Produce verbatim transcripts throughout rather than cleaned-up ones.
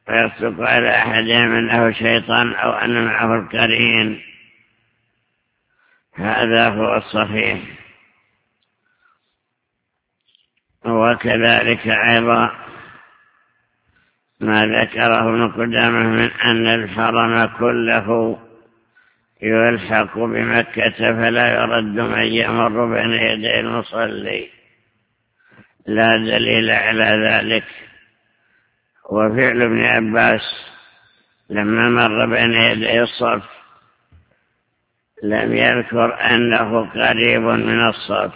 ويصدق على أحدهم أنه شيطان أو أن معه القرين. هذا هو الصحيح. وكذلك أيضا ما ذكره ابن قدامة من أن الحرم كله يلحق بمكة فلا يرد من يمر بين يدي المصلي، لا دليل على ذلك. وفعل ابن عباس لما مر بين يدي الصف لم يذكر أنه قريب من الصف،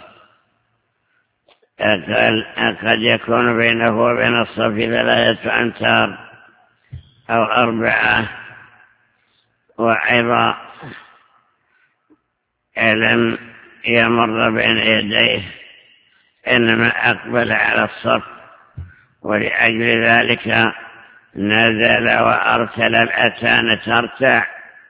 قد يكون بينه وبين الصف ثلاثة أمتار أو أربعة. وأيضا لم يمر بين يديه، إنما أقبل على الصف، ولأجل ذلك نزل وأرسل الأتان ترتع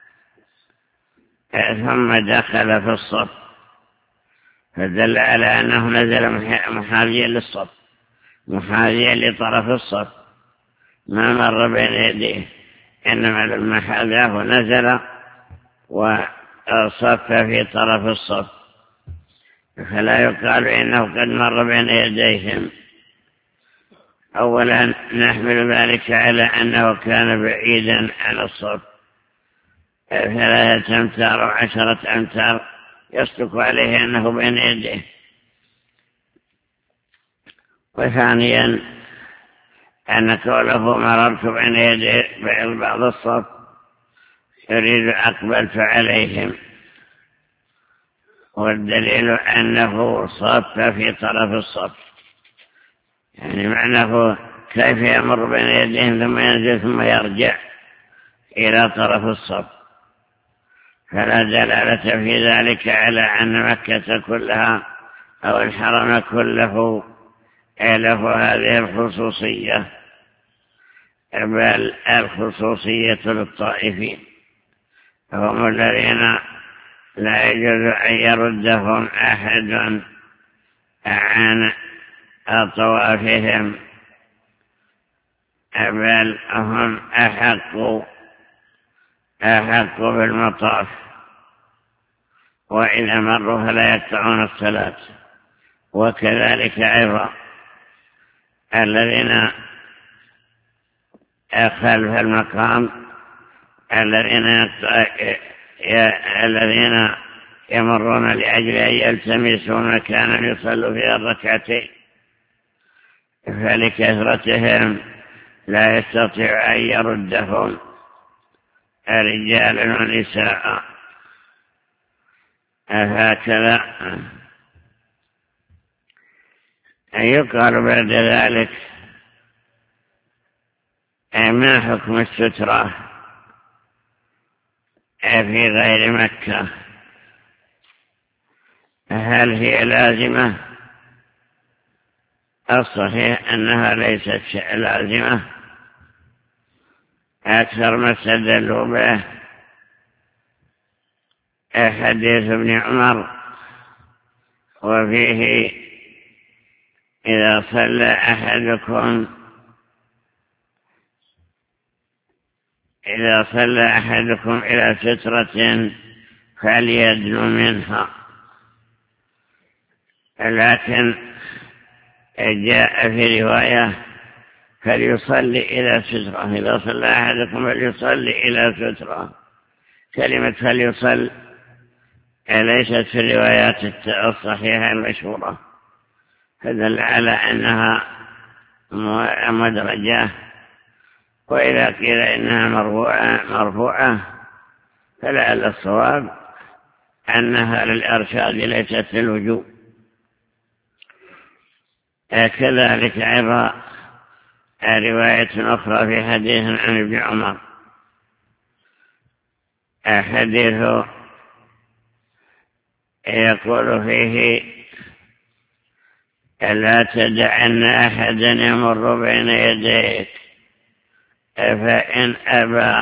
ثم دخل في الصف، فدل على أنه نزل محاذيا للصف، محاذيا لطرف الصف، ما مر بين يديه، إنما لما حاذاه نزل وصف في طرف الصف، فلا يقال إنه قد مر بين يديهم. أولا نحمل ذلك على أنه كان بعيدا عن الصف ثلاثة أمتار أو عشرة أمتار، يصدق عليه أنه بين يديه. وثانيا أن قوله مررت بين يدي بعض الصف يريد أقبلت عليهم، والدليل أنه صف في طرف الصف، يعني معناه كيف يمر بين يديهم ثم ينزل ثم يرجع إلى طرف الصف، فلا دلالة في ذلك على أن مكة كلها أو الحرم كله له هذه الخصوصية، بل الخصوصية للطائفين، هم الذين لا يجوز أن يردهم أحد عن طوافهم، بل هم أحق أحق بالمطاف، وإذا مروا فلا يقطعون الصلاة. وكذلك أيضا الذين خلف المقام الذين الذين يمرون لأجل أن يلتمسوا مكانا يصلوا فيه الركعتين، فلكثرتهم لا يستطيع أن يردهم رجال ونساء. هكذا يقال بعد ذلك ما حكم السترة في غير مكة؟ هل هي لازمة؟ الصحيح أنها ليست لازمة، أكثر ما استدلوا به حديث ابن عمر، وفيه إذا صلى أحدكم إذا صلى أحدكم إلى سترة فليدنو منها، لكن جاء في رواية فليصلي إلى سترة، إذا صلى أحدكم فليصلي إلى سترة. كلمة فليصل ليست في الروايات الصحيحة المشهورة، فدل على أنها مدرجة، وإذا قيل إنها مرفوعة, مرفوعة فلعل الصواب أنها للإرشاد ليست للوجوب. كذلك أيضا رواية أخرى في حديث عن ابن عمر، حديث يقول فيه لا تدعن أحدا يمر بين يديك، فإن أبى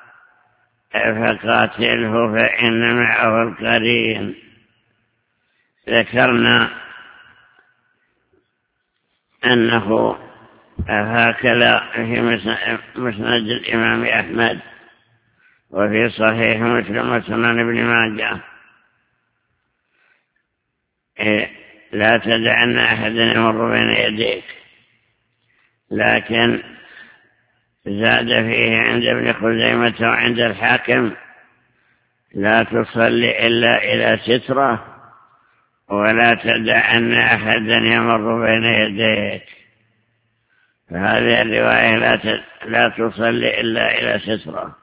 فقاتله فإن معه القرين. ذكرنا أنه هكذا في مسند الإمام أحمد وفي صحيح مسلم وسنن ابن ماجه: لا تدعن أحدا يمر بين يديك. لكن زاد فيه عند ابن خزيمة وعند الحاكم: لا تصلي إلا إلى سترة، ولا تدعن أحدا يمر بين يديك. فهذه الرواية لا لا تصلي إلا إلى سترة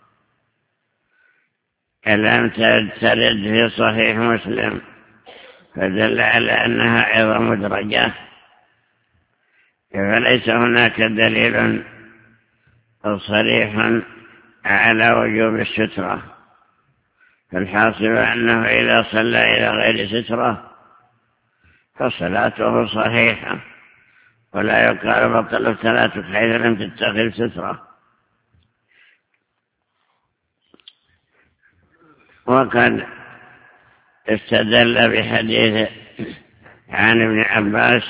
لم ترد في صحيح مسلم، فدل على أنها أيضا مدرجة، فليس هناك دليل صريح على وجوب السترة. فالحاصل أنه إذا صلى إلى غير سترة فصلاته صحيحة، ولا يقال بطل صلاتك حيث لم تتخذ سترة. وقد استدل بحديث عن ابن عباس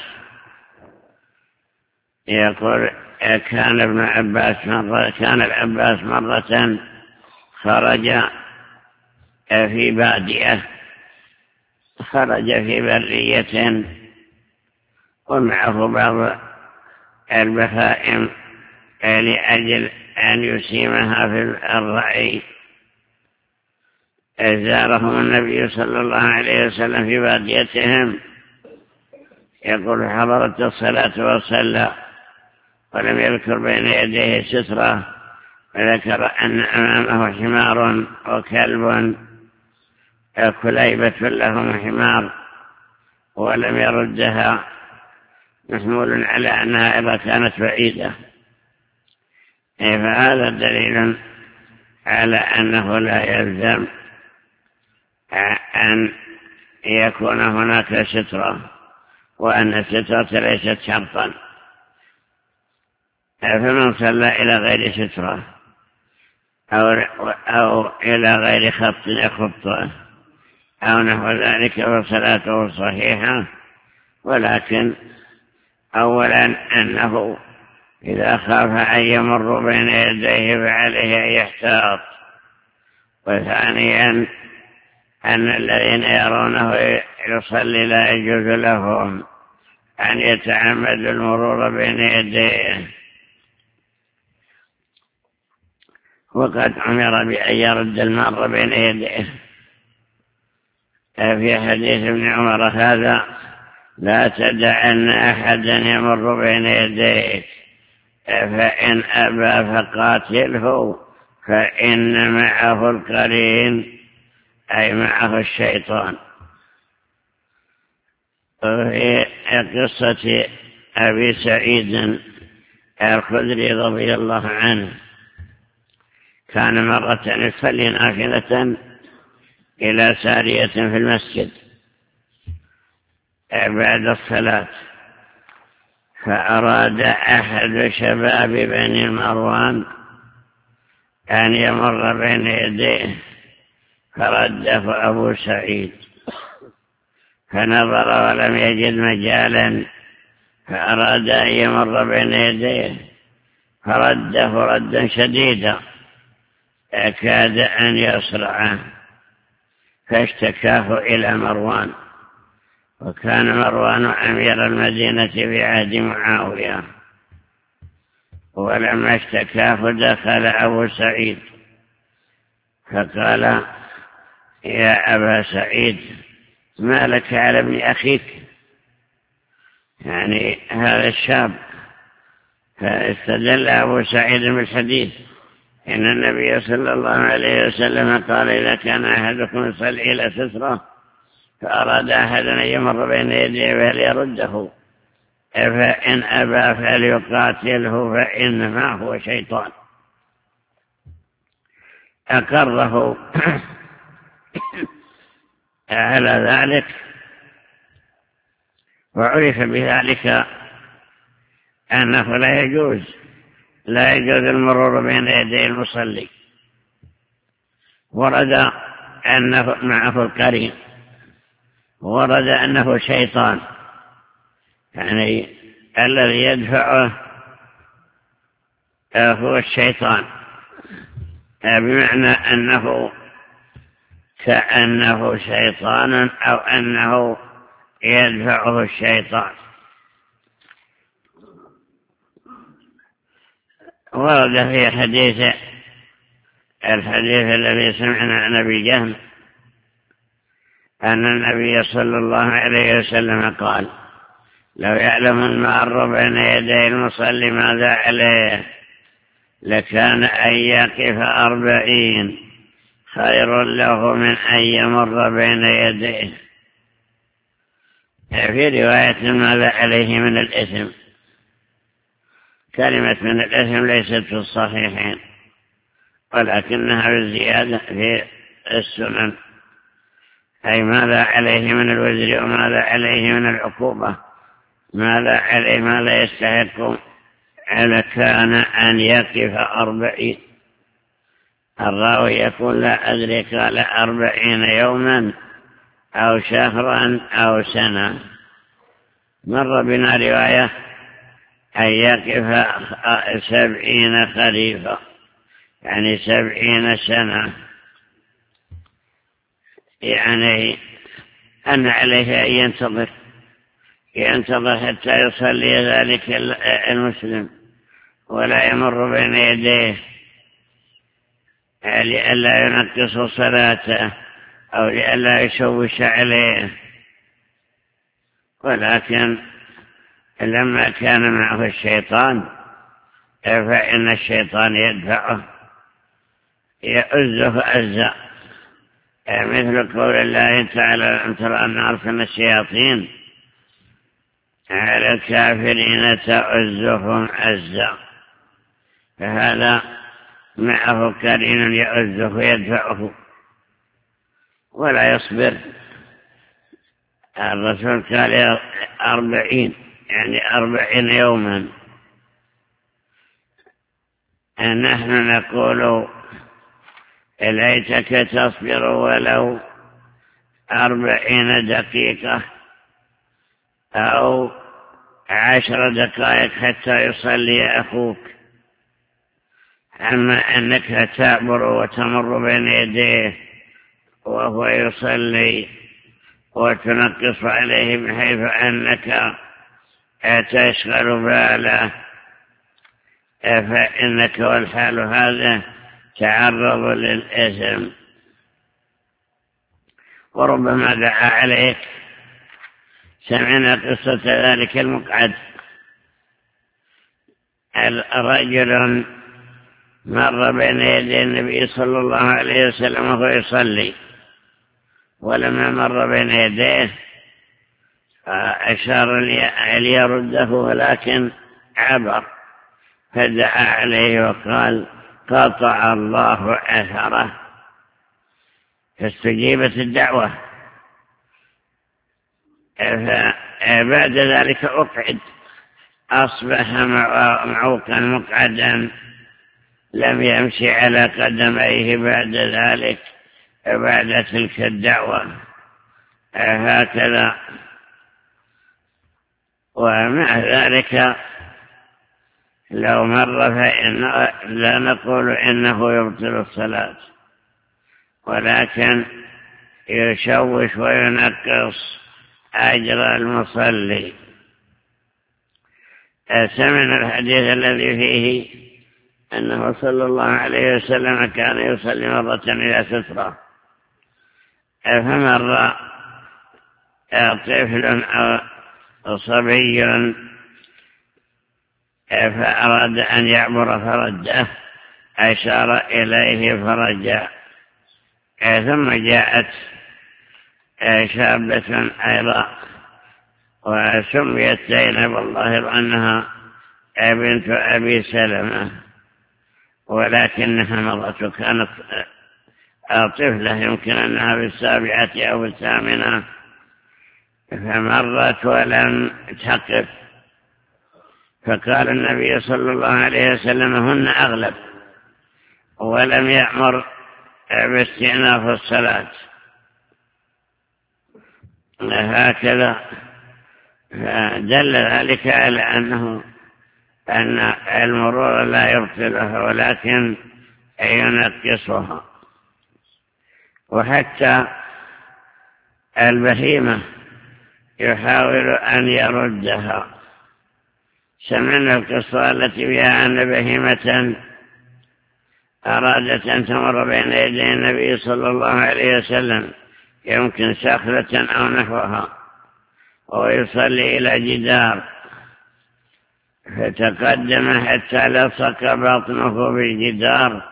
يقول: كان ابن عباس مرة كان العباس مرة خرج في بادية خرج في برية ومعه بعض البهائم لأجل أن يسيمها في الرعي. زارهم النبي صلى الله عليه وسلم في باديتهم، يقول: حضرت الصلاة وصلى ولم يذكر بين يديه سترة، وذكر أن أمامه حمار وكلب كليبة لهم حمار ولم يردها، محمول على أنها إذا كانت بعيدة. فهذا دليل على أنه لا يلزم أن يكون هناك سترة، وأن السترة ليست شرطا. فمن صلى إلى غير سترة أو, أو إلى غير خط يخطه أو نحو ذلك فصلاته صحيحة، ولكن أولا أنه إذا خاف أن يمر بين يديه فعليه أن يحتاط، وثانيا أن الذين يرونه يصلي لا يجوز لهم أن يتعمدوا المرور بين يديه. وقد أمر بأن يرد المار بين يديه في حديث ابن عمر هذا: لا تدعن أحدا يمر بين يديك، فإن أبى فقاتله، فإن معه القرين، أي معه الشيطان. وفي قصة أبي سعيد الخدري رضي الله عنه، كان مرة يصلي نافلة إلى سارية في المسجد بعد الصلاة، فأراد أحد شباب بني مروان أن يمر بين يديه، فرده أبو سعيد، فنظر ولم يجد مجالا، فأراد أن يمر بين يديه، فرده ردا شديدا أكاد أن يصرعه، فاشتكاه إلى مروان. وكان مروان أمير المدينة في عهد معاوية، ولما اشتكاه دخل أبو سعيد فقال: يا أبا سعيد، ما لك على ابن أخيك؟ يعني هذا الشاب. فاستدل أبو سعيد بالحديث إن النبي صلى الله عليه وسلم قال: إذا كان أحدكم يصلي إلى سترة فأراد أحد أن يمر بين يديه فليرده، فإن أبى فليقاتله، فإنما هو شيطان. أقره على ذلك، وعرف بذلك أنه لا يجوز لا يجوز المرور بين يدي المصلي. ورد أنه معه القرين، ورد أنه شيطان، يعني الذي يدفعه هو الشيطان، بمعنى أنه كأنه شيطان أو أنه يدفعه الشيطان. ورد في حديث الحديث الذي سمعنا عن أبي جهل أن النبي صلى الله عليه وسلم قال: لو يعلم المار بين يدي المصلي ماذا عليه لكان أن يقف أربعين خير له من أن يمر بين يديه. في رواية ماذا عليه من الإثم، كلمة من الإثم ليست في الصحيحين ولكنها بالزيادة في السنن، أي ماذا عليه من الوزر وماذا عليه من العقوبة، ماذا عليه ماذا يستحق. لكان أن يقف أربعين. الراوي يقول لا أدري قال أربعين يوما أو شهرا أو سنة. مر بنا رواية أن يقف سبعين خريفا، يعني سبعين سنة، يعني أن عليه أن ينتظر ينتظر حتى يصلي ذلك المسلم ولا يمر بين يديه لئلا ينقص صلاته أو لئلا يشوش عليه. ولكن لما كان معه الشيطان فإن الشيطان يدفعه يؤزه أزا، مثل قول الله تعالى: ألم تر أن أرسلنا الشياطين على الكافرين تؤزهم أزا. فهذا معه كرين يؤزه يدفعه ولا يصبر. الرسول قال أربعين، يعني أربعين يوما. نحن نقول ليتك تصبر ولو أربعين دقيقة أو عشر دقائق حتى يصلي أخوك، أما أنك تعبر وتمر بين يديه وهو يصلي وتنقص عليه بحيث أنك تشغل باله، فإنك والحال هذا تعرض للإثم. وربما دعا عليك. سمعنا قصة ذلك المقعد، رجل مر بين يدي النبي صلى الله عليه وسلم وهو يصلي، ولما مر بين يديه أشار ليرده ولكن عبر، فدعا عليه وقال: قطع الله أثره. فاستجيبت الدعوة. فبعد ذلك أقعد، أصبح معوقا مقعدا، لم يمشي على قدميه بعد ذلك بعد تلك الدعوة. هكذا. ومع ذلك لو مر فإن لا نقول إنه يبطل الصلاة، ولكن يشوش وينقص أجر المصلي. سمعنا الحديث الذي فيه أنه صلى الله عليه وسلم كان يصلي مرة إلى سترة، فمر طفل أو صبي فأراد أن يعبر فرده، أشار إليه فرجع. ثم جاءت شابة أيضا وسميت زينب، والله أنها بنت أبي سلمة، ولكنها مرة كانت طفلة، يمكن أنها بالسابعة أو بالثامنة، فمرت ولم تقف. فقال النبي صلى الله عليه وسلم: هن أغلب، ولم يأمر باستئناف الصلاة. هكذا دل ذلك على أنه أن المرور لا يبطلها ولكن ينقصها. وحتى البهيمة يحاول أن يردها. سمعنا القصة التي فيها أن بهيمة أرادت أن تمر بين يدي النبي صلى الله عليه وسلم، يمكن سخلة أو نحوها، ويصلي إلى جدار، فتقدم حتى لصق بطنه بالجدار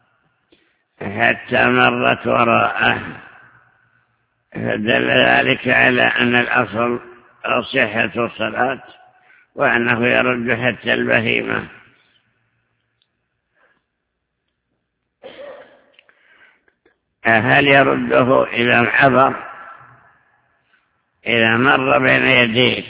حتى مرت وراءه، فدل ذلك على أن الأصل صحة الصلاة وأنه يرد حتى البهيمة. هل يرده إذا عبر؟ إذا مر بين يديك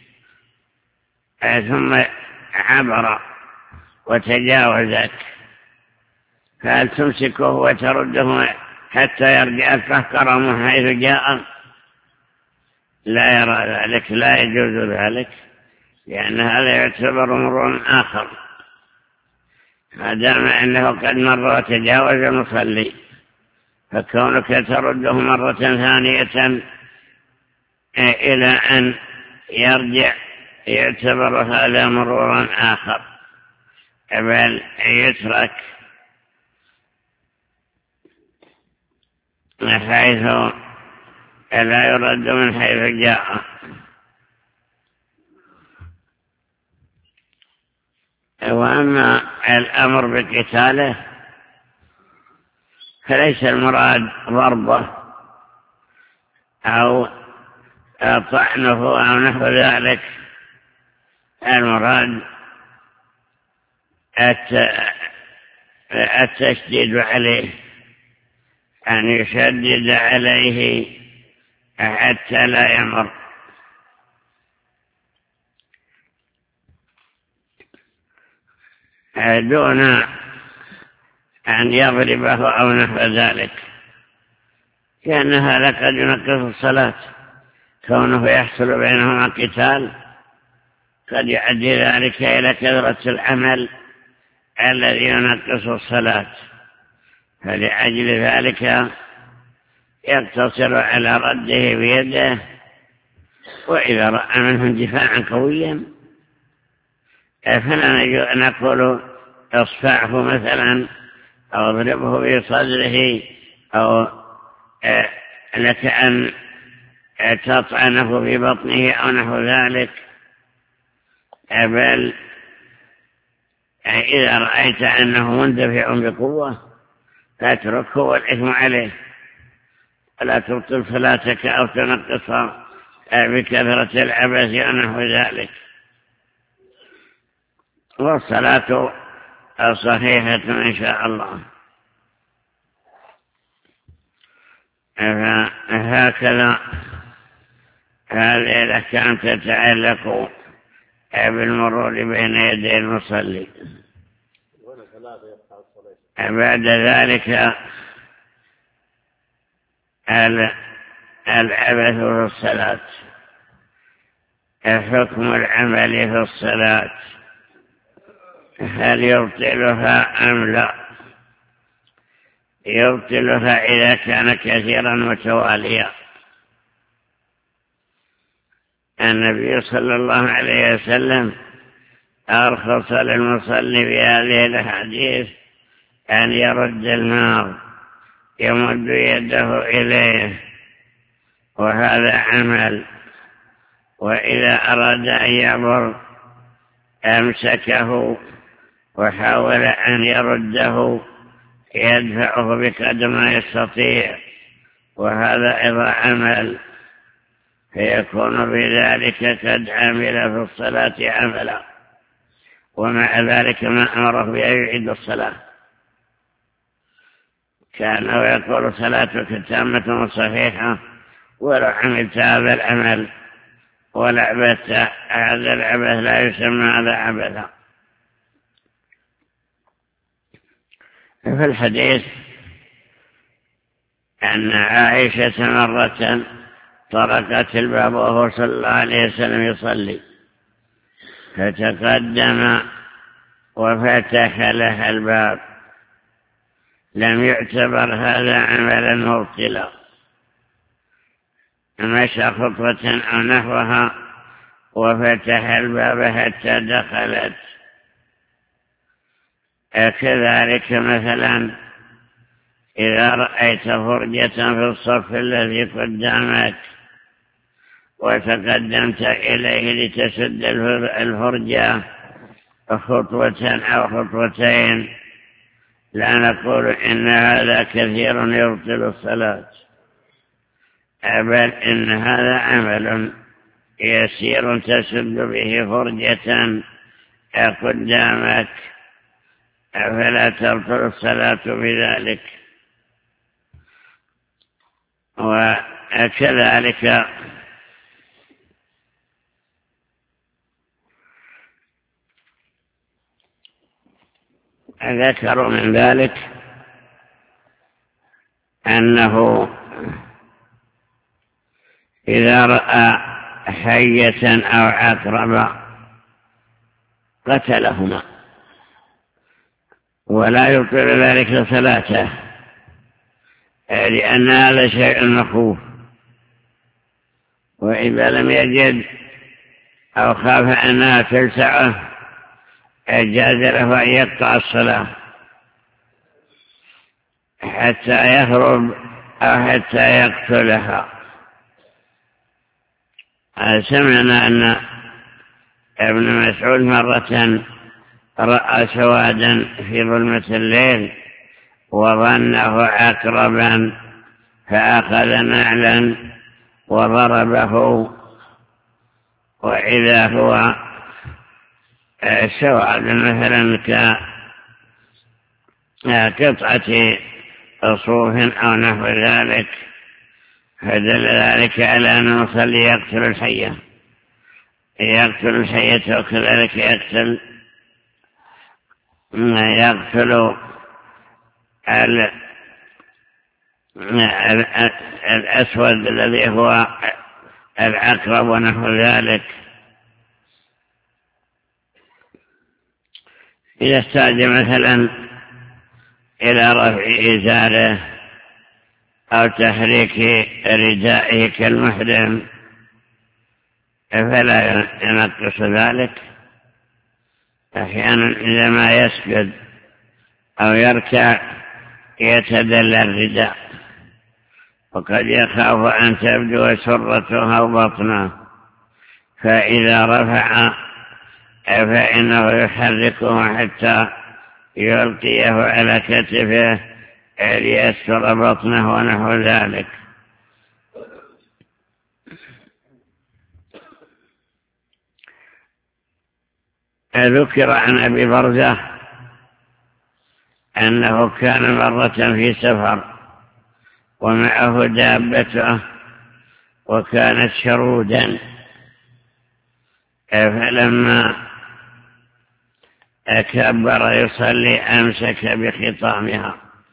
ثم عبر وتجاوزك، فهل تمسكه وترده حتى يرجع القهقرة من حيث جاء؟ لا يرى ذلك، لا يجوز ذلك، لأن هذا يعتبر مرور آخر ما دام أنه قد مر وتجاوز المصلي، فكونك ترده مرة ثانية إلى أن يرجع يعتبر هذا مرورا آخر، بل يترك حيث لا يرد من حيث جاء. وأما الأمر بقتاله فليس المراد ضربه أو طعنه أو نحو ذلك، المراد التشديد عليه، أن يشدد عليه حتى لا يمر. دون أن يضربه أو نحو ذلك، لأن هذا قد ينقص الصلاة، كونه يحصل بينهما قتال قد يؤدي ذلك إلى كثرة العمل الذي ينقص الصلاة، فلأجل ذلك يقتصر على رده بيده، وإذا رأى منه اندفاعا قويا فلا نقول اصفعه مثلا أو اضربه في صدره أو لك أن تطعنه في بطنه أو نحو ذلك، بل إذا رأيت أنه مندفع بقوة فاتركه والإثم عليه، ولا تبطل صلاتك أو تنقصها بكثرة العبث ونحو ذلك. والصلاة صحيحة إن شاء الله. هكذا هذه الأحكام تتعلق بالمرور بين يدي المصلي. بعد ذلك العبث في الصلاة، حكم العمل في الصلاة، هل يبطلها أم لا؟ يبطلها إذا كان كثيرا متواليا. النبي صلى الله عليه وسلم أرخص للمصلي في هذه الحديث أن يرد الماء يمد يده إليه، وهذا عمل، وإذا أراد أن يعبر أمسكه وحاول أن يرده يدفعه بقدر ما يستطيع، وهذا أيضا عمل، فيكون بذلك قد عمل في الصلاة عملا، ومع ذلك ما أمره بأن يعيد الصلاة، كأنه يقول صلاتك تامة وصحيحة ولو عملت هذا العمل ولا عبثت هذا العبث، لا يسمى هذا عبثا. في الحديث أن عائشة مرة طرقت الباب وهو صلى الله عليه وسلم يصلي، فتقدم وفتح لها الباب، لم يعتبر هذا عملا مبطلا. مشى خطوة أو نحوها وفتح الباب حتى دخلت. كذلك مثلا إذا رأيت فرجة في الصف الذي قدامك وتقدمت إليه لتسد الفرجة خطوة أو خطوتين، لا نقول إن هذا كثير يبطل الصلاة، بل إن هذا عمل يسير تسد به فرجة قدامك، فلا تبطل الصلاة بذلك. وكذلك ذكروا من ذلك أنه إذا رأى حية أو عقرب قتلهما ولا يبطل ذلك صلاته، لأن هذا شيء مخوف، وإذا لم يجد أو خاف أنها تلسعه جاز له أن يقطع الصلاة حتى يهرب أو حتى يقتلها. سمعنا أن ابن مسعود مرة رأى سوادا في ظلمة الليل وظنه عقربا فأخذ نعلا وضربه، وإذا هو سواد مثلا كقطعة صوف أو نحو ذلك، فدل ذلك على أن المصلي يقتل الحية يقتل الحية وكذلك يقتل يقتل الأسود الذي هو العقرب ونحو ذلك. إذا احتاج مثلا إلى رفع إزاره أو تحريك ردائه كالمحرم فلا ينقص ذلك. أحيانا إذا ما يسجد أو يركع يتدلى الرداء، وقد يخاف أن تبدو سرته أو بطنه، فإذا رفع فإنه يحركه حتى يلقيه على كتفه ليستر بطنه ونحو ذلك. ذكر عن أبي برزة أنه كان مرة في سفر ومعه دابته وكانت شرودا، فلما كبر يصلي أمسك بخطامها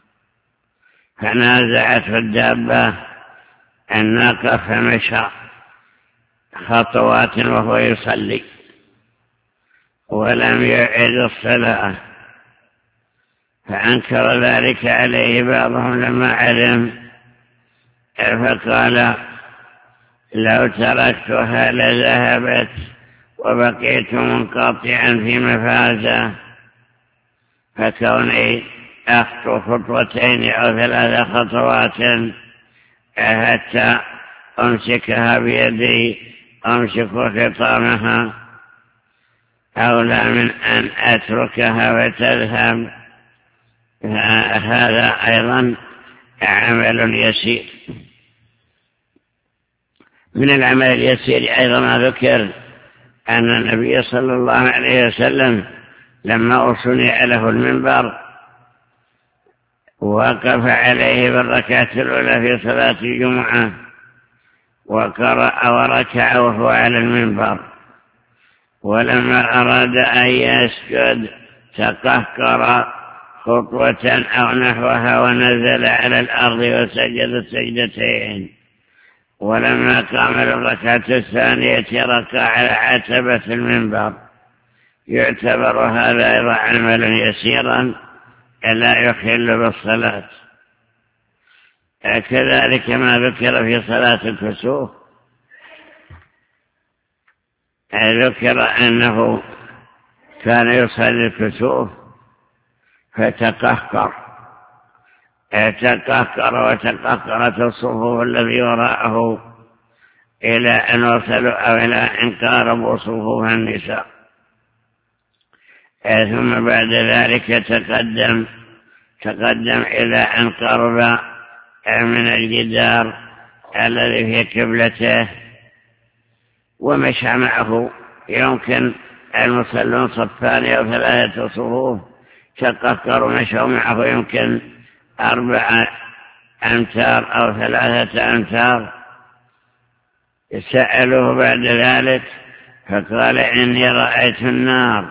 فنازعته الدابة الناقة فمشى خطوات وهو يصلي ولم يعد الصلاة، فأنكر ذلك عليه بعضهم لما علم، فقال لو تركتها لذهبت وبقيت منقطعا في مفازة، فكوني أخطو خطوتين أو ثلاث خطوات حتى أمسكها بيدي أمسك خطامها أولى من أن أتركها وتذهب. هذا أيضا عمل يسير. من العمل اليسير أيضا ما ذكر أن النبي صلى الله عليه وسلم لما أصنع له المنبر وقف عليه بالركعة الأولى في صلاة الجمعة وقرأ وركع وهو على المنبر، ولما أراد أن يسجد تقهقر خطوة أو نحوها ونزل على الأرض وسجد سجدتين، ولما قام للركعة الثانية ركع على عتبة المنبر يعتبر هذا أيضا عملا يسيرا لا يخل بالصلاة. كذلك ما ذكر في صلاة الكسوف، ذكر أنه كان يصلي الكسوف فتقهقر تقهقر وتقهقرت الصفوف الذي وراءه إلى أن وصلوا أو إلى أن قاربوا صفوف النساء، ثم بعد ذلك تقدم تقدم إلى أن قرب من الجدار الذي في قبلته ومشى معه. يمكن المصلون صفان أو ثلاثة صفوف تقهقروا مشوا معه يمكن أربعة أمتار أو ثلاثة أمتار. سألوه بعد ذلك فقال إني رأيت النار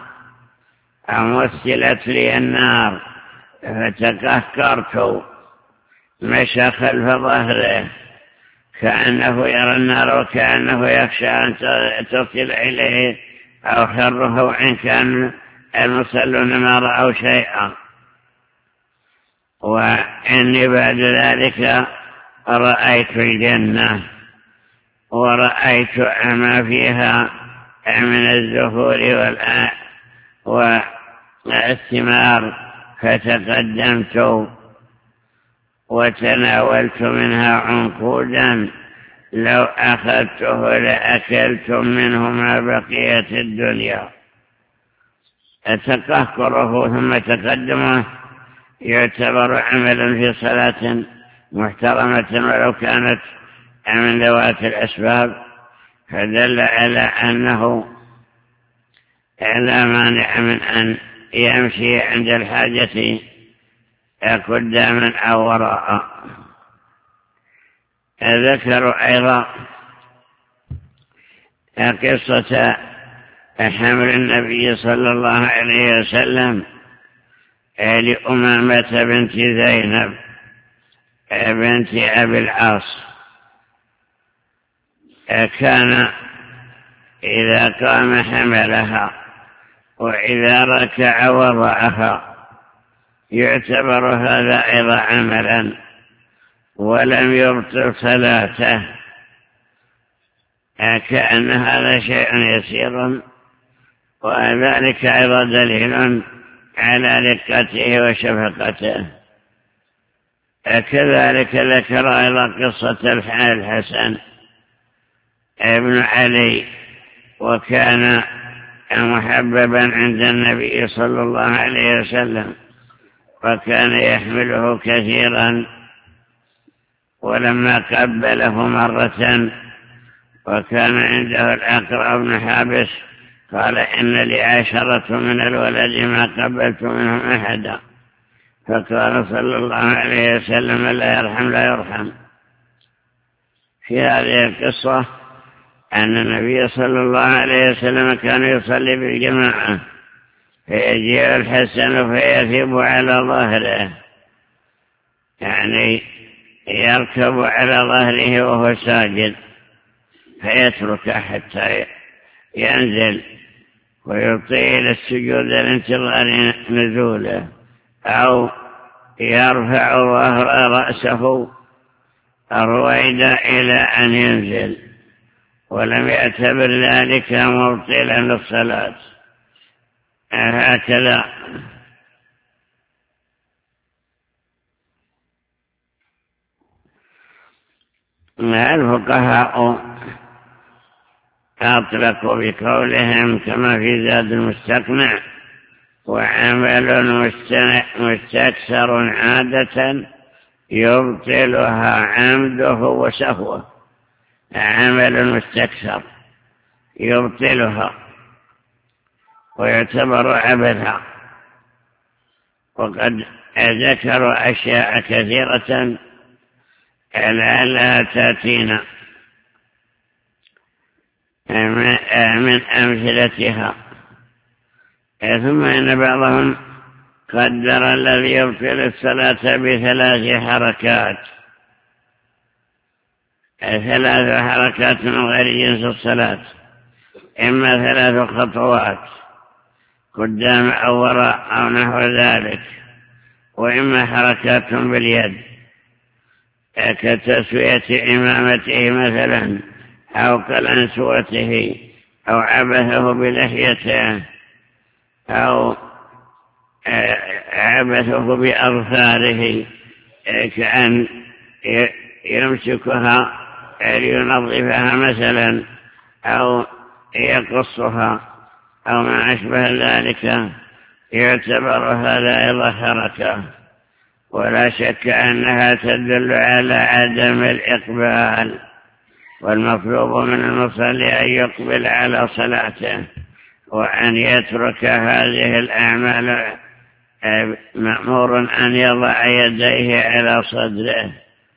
أمثلت لي النار فتقهقرت. مشى خلف ظهره كأنه يرى النار وكأنه يخشى أن تصل إليه أو خره وإن كان المصلون ما رأوا شيئا. وإني بعد ذلك رأيت الجنة ورأيت ما فيها من الزهور والثمار فتقدمت وتناولت منها عنقودا لو أخذته لأكلتم منه ما بقيت الدنيا. تقهقره ثم تقدمه يعتبر عملا في صلاة محترمة ولو كانت من ذوات الأسباب، فدل على أنه لا مانع من أن يمشي عند الحاجة قداما أو وراء. ذكروا أيضا قصة حمل النبي صلى الله عليه وسلم لأمامة بنت زينب بنت أبي العاص. كان إذا قام حملها وإذا ركع وضعها، يعتبر هذا أيضا عملا ولم يبطل صلاته، كأن هذا شيء يسير، وذلك أيضا دليل على رقته وشفقته. كذلك ذكر أيضا قصة الحسن ابن علي، وكان محببا عند النبي صلى الله عليه وسلم وكان يحمله كثيرا، ولما قبله مرة وكان عنده الأقرع بن حابس قال إن لي عشرة من الولد ما قبلت منهم أحدا، فقال صلى الله عليه وسلم لا يرحم لا يرحم. في هذه القصة أن النبي صلى الله عليه وسلم كان يصلي بالجماعة فيجيء الحسن فيثب على ظهره، يعني يركب على ظهره وهو ساجد فيترك حتى ينزل ويطيل السجود لانتظار نزوله، أو يرفع ظهر رأسه رويدا إلى أن ينزل، ولم يعتبر ذلك مبطلا للصلاة. هكذا الفقهاء أطلقوا بقولهم كما في زاد المستقنع وعمل مستكثر عادة يبطلها عمده وسهوه. عمل مستكثر يبطلها ويعتبر عبثا، وقد ذكروا أشياء كثيرة لعلها تأتينا من أمثلتها. ثم إن بعضهم قدر الذي يبطل الصلاة بثلاث حركات ثلاث حركات من غير جنس الصلاة، إما ثلاث خطوات قدام أو وراء أو نحو ذلك، وإما حركات باليد كتسوية إمامته مثلا أو كالأنسوته أو عبثه بلحيته أو عبثه بأظفاره كأن يمسكها لينظفها مثلا أو يقصها أو ما أشبه ذلك، يعتبر هذا أيضا حركة، ولا شك أنها تدل على عدم الإقبال، والمطلوب من المصلي أن يقبل على صلاته وأن يترك هذه الأعمال. مأمور أن يضع يديه على صدره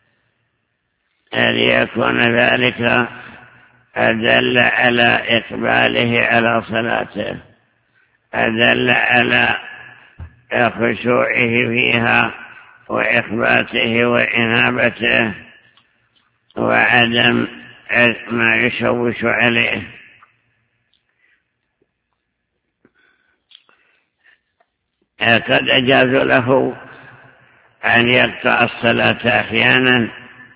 ليكون ذلك أدل على إقباله على صلاته، أدل على خشوعه فيها وإخباته وإنابته وعدم ما يشوش عليه. قد أجاز له أن يقطع الصلاة أحيانا.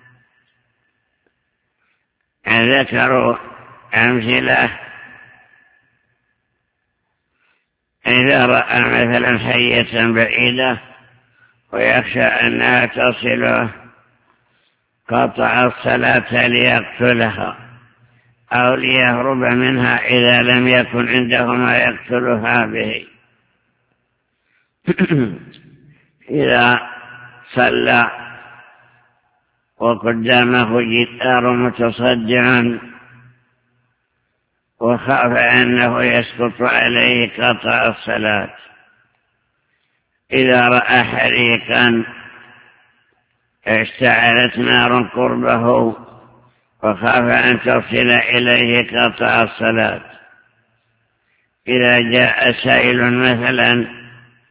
ذكروا أمثلة: إذا رأى مثلا حية بعيدة ويخشى أنها تصله قطع الصلاة ليقتلها أو ليهرب منها إذا لم يكن عنده ما يقتلها به. إذا صلى وقدامه جدار متصدع وخاف أنه يسقط عليه قطع الصلاة. إذا رأى حريقا اشتعلت نار قربه وخاف أن تصل إليه قطع الصلاة. إذا جاء سائل مثلا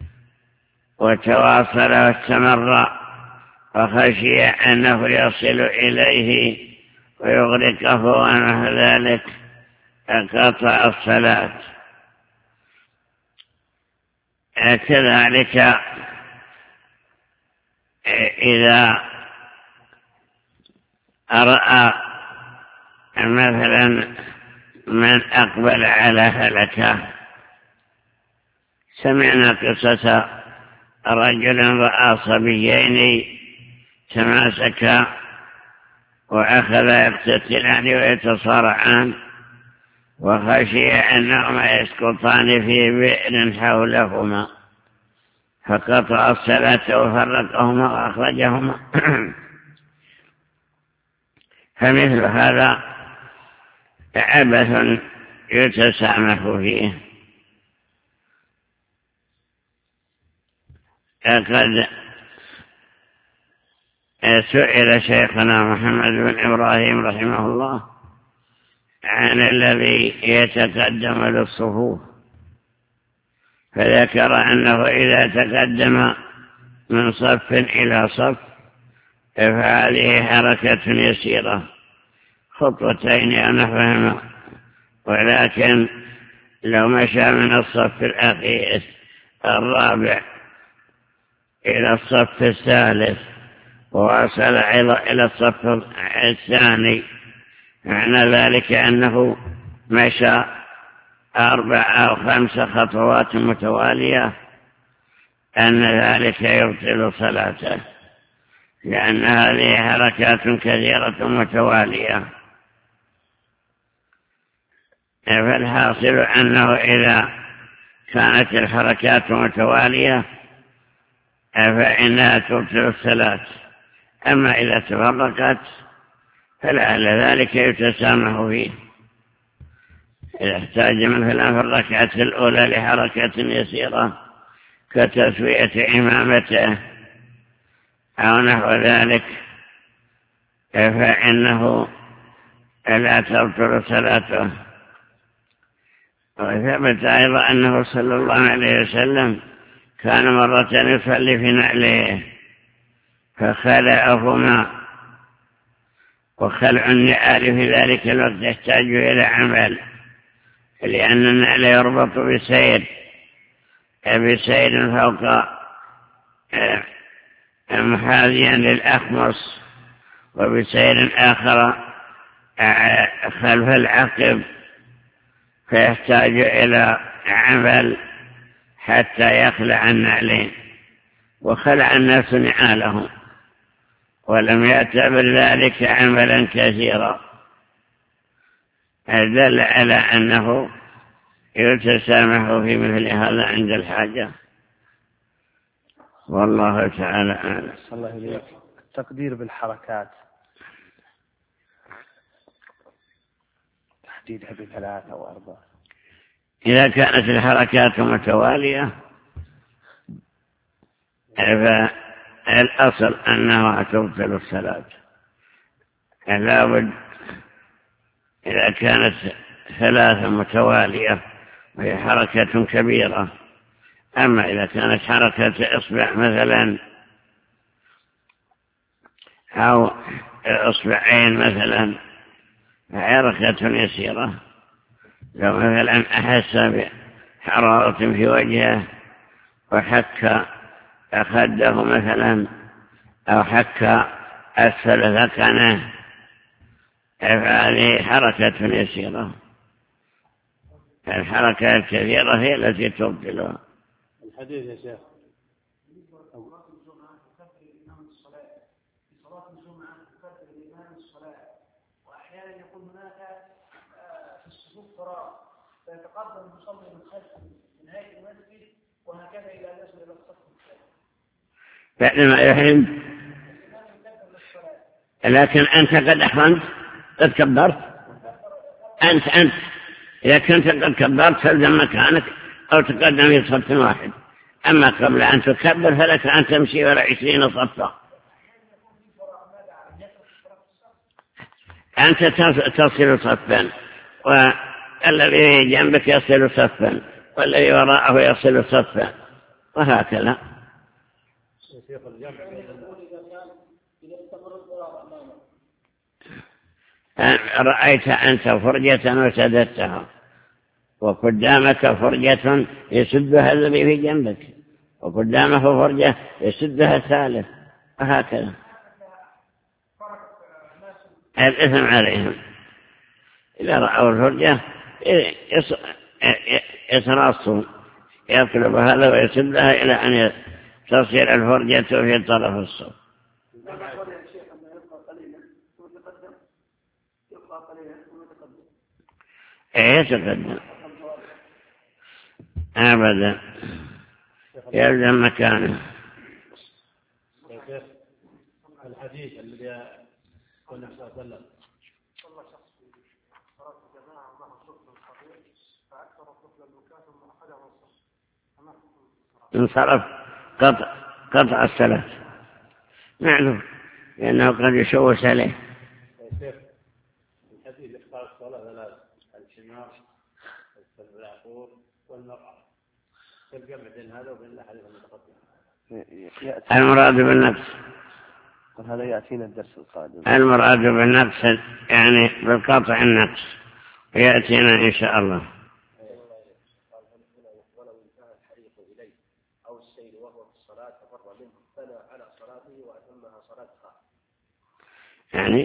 وتواصل واستمر وخشي أنه يصل إليه ويغرقه ونحو ذلك قطع الصلاة. كذلك إذا رأى مثلا من أقبل على هلكه، سمعنا قصة رجل رأى صبيين تماسكا وأخذا يقتتلان ويتصارعان وخشي أنهما يسقطان في بئر حولهما، فقطع الصلاة وفرقهما وأخرجهما. فمثل هذا عبث يتسامح فيه. قد سئل شيخنا محمد بن إبراهيم رحمه الله عن الذي يتقدم للصفوف، فذكر أنه إذا تقدم من صف إلى صف فهذه حركة يسيرة، خطوتين أنا فهمه، ولكن لو مشى من الصف الأخير الرابع إلى الصف الثالث ووصل إلى الصف الثاني، معنى ذلك أنه مشى أربع أو خمس خطوات متوالية، أن ذلك يبطل صلاته، لأن هذه حركات كثيرة متوالية. فالحاصل أنه إذا كانت الحركات متوالية فإنها تبطل الصلاة، أما إذا تفرقت فلعل ذلك يتسامح فيه. إذا احتاج مثلا في الركعة الأولى لحركة يسيرة كتسوية إمامته أو نحو ذلك فإنه لا تبطل صلاته. وثبت أيضا أنه صلى الله عليه وسلم كان مرة يصلي في نعليه فخلعهما، وخلع النعال في ذلك الوقت يحتاج إلى عمل، لأن النعل يربط بسير بسير فوق محاذيا للأخمص، وبسير آخر خلف العقب، فيحتاج إلى عمل حتى يخلع النعلين. وخلع الناس نعالهم ولم يعتبر ذلك عملا كثيرا، دل على أنه يتسامح في مثل هذا عند الحاجة. والله تعالى أعلم. الله إليك. التقدير بالحركات تحديدها بثلاثة أو أربعة. إذا كانت الحركات متوالية فالأصل أنها تبطل الصلاة، لا بد إذا كانت ثلاثة متوالية وهي حركة كبيرة. أما إذا كانت حركة إصبع مثلا أو إصبعين مثلا حركة يسيرة، لو مثلا أحس بحرارة في وجهه وحك أخده مثلا أو حك أسفل ذقنه، فهذه حركة يسيرة. الحركة الكثيرة هي التي تبطلها. الحديث يا شيخ وأحيانا يكون هناك في الصفوف فراغ فيتقدم المصلي من خلف من نهاية المسجد وهكذا إلى أن يصل إلى الصف الثاني بعدما يحرم. لكن أنت قد أحرمت، قد كبرت. أنت أنت إذا كنت قد كبرت فالزم مكانك أو تقدم في صف واحد. أما قبل أن تكبر فلك أن تمشي ولا عشرين صفا. أنت تصل صفا والذي جنبك يصل صفا والذي وراءه يصل صفا وهكذا. رأيت أنت فرجة وسددتها وقدامك فرجة يسدها الذي في جنبك وقدامه فرجة يسدها الثالث وهكذا. الإثم عليهم إذا رأوا الفرجة يتراصون يطلب هذا ويسدها إلى أن تصل الفرجة في طرف الصف. يتقدم أبدا يلزم مكانه. الحديث الذي قال النبي صلى الله عليه وسلم انصرف قطع قطع الصلاة معلوم لأنه قد يشوش عليه. الحديث إقطاع الصلاة ثلاث: الحمار والعقور والمرأة. الجمع بين هذا وبين الحديث المتقدم. المراد بالنفس هذا يأتينا الدرس القادم. المراد بالنفس يعني بالقطع النفس ويأتينا إن شاء الله. ولو انتهى الحريق إليه أو السيل وهو في الصلاة ففر منه بنى على صلاته وأتمها صلاتها. يعني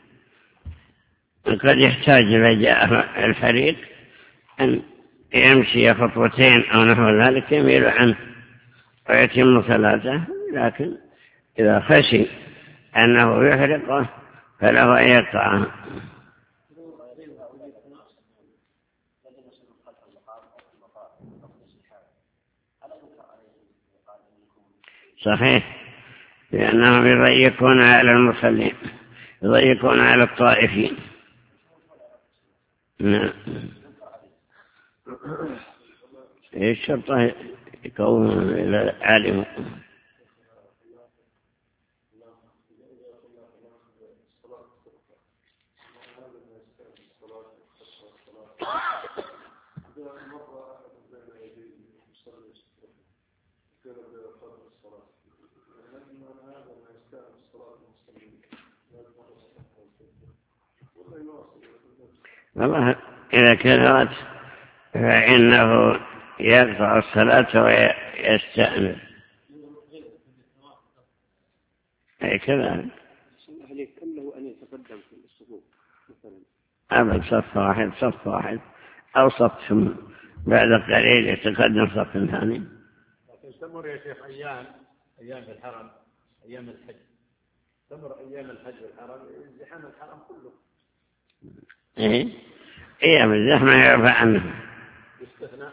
قد يحتاج إذا جاء الحريق أن يمشي خطوتين أو نحو ذلك يميل عنه ويتم صلاته، لكن إذا خشي أنه يحرقه فله أن يقطعه. صحيح، لأنهم يضيقون على المصلين، يضيقون على الطائفين. نعم. الشرطة يكون إلى عالم. والله إذا كثرت فإنه يقطع الصلاة ويستأنف. أي كذلك. كم له أن يتقدم في الصفوف مثلا؟ أبد صف واحد صف واحد أو صف ثم بعد قليل يتقدم صف ثاني. لكن تمر يا شيخ أيام أيام الحرم أيام الحج، تمر أيام الحج والحرم ازدحام الحرم كله. إيه أيام الزحمة يعفى عنه. باستثناء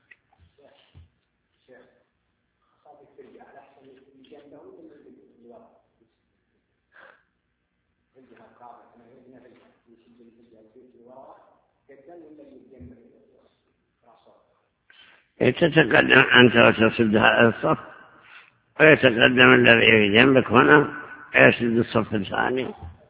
تتقدم أنت وتصد هذا الصف ويتقدم الذي في جنبك هنا يسد الصف الثاني.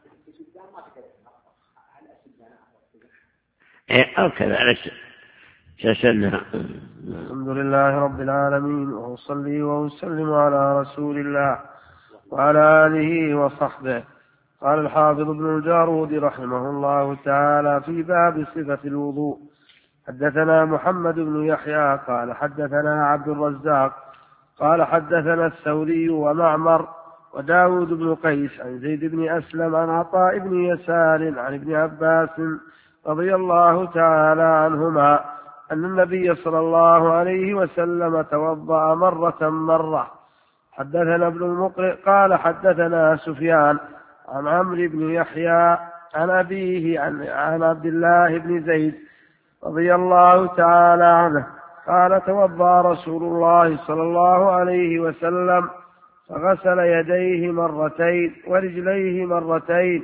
أو كذلك تسدها. الحمد لله رب العالمين، وأصلي وأسلم على رسول الله وعلى آله وصحبه. قال الحافظ ابن الجارود رحمه الله تعالى في باب صفة الوضوء: حدثنا محمد بن يحيى قال حدثنا عبد الرزاق قال حدثنا الثوري ومعمر وداود بن قيس عن زيد بن أسلم عن عطاء بن يسار عن ابن عباس رضي الله تعالى عنهما أن النبي صلى الله عليه وسلم توضأ مرة مرة. حدثنا ابن المقرئ قال حدثنا سفيان عن عمرو بن يحيى عن أبيه عن, عن عبد الله بن زيد رضي الله تعالى عنه قال توضأ رسول الله صلى الله عليه وسلم فغسل يديه مرتين ورجليه مرتين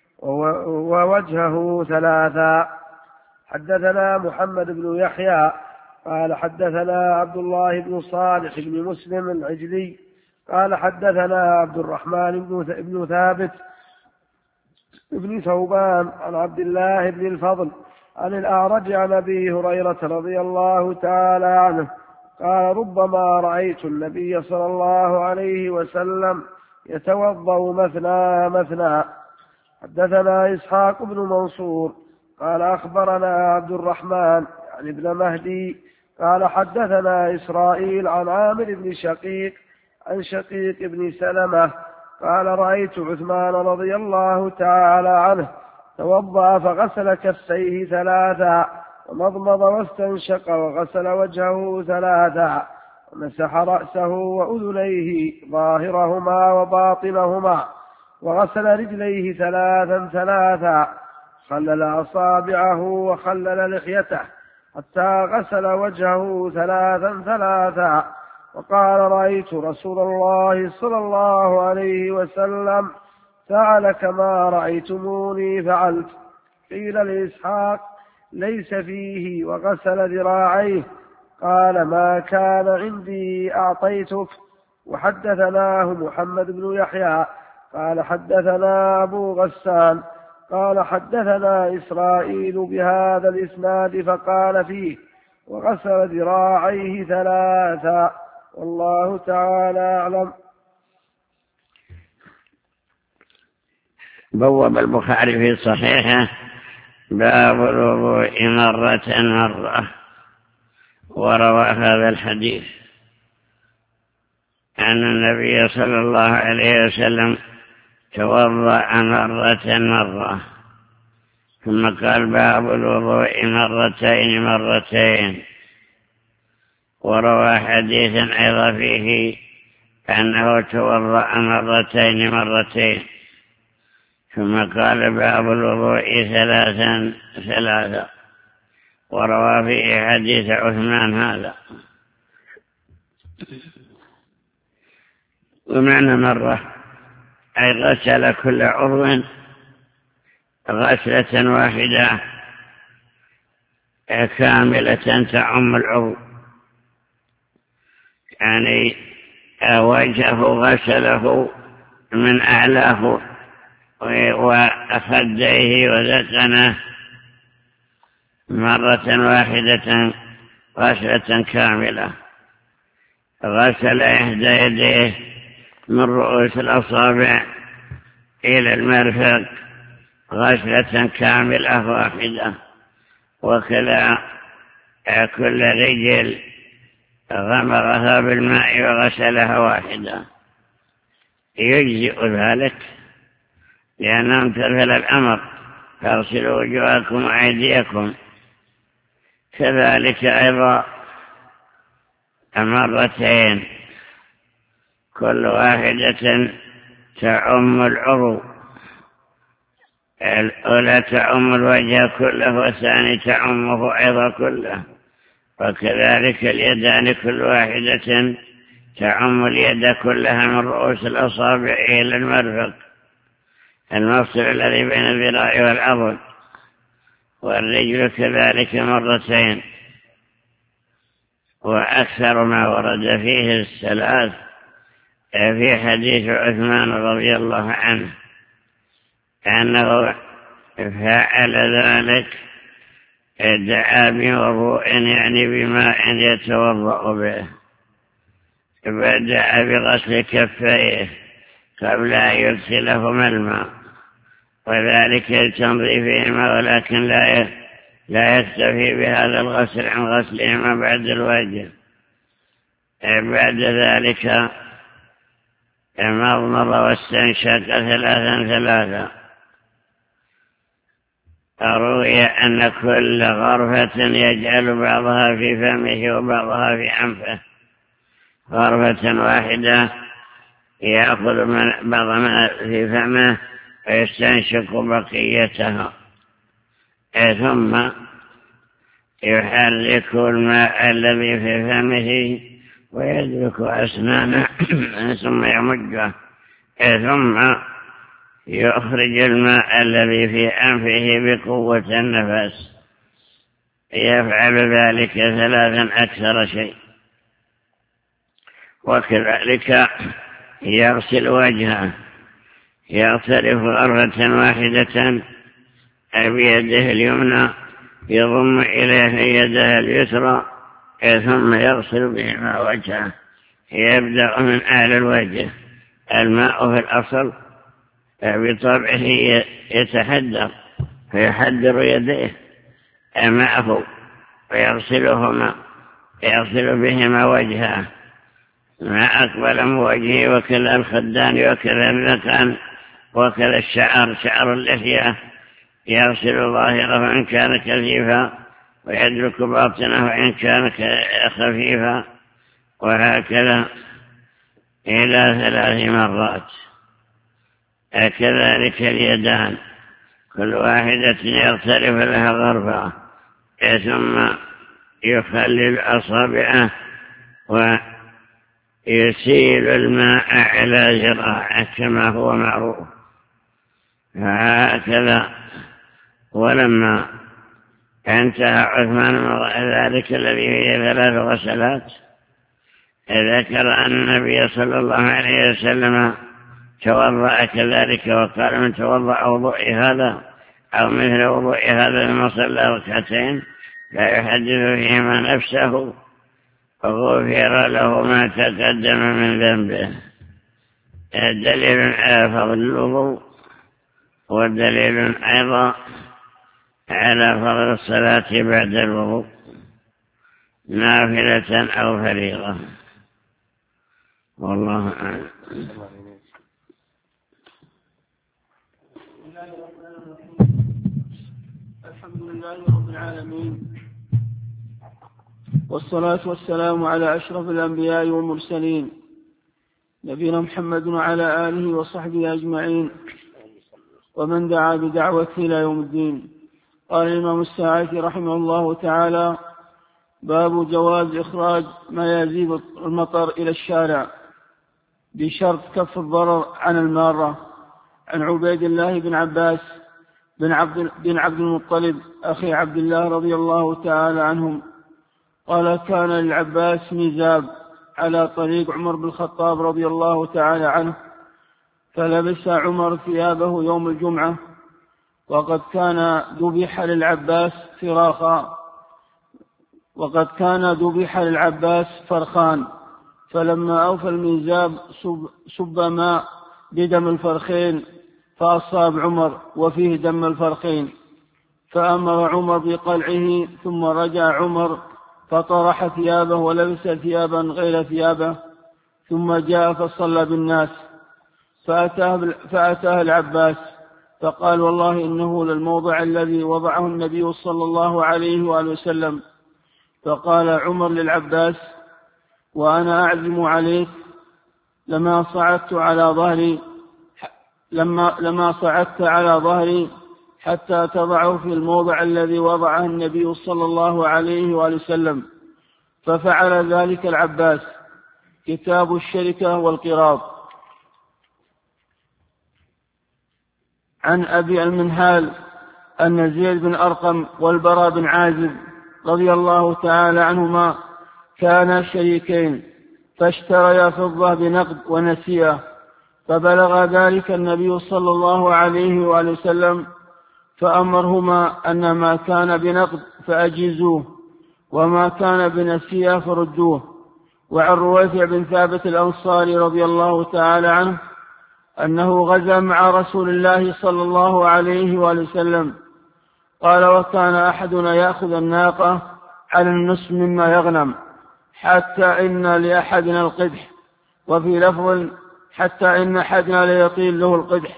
ووجهه ثلاثا. حدثنا محمد بن يحيى قال حدثنا عبد الله بن صالح بن مسلم العجلي قال حدثنا عبد الرحمن بن ثابت بن ثوبان عن عبد الله بن الفضل عن الأعرج عن أبي هريرة رضي الله تعالى عنه قال ربما رأيت النبي صلى الله عليه وسلم يتوضأ مثنى مثنى. حدثنا إسحاق بن منصور قال أخبرنا عبد الرحمن يعني ابن مهدي قال حدثنا إسرائيل عن عامر بن شقيق عن شقيق بن سلمة قال رأيت عثمان رضي الله تعالى عنه توضأ فغسل كفيه ثلاثا ومضمض واستنشق وغسل وجهه ثلاثا ومسح رأسه وأذنيه ظاهرهما وباطنهما وغسل رجليه ثلاثا ثلاثا خلل أصابعه وخلل لحيته حتى غسل وجهه ثلاثا ثلاثا وقال رأيت رسول الله صلى الله عليه وسلم فعل كما رأيتموني فعلت. قيل لإسحاق ليس فيه وغسل ذراعيه قال ما كان عندي أعطيتك. وحدثناه محمد بن يحيى قال حدثنا أبو غسان قال حدثنا إسرائيل بهذا الإسناد فقال فيه وغسل ذراعيه ثلاثا والله تعالى أعلم. بوب البخاري في صحيحه باب الوضوء مرة مرة، وروى هذا الحديث أن النبي صلى الله عليه وسلم توضأ مرة مرة، ثم قال باب الوضوء مرتين مرتين، وروى حديثا أيضا فيه أنه توضأ مرتين مرتين، ثم قال باب الوضوء ثلاثا ثلاثا، وروى فيه حديث عثمان هذا. ومعنى مرة أي غسل كل عضو غسلة واحدة كاملة تعم العضو، يعني وجهه غسله من أعلاه وخديه وذقنه مرة واحدة غسلة كاملة. غسل إحدى يديه من رؤوس الأصابع إلى المرفق غسلة كاملة واحدة، وكلا كل رجل غمرها بالماء وغسلها واحدة يجزئ ذلك، لأنه امتثل الأمر فاغسلوا وجوهكم وأيديكم. كذلك أيضا مرتين كل واحدة تعم العضو، الأولى تعم الوجه كله والثاني تعمه أيضا كله، وكذلك اليدان كل واحدة تعم اليد كلها من رؤوس الأصابع إلى المرفق المفصل الذي بين الذراع والعضد، والرجل كذلك مرتين. وأكثر ما ورد فيه الثلاث في حديث عثمان رضي الله عنه أنه فعل ذلك، دعا بوضوء يعني بماء يتوضأ به، بدأ بغسل كفيه قبل أن يدخلهما الماء، وذلك لتنظيفهما، ولكن لا لا يكتفي بهذا الغسل عن غسلهما بعد الوجه. بعد ذلك مضمض واستنشق ثلاثا ثلاثا. روي أن كل غرفة يجعل بعضها في فمه وبعضها في أنفه، غرفة واحدة يأخذ بعض ما في فمه ويستنشق بقيتها، ثم يحرك الماء الذي في فمه ويدرك أسنانه ثم يمجه، ثم يخرج الماء الذي في أنفه بقوة النفس. يفعل ذلك ثلاثا أكثر شيء. وكذلك يغسل وجهه، يغترف غرفة واحدة بيده اليمنى يضم إليه يده اليسرى ثم يغسل بهما وجهه. يبدأ من أعلى الوجه. الماء في الأصل بطبعه يتحدر فيحدر يديه معه ويغسلهما، يغسل بهما وجهه ما أقبل من وجهه، وكذا الخدان وكذا الذقن وكذا الشعر، شعر اللحية يغسل ظاهره وإن كان كثيفا، ويدرك باطنه وإن كان خفيفا، وهكذا إلى ثلاث مرات. كذلك اليدان كل واحدة يغترف لها غرفة، ثم يخلل أصابعه ويسيل الماء على ذراعه كما هو معروف. هكذا. ولما انتهى عثمان من ذلك الذي هي ثلاث غسلات، ذكر أن النبي صلى الله عليه وسلم توضأ كذلك، وقال من توضأ وضوء هذا أو مثل وضوء هذا لما صلى ركعتين لا يحدث فيهما نفسه وغفر له ما تقدم من ذنبه. دليل على فضل الوضوء، ودليل أيضا على فضل الصلاة بعد الوضوء نافلة أو فريضة. والله أعلم. الحمد لله رب العالمين، والصلاة والسلام على أشرف الأنبياء والمرسلين نبينا محمد وعلى آله وصحبه أجمعين، ومن دعا بدعوته إلى يوم الدين. قال الإمام الساعدي رحمه الله تعالى: باب جواز إخراج ما يزيد المطر إلى الشارع بشرط كف الضرر عن المارة. عن عبيد الله بن عباس بن عبد, بن عبد المطلب أخي عبد الله رضي الله تعالى عنهم قال: كان للعباس ميزاب على طريق عمر بن الخطاب رضي الله تعالى عنه، فلبس عمر ثيابه يوم الجمعة، وقد كان ذبح للعباس فراخا وقد كان ذبح للعباس فرخان، فلما أوفى الميزاب سب, سب ماء بدم الفرخين فأصاب عمر وفيه دم الفرخين، فأمر عمر بقلعه، ثم رجع عمر فطرح ثيابه ولبس ثيابا غير ثيابه، ثم جاء فصلى بالناس، فأتاه, فأتاه العباس فقال: والله إنه للموضع الذي وضعه النبي صلى الله عليه وآله وسلم. فقال عمر للعباس: وأنا أعزم عليك لما صعدت على ظهري لما, لما صعدت على ظهري حتى تضعه في الموضع الذي وضعه النبي صلى الله عليه وآله وسلم. ففعل ذلك العباس. كتاب الشركة والقراض. عن أبي المنهال أن زيد بن أرقم والبراء بن عازب رضي الله تعالى عنهما كانا شريكين، فاشتريا فضة بنقد ونسيئة، فبلغ ذلك النبي صلى الله عليه وآله وسلم، فأمرهما أن ما كان بنقد فأجيزوه، وما كان بنسيئة فردوه. وعن رويفع بن ثابت الأنصاري رضي الله تعالى عنه أنه غزا مع رسول الله صلى الله عليه وآله وسلم. قال: وكان أحدنا يأخذ الناقة على النصف مما يغنم، حتى إن لأحدنا القدح، وفي لفظ: حتى إن أحدنا ليطيل له القدح،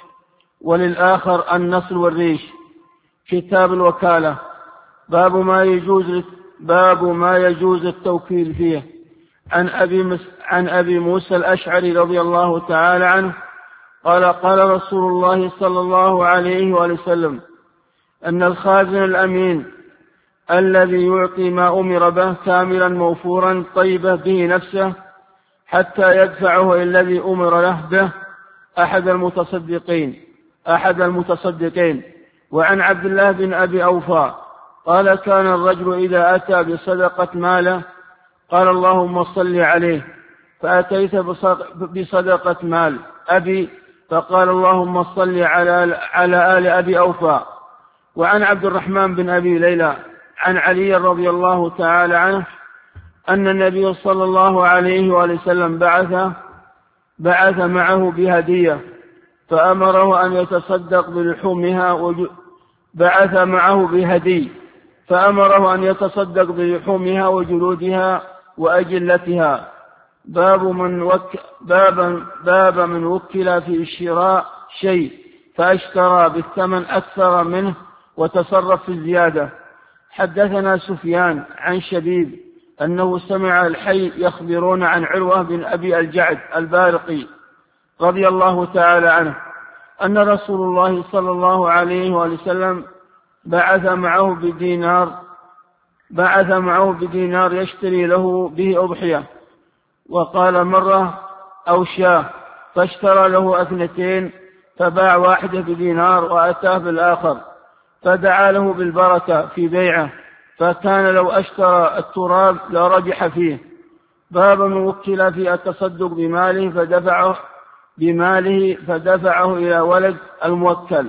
وللآخر النصل والريش. كتاب الوكالة. باب ما يجوز باب ما يجوز التوكيل فيه. عن أبي, عن أبي موسى الأشعري رضي الله تعالى عنه قال: قال رسول الله صلى الله عليه وآله وسلم: أن الخازن الأمين الذي يعطي ما أمر به كاملا موفورا طيبة به نفسه حتى يدفعه الذي أمر له به أحد المتصدقين أحد المتصدقين. وعن عبد الله بن أبي أوفى قال: كان الرجل إذا أتى بصدقة ماله قال: اللهم صل عليه، فأتيت بصدقة مال أبي فقال: اللهم صل على, على آل أبي أوفى. وعن عبد الرحمن بن أبي ليلى عن علي رضي الله تعالى عنه أن النبي صلى الله عليه وآله وسلم بعث, بعث معه بهدية فأمره أن يتصدق بلحومها بعث معه بهدي فأمره أن يتصدق بلحومها وجلودها وأجلتها. باب من, وك باب, باب من وكل في شراء شيء فاشترى بالثمن أكثر منه وتصرف في الزيادة. حدثنا سفيان عن شبيب أنه سمع الحي يخبرون عن عروة بن أبي الجعد البارقي رضي الله تعالى عنه أن رسول الله صلى الله عليه وسلم بعث معه بدينار بعث معه بدينار يشتري له به أضحية، وقال مرة أو شاه، فاشترى له اثنتين، فباع واحدة بدينار وأتاه بالآخر، فدعا له بالبركة في بيعه، فكان لو اشترى التراب لرجح فيه. باب من وكل في التصدق بماله فدفعه بماله فدفعه إلى ولد الموكل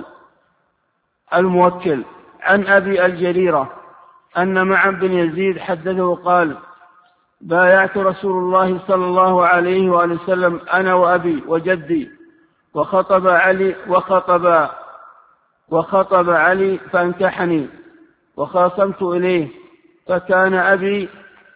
الموكل عن أبي الجريرة أن معا بن يزيد حدثه قال: بايعت رسول الله صلى الله عليه وآله وسلم أنا وأبي وجدي، وخطب علي وخطب وخطب علي فانكحني، وخاصمت إليه، فكان أبي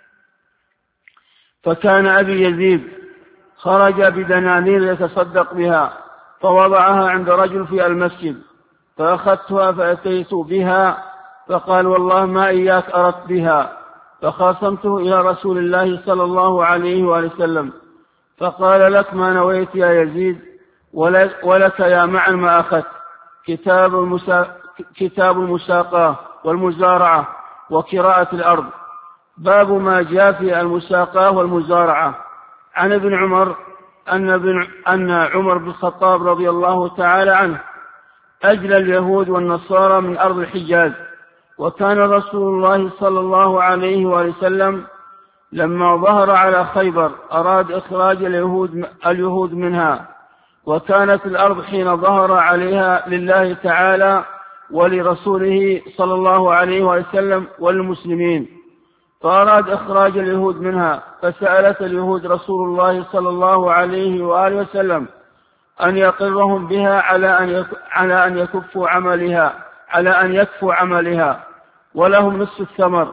فكان أبي يزيد خرج بدنانير يتصدق بها، فوضعها عند رجل في المسجد، فأخذتها فأتيت بها، فقال: والله ما إياك أردت بها، فخاصمته إلى رسول الله صلى الله عليه وسلم، فقال: لك ما نويت يا يزيد، ولك يا معا ما أخذت. كتاب المسا... كتاب المساقاة والمزارعة وكراءة الأرض. باب ما جاء في المساقاة والمزارعة. عن ابن عمر أن, بن... أن عمر بن الخطاب رضي الله تعالى عنه أجلى اليهود والنصارى من أرض الحجاز، وكان رسول الله صلى الله عليه وسلم لما ظهر على خيبر أراد إخراج اليهود, اليهود منها، وكانت الأرض حين ظهر عليها لله تعالى ولرسوله صلى الله عليه وسلم والمسلمين، فأراد إخراج اليهود منها، فسألت اليهود رسول الله صلى الله عليه وآله وسلم أن يقرهم بها على أن على أن يكفوا عملها على أن يكفوا عملها ولهم نصف الثمر،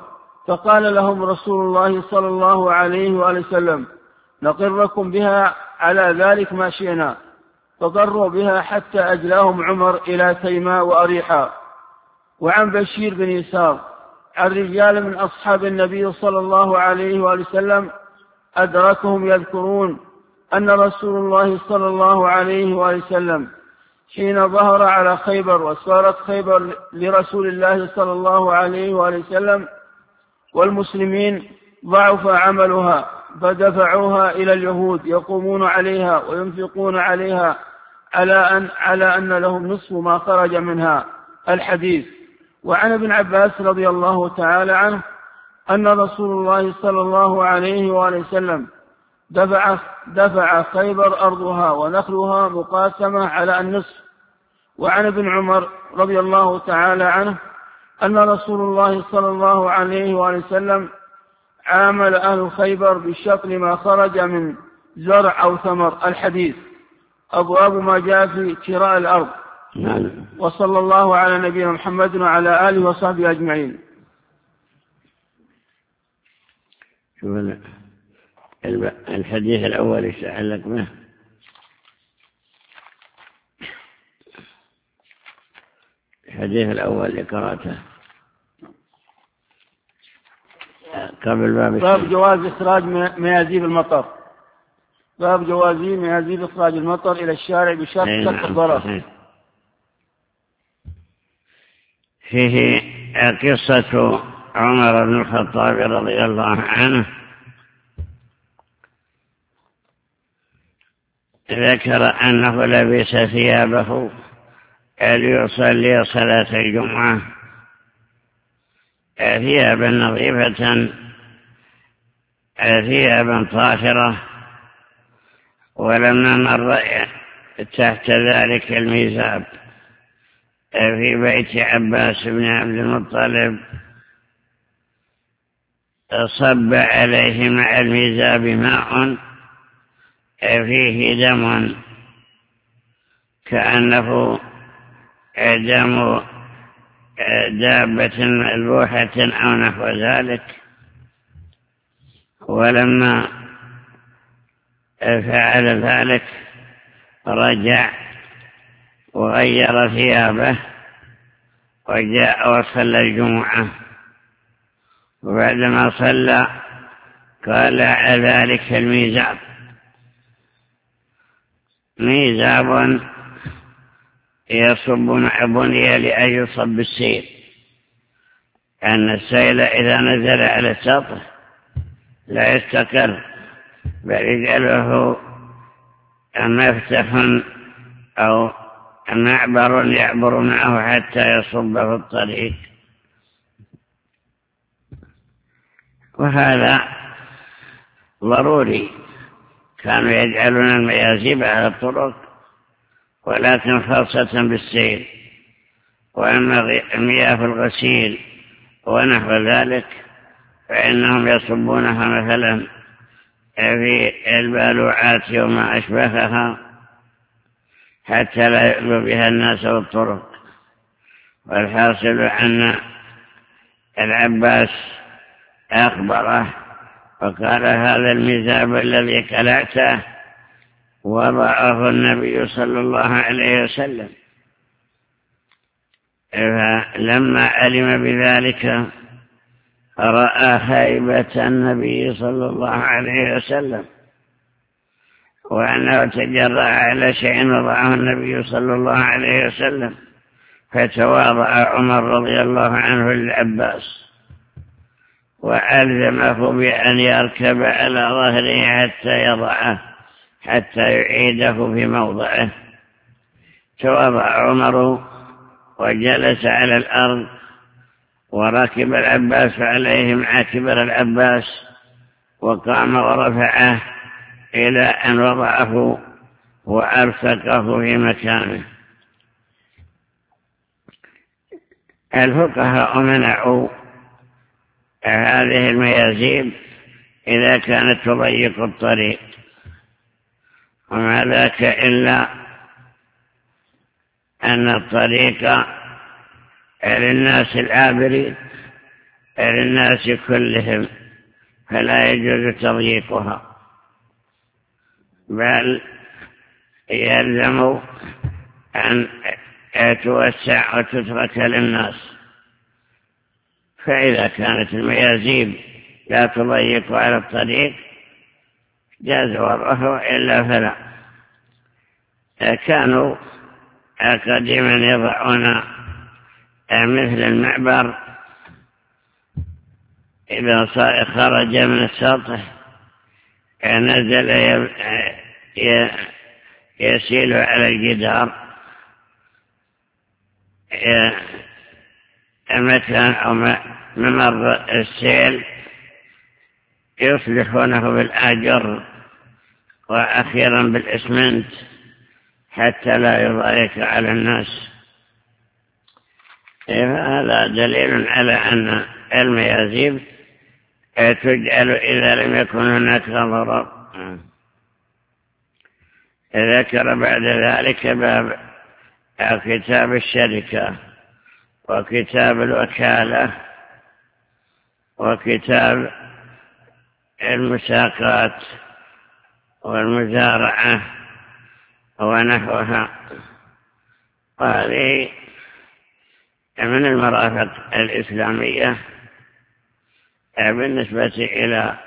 فقال لهم رسول الله صلى الله عليه وآله وسلم: نقركم بها على ذلك ما شئنا. فقروا بها حتى أجلاهم عمر إلى تيماء وأريحا. وعن بشير بن يسار عن رجال من أصحاب النبي صلى الله عليه وآله وسلم أدركهم يذكرون أن رسول الله صلى الله عليه وآله وسلم حين ظهر على خيبر وصارت خيبر لرسول الله صلى الله عليه وآله وسلم والمسلمين ضعف عملها فدفعوها إلى اليهود يقومون عليها وينفقون عليها على أن, على أن لهم نصف ما خرج منها. الحديث. وعن ابن عباس رضي الله تعالى عنه أن رسول الله صلى الله عليه وآله وسلم دفع, دفع خيبر أرضها ونخلها مقاسمة على النصف. وعن ابن عمر رضي الله تعالى عنه أن رسول الله صلى الله عليه وآله وسلم عامل أهل خيبر بشطر ما خرج من زرع أو ثمر. الحديث. أبواب ما جاء في شراء الأرض. وصلى الله على نبينا محمد وعلى آله وصحبه أجمعين. شوف الحديث الأول يتعلق به. الحديث الأول اللي قرأته قبل باب باب جواز إخراج ميازيب المطر. باب جواز ميازيب إخراج المطر إلى الشارع بشرط سد الضرر. فيه قصة عمر بن الخطاب رضي الله عنه ذكر أنه لبس ثيابه ليصلي صلاة الجمعة ثيابا نظيفة ثيابا طاهرة، ولما مر تحت ذلك الميزاب في بيت عباس بن عبد المطلب صب عليه مع الميزاب ماء فيه دم كأنه دم دابة مذبوحة أو نحو ذلك. ولما فعل ذلك رجع وغير ثيابه وجاء وصلى الجمعة، وبعدما صلى قال على ذلك الميزاب. ميزاب يصب مع بني لأن يصب السيل، أن السيل إذا نزل على السطح لا يستقر بل يجعله مفتح أو معبر يعبر معه حتى يصب في الطريق. وهذا ضروري، كانوا يجعلون الميازيب على الطرق ولكن خاصة بالسيل. وأما مياه الغسيل ونحو ذلك فإنهم يصبونها مثلا في البالوعات وما أشبهها حتى لا يؤذوا بها الناس والطرق. والحاصل أن العباس أخبره وقال هذا الميزاب الذي كلعته وضعه النبي صلى الله عليه وسلم. فلما علم بذلك رأى هيبة النبي صلى الله عليه وسلم وأنه تجرأ على شيء وضعه النبي صلى الله عليه وسلم، فتواضع عمر رضي الله عنه للعباس وألزمه بأن يركب على ظهره حتى يضعه حتى يعيده في موضعه. تواضع عمر وجلس على الأرض وركب العباس عليه مع كبر العباس، وقام ورفعه إلى أن وضعه وأرسكه في مكانه. الفقهاء منعوا هذه الميازيب إذا كانت تضيق الطريق، وما ذاك إلا أن الطريق للناس العابرين للناس كلهم، فلا يجوز تضييقها، بل يلزم أن توسع وتترك للناس. فإذا كانت الميازيب لا تضيق على الطريق جاز وضعه، إلا فلا. كانوا قديما يضعون مثل المعبر إذا خرج من السطح نزل يسيل على الجدار مثلا أو ممر السيل، يصلحونه بالآجر وأخيرا بالإسمنت حتى لا يضايق على الناس. هذا دليل على أن الميازيب تجعل إذا لم يكن هناك ضرر. ذكر بعد ذلك باب كتاب الشركة وكتاب الوكالة وكتاب المساقات والمزارعة ونحوها. وهذه من المرافق الإسلامية بالنسبة إلى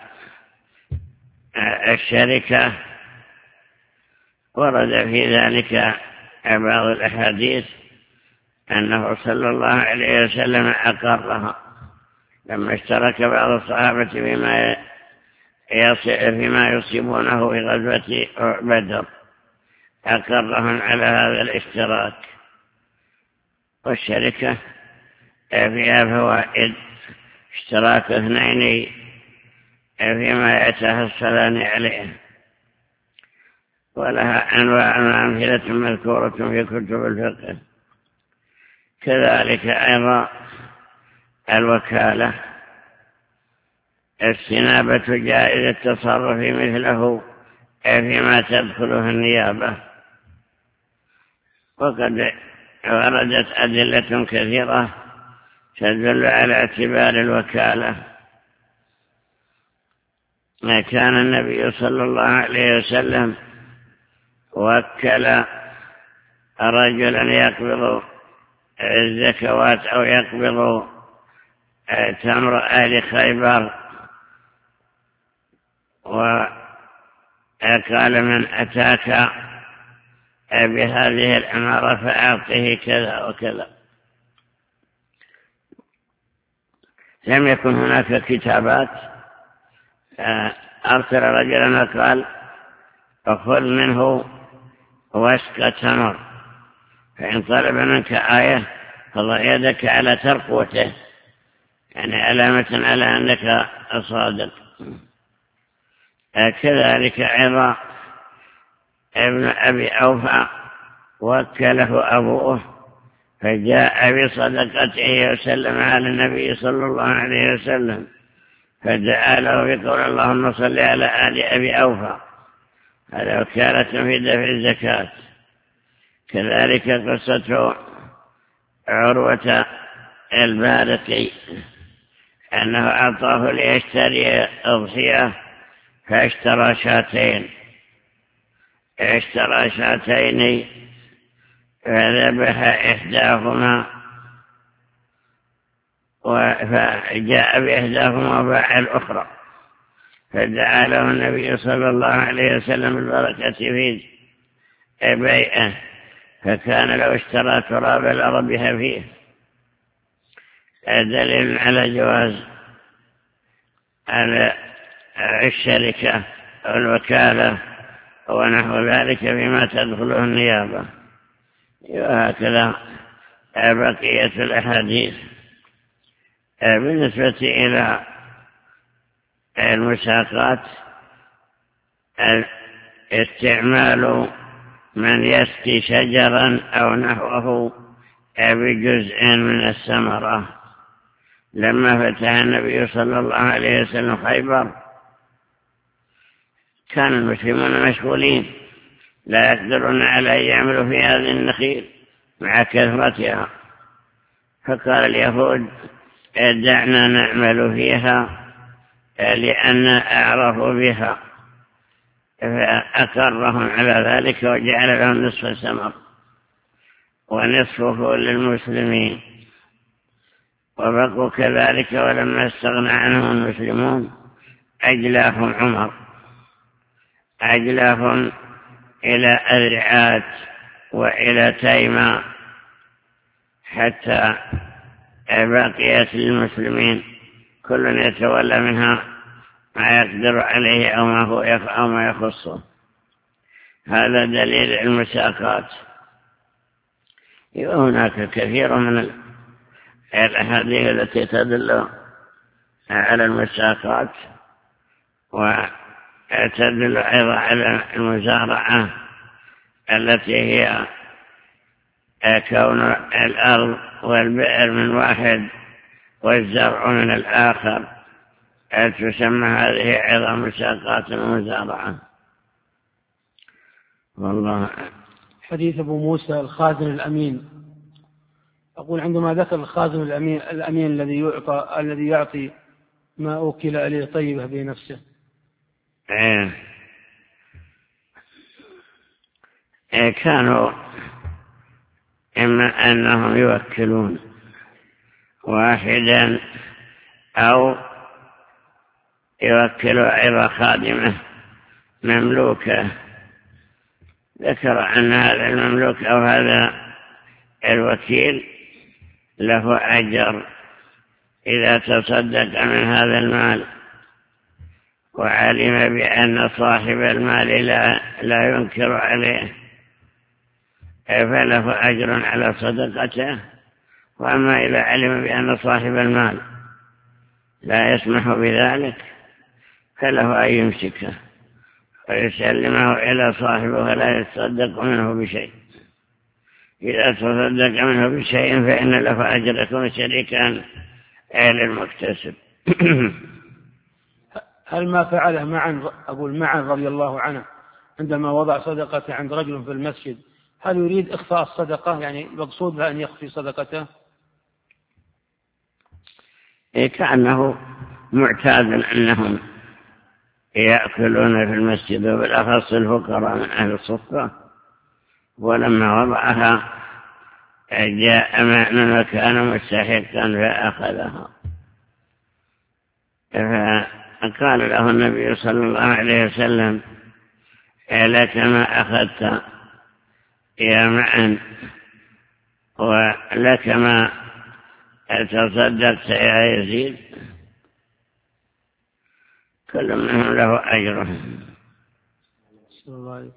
الشركة. ورد في ذلك بعض الأحاديث أنه صلى الله عليه وسلم أقرها لما اشترك بعض الصحابة فيما فيما يصيبونه في غزوة بدر، أقرهم على هذا الاشتراك. والشركة فيها فوائد، اشتراك اثنين فيما يتحصلان عليه، ولها أنواع وأمثلة مذكورة في كتب الفقه. كذلك أيضا الوكالة، استنابة جائز التصرف مثله فيما تدخله النيابة. وقد وردت أدلة كثيرة تدل على اعتبار الوكالة. ما كان النبي صلى الله عليه وسلم وكل رجلا يقبض الزكوات أو يقبض تمر أهل خيبر، وقال من أتاك بهذه الأمارة فأعطه كذا وكذا. لم يكن هناك كتابات، أرسل رجلا وقال فخذ منه وسق تمر، فإن طلب منك آية فضع يدك على ترقوته، يعني علامة على أنك صادق. كذلك أيضا ابن أبي أوفى وكله أبوه فجاء بصدقته وسلم على النبي صلى الله عليه وسلم، فدعا له بقول اللهم صل على آل أبي أوفى. هذا وكالة في دفع الزكاة. كذلك قصة عروة البارقي أنه أعطاه ليشتري أضحية فاشترى شاتين اشترى شاتين فذبح إحداهما فجاء بإحداهما وباع الأخرى، فدعا له النبي صلى الله عليه وسلم البركة في بيعه، فكان لو اشترى تراب لربح فيه. دليل على جواز على الشركة أو الوكالة ونحو ذلك فيما تدخله النيابة. وهكذا بقية الأحاديث. بالنسبة إلى المساقات، استعمال من يسقي شجرا أو نحوه بجزء من الثمرة. لما فتح النبي صلى الله عليه وسلم خيبر كان المسلمون مشغولين لا يقدرون على أن يعملوا في هذه النخيل مع كثرتها، فقال اليهود دعنا نعمل فيها لأن أعرفوا بها، فأكرهم على ذلك وجعل لهم نصف الثمر ونصفه للمسلمين، وبقوا كذلك. ولما استغنى عنهم المسلمون أجلاهم عمر، أجلاهم إلى أذرعات وإلى تيماء حتى بقيت للمسلمين كل يتولى منها ما يقدر عليه أو ما هو أو ما يخصه. هذا دليل المساقات. وهناك كثير من الأحاديث التي تدل على المساقات، وتدل أيضا على المزارعة التي هي كون الأرض والبئر من واحد والزرع من الآخر، تسمى هذه أيضا مساقات ومزارعة. والله. حديث أبو موسى الخازن الأمين، أقول عندما ذكر الخازن الأمين, الأمين الذي يعطى الذي يعطي ما أوكل إليه طيبه بنفسه. إيه. إيه كانوا إما أنهم يوكلون واحدا أو يوكلوا أيضا خادمة مملوكة. ذكر أن هذا المملوك أو هذا الوكيل له أجر إذا تصدق من هذا المال، وعلم بأن صاحب المال لا, لا ينكر عليه، فله أجر على صدقته. وأما إذا علم بأن صاحب المال لا يسمح بذلك فله أن يمسكه ويسلمه إلى صاحبه ولا يتصدق منه بشيء. إذا تصدق منه بشيء فإن له أجر يكون شريكا للمكتسب. هل ما فعله معا أقول معا رضي الله عنه عندما وضع صدقته عند رجل في المسجد، هل يريد إخفاء الصدقة؟ يعني مقصود له أن يخفي صدقته؟ كأنه معتاد أنهم يأكلون في المسجد وبالأخص الفقراء من أهل الصفة، ولما وضعها جاء مأن وكان مستحقا فأخذها، فقال له النبي صلى الله عليه وسلم: لك ما أخذت يا معن، ولك ما تصدقت يا يزيد، كل منهم له أجره. صلى الله عليه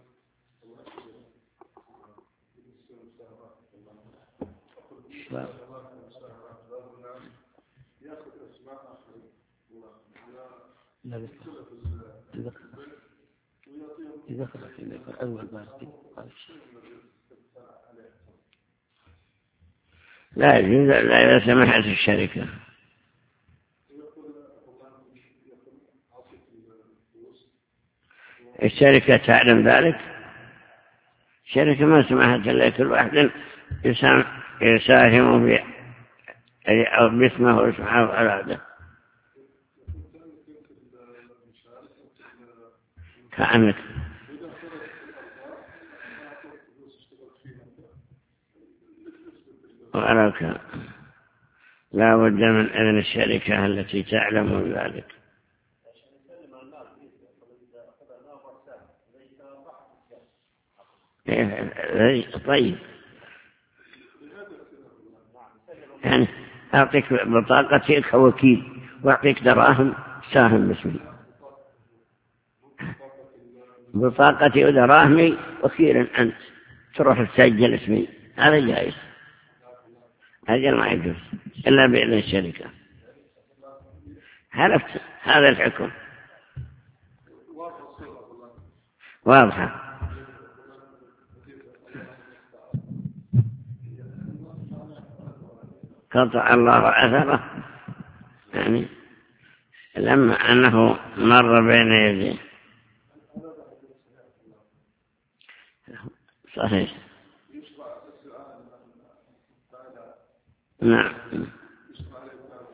لا يجوز إلا إذا سمحت الشركة. الشركة تعلم ذلك، الشركة ما سمحت إلا كل واحد يساهم في أو باسمه واسمه وأراده. كأنك ولك لا بد من إذن الشركة التي تعلم ذلك. طيب، يعني أعطيك بطاقتي كوكيل وأعطيك دراهم ساهم باسمي، بطاقتي ودراهمي وكيل أنت تروح تسجل اسمي، هذا جائز. هذا ما يجوز إلا بإذن الشركة. عرفت هذا الحكم واضحة. قطع الله أثره، يعني لما أنه مر بين يديه. صحيح، نعم.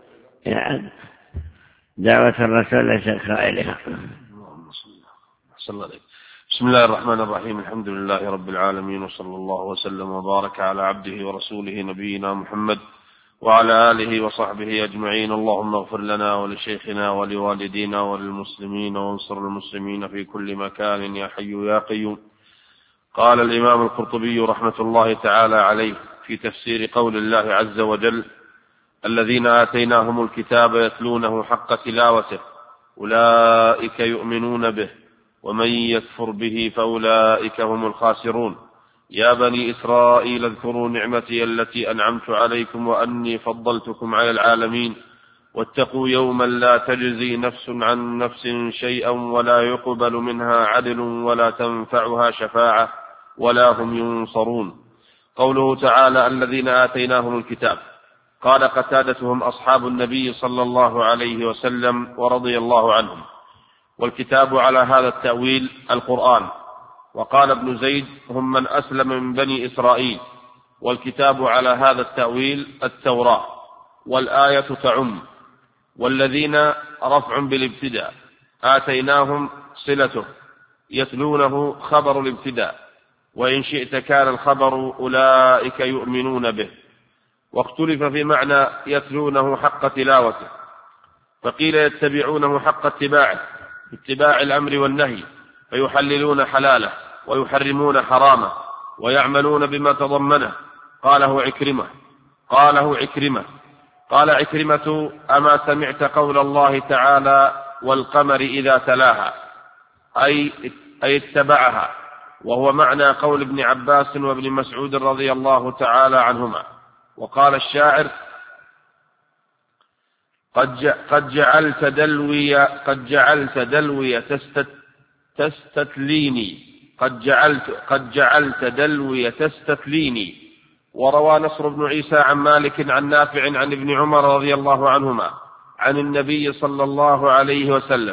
يعني دعوة الرسول ليس قائلها. صلى الله عليه. بسم الله الرحمن الرحيم. الحمد لله رب العالمين، وصلى الله وسلم وبارك على عبده ورسوله نبينا محمد وعلى آله وصحبه أجمعين. اللهم اغفر لنا ولشيخنا ولوالدينا وللمسلمين وانصر المسلمين في كل مكان يا حي يا قيوم. قال الإمام القرطبي رحمة الله تعالى عليه في تفسير قول الله عز وجل: الذين آتيناهم الكتاب يتلونه حق تلاوته أولئك يؤمنون به ومن يكفر به فأولئك هم الخاسرون. يا بني إسرائيل اذكروا نعمتي التي أنعمت عليكم وأني فضلتكم على العالمين واتقوا يوما لا تجزي نفس عن نفس شيئا ولا يقبل منها عدل ولا تنفعها شفاعة ولا هم ينصرون. قوله تعالى: الذين آتيناهم الكتاب، قال قتادتهم أصحاب النبي صلى الله عليه وسلم ورضي الله عنهم. والكتاب على هذا التأويل القرآن. وقال ابن زيد: هم من أسلم من بني إسرائيل. والكتاب على هذا التأويل التوراة. والآية تعم. والذين رفع بالابتداء، آتيناهم صلته، يتلونه خبر الابتداء، وإن شئت كان الخبر أولئك يؤمنون به. واختلف في معنى يتلونه حق تلاوته، فقيل يتبعونه حق اتباعه اتباع الأمر والنهي، فيحللون حلاله ويحرمون حرامه ويعملون بما تضمنه. قاله عكرمة قاله عكرمة قال عكرمة: أما سمعت قول الله تعالى: والقمر إذا تلاها، أي, أي اتبعها، وهو معنى قول ابن عباس وابن مسعود رضي الله تعالى عنهما. وقال الشاعر: قد جعلت دلوي قد جعلت دلوي تستت تستتليني قد جعلت قد جعلت دلوي تستتليني. وروى نصر بن عيسى عن مالك عن نافع عن ابن عمر رضي الله عنهما عن النبي صلى الله عليه وسلم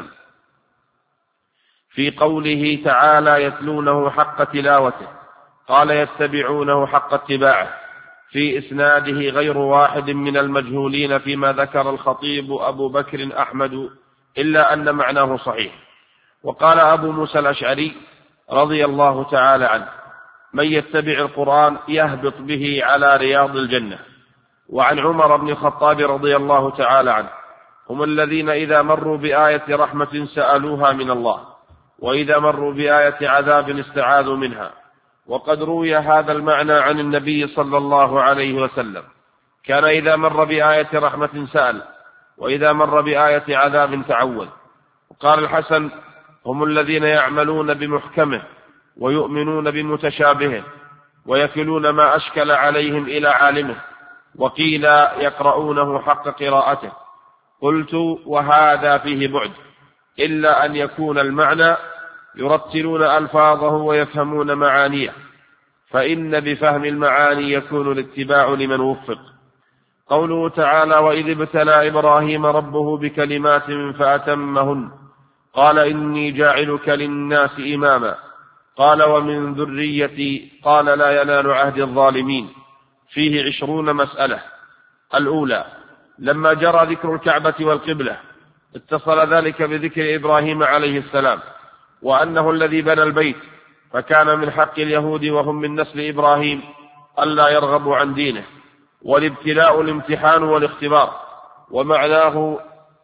في قوله تعالى: يتلونه حق تلاوته، قال: يتبعونه حق اتباعه، في إسناده غير واحد من المجهولين فيما ذكر الخطيب أبو بكر أحمد، إلا أن معناه صحيح. وقال أبو موسى الأشعري رضي الله تعالى عنه: من يتبع القرآن يهبط به على رياض الجنة. وعن عمر بن الخطاب رضي الله تعالى عنه: هم الذين إذا مروا بآية رحمة سألوها من الله، وإذا مروا بآية عذاب استعاذوا منها. وقد روي هذا المعنى عن النبي صلى الله عليه وسلم، كان إذا مر بآية رحمة سأل، وإذا مر بآية عذاب تعوذ. وقال الحسن: هم الذين يعملون بمحكمه ويؤمنون بمتشابهه ويكلون ما أشكل عليهم إلى عالمه. وقيل: يقرؤونه حق قراءته. قلت: وهذا فيه بعد، إلا أن يكون المعنى يرتلون ألفاظه ويفهمون معانيه، فإن بفهم المعاني يكون الاتباع لمن وفق. قوله تعالى: وإذ ابتلى إبراهيم ربه بكلمات فأتمهن، قال: إني جاعلك للناس إماما، قال: ومن ذريتي، قال: لا ينال عهد الظالمين. فيه عشرون مسألة. الأولى: لما جرى ذكر الكعبة والقبلة اتصل ذلك بذكر إبراهيم عليه السلام، وأنه الذي بنى البيت، فكان من حق اليهود وهم من نسل إبراهيم ألا يرغبوا عن دينه. والابتلاء الامتحان والاختبار، ومعناه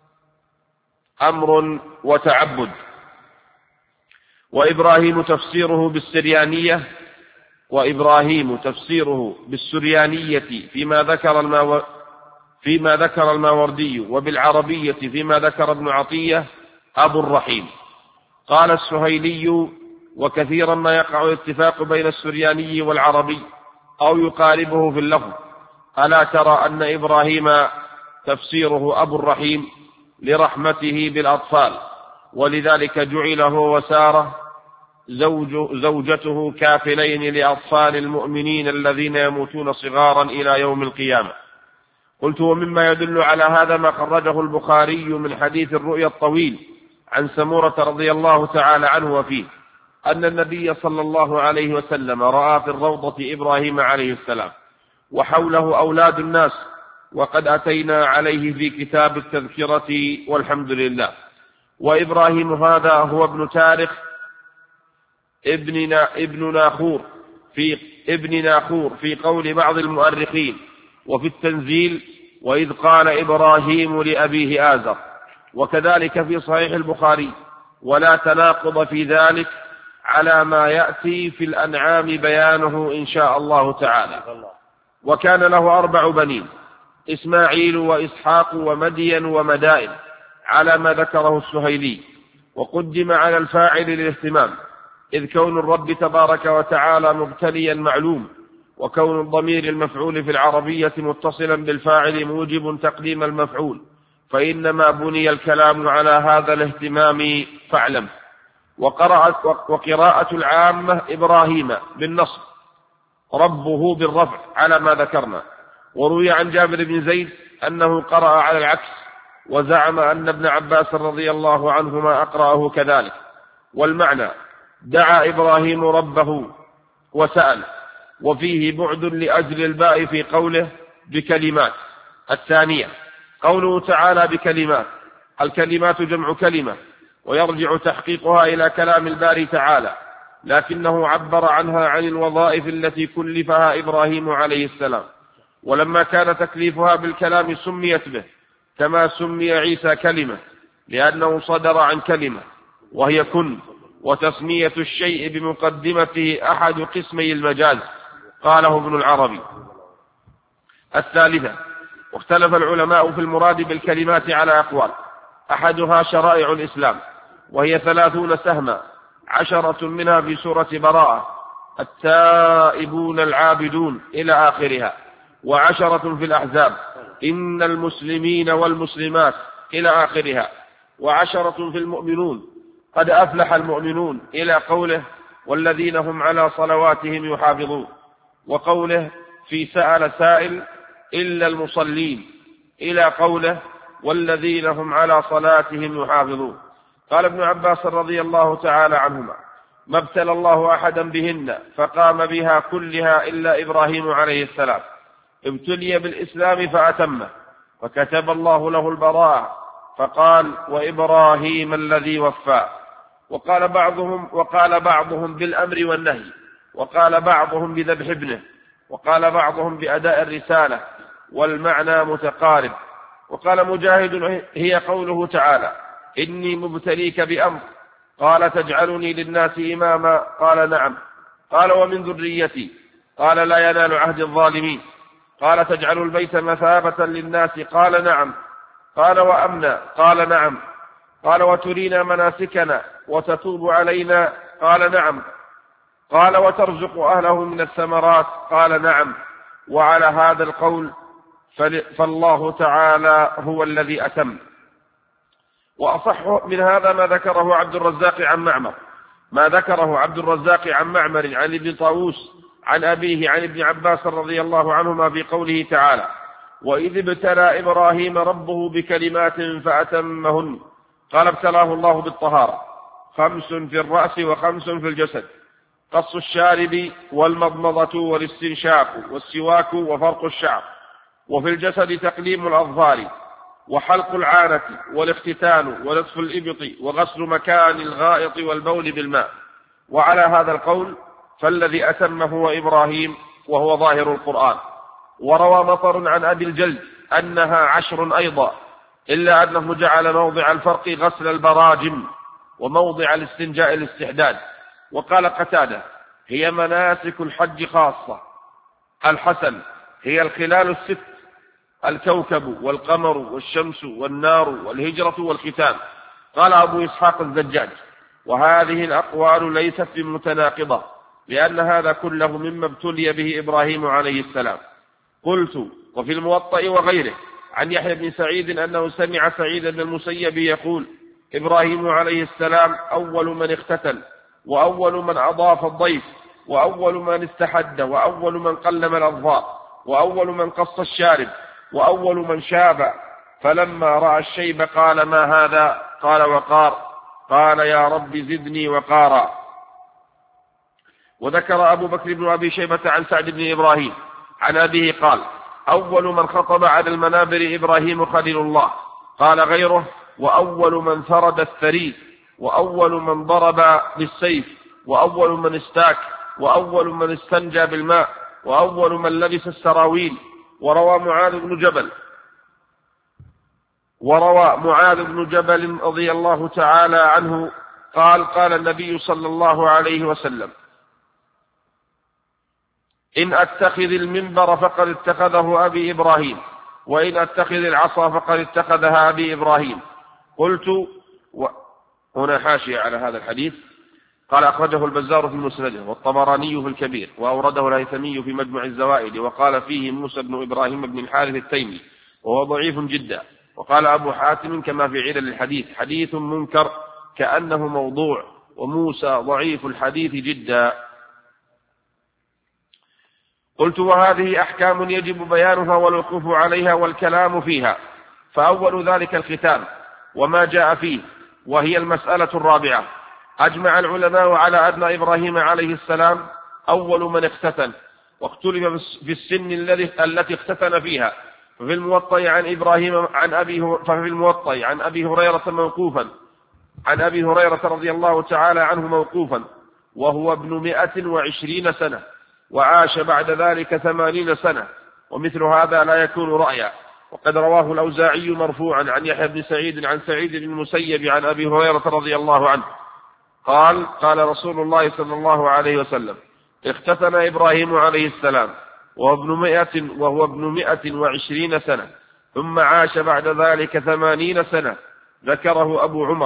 أمر وتعبد. وإبراهيم تفسيره بالسريانية وإبراهيم تفسيره بالسريانية فيما ذكر الماو... فيما ذكر الماوردي، وبالعربية فيما ذكر ابن عطية أبو الرحيم. قال السهيلي: وكثيرا ما يقع الاتفاق بين السرياني والعربي أو يقاربه في اللفظ. ألا ترى أن إبراهيم تفسيره أبو الرحيم لرحمته بالأطفال، ولذلك جعل هو وسارة زوج زوجته كافلين لأطفال المؤمنين الذين يموتون صغارا إلى يوم القيامة. قلت: ومما يدل على هذا ما خرجه البخاري من حديث الرؤيا الطويل عن سمورة رضي الله تعالى عنه، وفيه أن النبي صلى الله عليه وسلم رأى في الروضة إبراهيم عليه السلام، وحوله أولاد الناس، وقد أتينا عليه في كتاب التذكرة والحمد لله. وإبراهيم هذا هو ابن تارخ ابن ابن ناخور في ابن ناخور في قول بعض المؤرخين، وفي التنزيل وإذ قال إبراهيم لأبيه آزر، وكذلك في صحيح البخاري، ولا تناقض في ذلك على ما يأتي في الأنعام بيانه إن شاء الله تعالى. وكان له أربع بنين، إسماعيل وإسحاق ومدين ومدائن، على ما ذكره السهيلي، وقدم على الفاعل للاهتمام، إذ كون الرب تبارك وتعالى مبتليا معلوم، وكون الضمير المفعول في العربية متصلا بالفاعل موجب تقديم المفعول، فإنما بني الكلام على هذا الاهتمام فاعلم. وقراءة العامة إبراهيم بالنصب، ربه بالرفع على ما ذكرنا. وروي عن جابر بن زيد أنه قرأ على العكس، وزعم أن ابن عباس رضي الله عنهما أقرأه كذلك. والمعنى دعا إبراهيم ربه وسأل، وفيه بعد لأجل الباء في قوله بكلمات. الثانية قوله تعالى بكلمات، الكلمات جمع كلمة، ويرجع تحقيقها إلى كلام الباري تعالى، لكنه عبر عنها عن الوظائف التي كلفها إبراهيم عليه السلام، ولما كان تكليفها بالكلام سميت به، كما سمي عيسى كلمة لأنه صدر عن كلمة وهي كن، وتسمية الشيء بمقدمته أحد قسمي المجاز، قاله ابن العربي. الثالثة واختلف العلماء في المراد بالكلمات على أقوال، أحدها شرائع الإسلام، وهي ثلاثون سهما، عشرة منها في سورة براءة، التائبون العابدون إلى آخرها، وعشرة في الأحزاب، إن المسلمين والمسلمات إلى آخرها، وعشرة في المؤمنون، قد أفلح المؤمنون إلى قوله والذين هم على صلواتهم يحافظون، وقوله في سأل سائل إلا المصلين إلى قوله والذين هم على صلاتهم يحافظون. قال ابن عباس رضي الله تعالى عنهما ما ابتلى الله أحدا بهن فقام بها كلها إلا إبراهيم عليه السلام، ابتلي بالإسلام فأتمه، فكتب الله له البراءة، فقال وإبراهيم الذي وفى. وقال بعضهم وقال بعضهم بالأمر والنهي، وقال بعضهم بذبح ابنه، وقال بعضهم بأداء الرسالة، والمعنى متقارب. وقال مجاهد هي قوله تعالى إني مبتليك بأمر، قال تجعلني للناس إماما، قال نعم، قال ومن ذريتي، قال لا ينال عهد الظالمين، قال تجعل البيت مثابة للناس، قال نعم، قال وأمنا، قال نعم، قال وترينا مناسكنا وتتوب علينا، قال نعم، قال وترزق أهله من الثمرات، قال نعم. وعلى هذا القول فالله تعالى هو الذي أتم. وأصح من هذا ما ذكره عبد الرزاق عن معمر ما ذكره عبد الرزاق عن معمر عن ابن طاووس عن أبيه عن ابن عباس رضي الله عنهما في قوله تعالى وإذ ابتلى إبراهيم ربه بكلمات فأتمهن، قال ابتلاه الله بالطهارة، خمس في الرأس وخمس في الجسد، قص الشارب والمضمضة والاستنشاق والسواك وفرق الشعر، وفي الجسد تقليم الأظفار وحلق العانة والاختتان ونتف الإبط وغسل مكان الغائط والبول بالماء. وعلى هذا القول فالذي أتم هو إبراهيم، وهو ظاهر القرآن. وروى مطر عن أبي الجلد أنها عشر أيضا، إلا أنه جعل موضع الفرق غسل البراجم وموضع الاستنجاء الاستحداد. وقال قتادة هي مناسك الحج خاصة. الحسن هي الخلال الست، الكوكب والقمر والشمس والنار والهجرة والختان. قال أبو إسحاق الزجاج وهذه الأقوال ليست بمتناقضة، لأن هذا كله مما ابتلي به إبراهيم عليه السلام. قلت وفي الموطأ وغيره عن يحيى بن سعيد أنه سمع سعيد بن المسيب يقول إبراهيم عليه السلام أول من اختتل، وأول من أضاف الضيف، وأول من استحد، وأول من قلم الأظفار، وأول من قص الشارب، وأول من شاب، فلما رأى الشيب قال ما هذا؟ قال وقار، قال يا رب زدني وقارا. وذكر أبو بكر بن أبي شيبة عن سعد بن إبراهيم عن أبيه قال أول من خطب على المنابر إبراهيم خليل الله. قال غيره: وأول من ثرد الثريد، وأول من ضرب بالسيف، وأول من استاك، وأول من استنجى بالماء، وأول من لبس السراويل. وروى معاذ بن جبل وروى معاذ بن جبل رضي الله تعالى عنه قال: قال النبي صلى الله عليه وسلم: إن أتخذ المنبر فقد اتخذه أبي إبراهيم، وإن أتخذ العصا فقد اتخذها أبي إبراهيم. قلت و... هنا حاشية على هذا الحديث. قال: أخرجه البزار في مسنده، والطبراني في الكبير، وأورده الهيثمي في مجمع الزوائد، وقال فيه موسى بن إبراهيم بن الحارث التيمي، وهو ضعيف جدا. وقال أبو حاتم كما في علل الحديث: حديث منكر كأنه موضوع، وموسى ضعيف الحديث جدا. قلت: وهذه أحكام يجب بيانها والوقوف عليها والكلام فيها. فأول ذلك الختان وما جاء فيه، وهي المسألة الرابعة. أجمع العلماء على أن إبراهيم عليه السلام أول من اختتن، واختلف في السن التي اختتن فيها. ففي الموطأ عن إبراهيم عن أبي ففي الموطأ عن أبي هريرة موقوفا عن أبي هريرة رضي الله تعالى عنه موقوفا، وهو ابن مائة وعشرين سنة، وعاش بعد ذلك ثمانين سنة، ومثل هذا لا يكون رأيا. وقد رواه الأوزاعي مرفوعا عن يحيى بن سعيد عن سعيد بن المسيب عن أبي هريرة رضي الله عنه قال: قال رسول الله صلى الله عليه وسلم: اختتن إبراهيم عليه السلام وهو ابن مئة وهو ابن مئة وعشرين سنة، ثم عاش بعد ذلك ثمانين سنة. ذكره أبو عمر.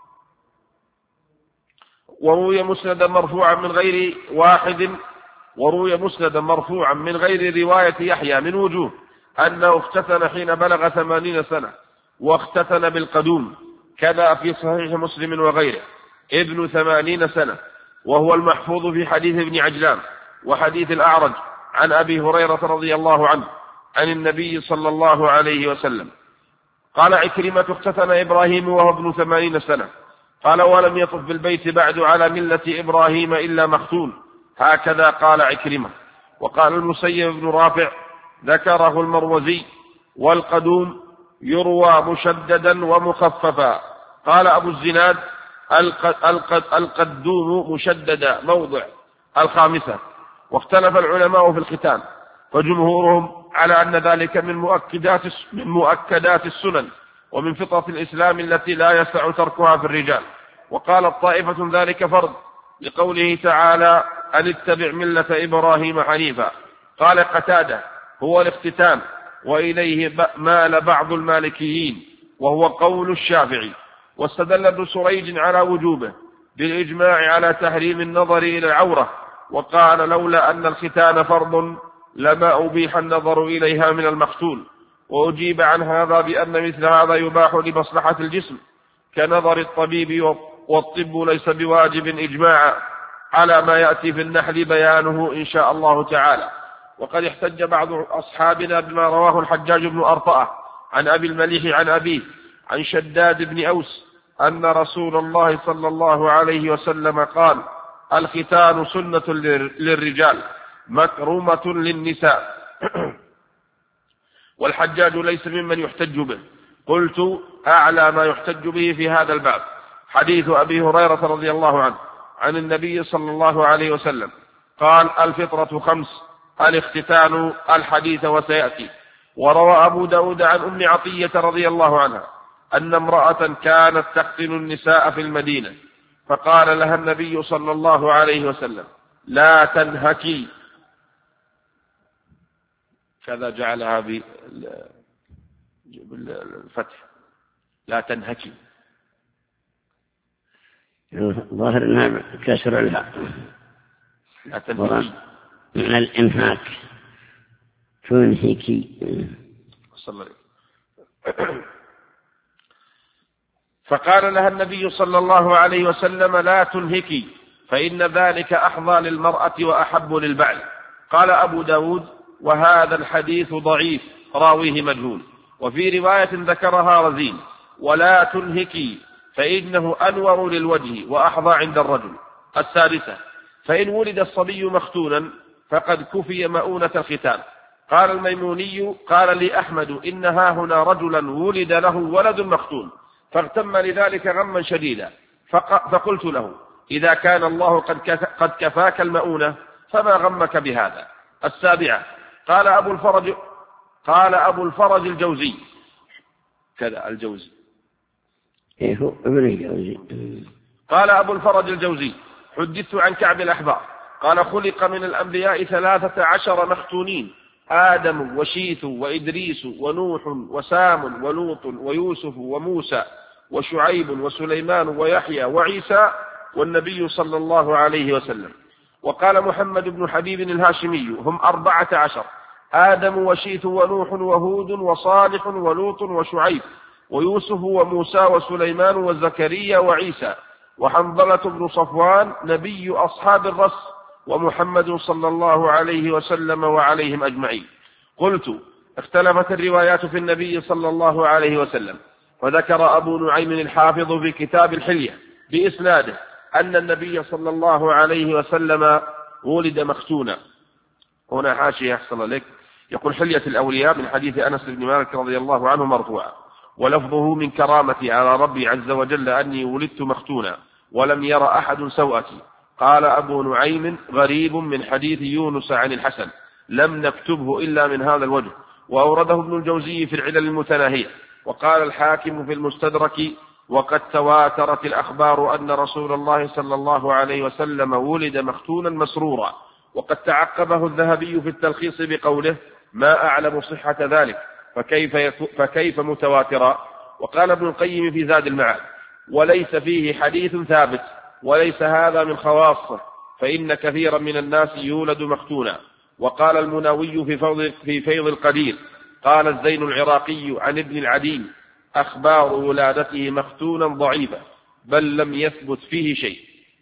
وروي مسندا مرفوعا من غير واحد وروي مسندا مرفوعا من غير رواية يحيى من وجوه أنه اختتن حين بلغ ثمانين سنة، واختتن بالقدوم، كذا في صحيح مسلم وغيره ابن ثمانين سنة، وهو المحفوظ في حديث ابن عجلان وحديث الأعرج عن أبي هريرة رضي الله عنه عن النبي صلى الله عليه وسلم. قال عكرمة: اختتن إبراهيم وهو ابن ثمانين سنة. قال: ولم يطف بالبيت بعد على ملة إبراهيم إلا مختون. هكذا قال عكرمة. وقال المسيب بن رافع: ذكره المروزي: والقدوم يروى مشددا ومخففا. قال أبو الزناد: القدوم مشددا موضع الخامسة. واختلف العلماء في الختان، فجمهورهم على أن ذلك من مؤكدات من مؤكدات السنن ومن فطرة الإسلام التي لا يسع تركها في الرجال. وقالت طائفة ذلك فرض، لقوله تعالى: أن اتبع ملة إبراهيم حنيفا. قال قتادة: هو الاختتان، وإليه مال بعض المالكيين، وهو قول الشافعي. واستدل ابن سريج على وجوبه بالإجماع على تحريم النظر إلى العورة، وقال: لولا أن الختان فرض لما أبيح النظر إليها من المختون. وأجيب عن هذا بأن مثل هذا يباح لمصلحة الجسم كنظر الطبيب، والطب ليس بواجب إجماعا، على ما يأتي في النحل بيانه إن شاء الله تعالى. وقد احتج بعض أصحابنا بما رواه الحجاج بن أرطأة عن أبي المليح عن أبيه عن شداد بن أوس أن رسول الله صلى الله عليه وسلم قال: الختان سنة للرجال مكرمة للنساء. والحجاج ليس ممن يحتج به. قلت: أعلى ما يحتج به في هذا الباب حديث أبي هريرة رضي الله عنه عن النبي صلى الله عليه وسلم قال: الفطرة خمس: الاختتان، الحديث وسيأتي. وروى أبو داود عن أم عطية رضي الله عنها أن امرأة كانت تختن النساء في المدينة، فقال لها النبي صلى الله عليه وسلم: لا تنهكي. كذا جعلها بالفتح: لا تنهكي. ظاهر انها كسر الهاء، لا تنهكي من الانهاك، تنهكي. صلى الله. فقال لها النبي صلى الله عليه وسلم: لا تنهكي، فإن ذلك أحظى للمرأة وأحب للبعل. قال أبو داود: وهذا الحديث ضعيف راويه مجهول. وفي رواية ذكرها رزين: ولا تنهكي فإنه أنور للوجه وأحظى عند الرجل. السادسة: فإن ولد الصبي مختونا فقد كفي مؤونة الختان. قال الميموني قال لي أحمد إن ها هنا رجلا ولد له ولد مختون فاغتم لذلك غما شديدا، فقلت له إذا كان الله قد كفاك المؤونة فما غمك بهذا. السابعة قال أبو الفرج قال أبو الفرج الجوزي كذا الجوزي إيه ابن الجوزي قال أبو الفرج الجوزي حدثت عن كعب الأحبار قال خلق من الأنبياء ثلاثة عشر مختونين آدم وشيث وإدريس ونوح وسام ولوط ويوسف وموسى وشعيب وسليمان ويحيى وعيسى والنبي صلى الله عليه وسلم. وقال محمد بن حبيب الهاشمي هم أربعة عشر آدم وشيث ونوح وهود وصالح ولوط وشعيب ويوسف وموسى وسليمان وزكريا وعيسى وحنظلة بن صفوان نبي أصحاب الرس ومحمد صلى الله عليه وسلم وعليهم أجمعين. قلت اختلفت الروايات في النبي صلى الله عليه وسلم، وذكر أبو نعيم الحافظ في كتاب الحلية بإسناده أن النبي صلى الله عليه وسلم ولد مختونا. هنا حاشية يحصل لك يقول حلية الأولياء من حديث أنس بن مالك رضي الله عنه مرفوعا ولفظه من كرامتي على ربي عز وجل أني ولدت مختونا ولم ير أحد سوءتي. قال أبو نعيم غريب من حديث يونس عن الحسن لم نكتبه إلا من هذا الوجه، وأورده ابن الجوزي في العلل المتناهية. وقال الحاكم في المستدرك وقد تواترت الأخبار أن رسول الله صلى الله عليه وسلم ولد مختونا مسرورا. وقد تعقبه الذهبي في التلخيص بقوله ما أعلم صحة ذلك فكيف, فكيف متواترا. وقال ابن القيم في زاد المعاد وليس فيه حديث ثابت وليس هذا من خواصه فإن كثيرا من الناس يولد مختونا. وقال المناوي في فيض, في فيض القدير قال الزين العراقي عن ابن العديم أخبار ولادته مختونا ضعيفة بل لم يثبت فيه شيء.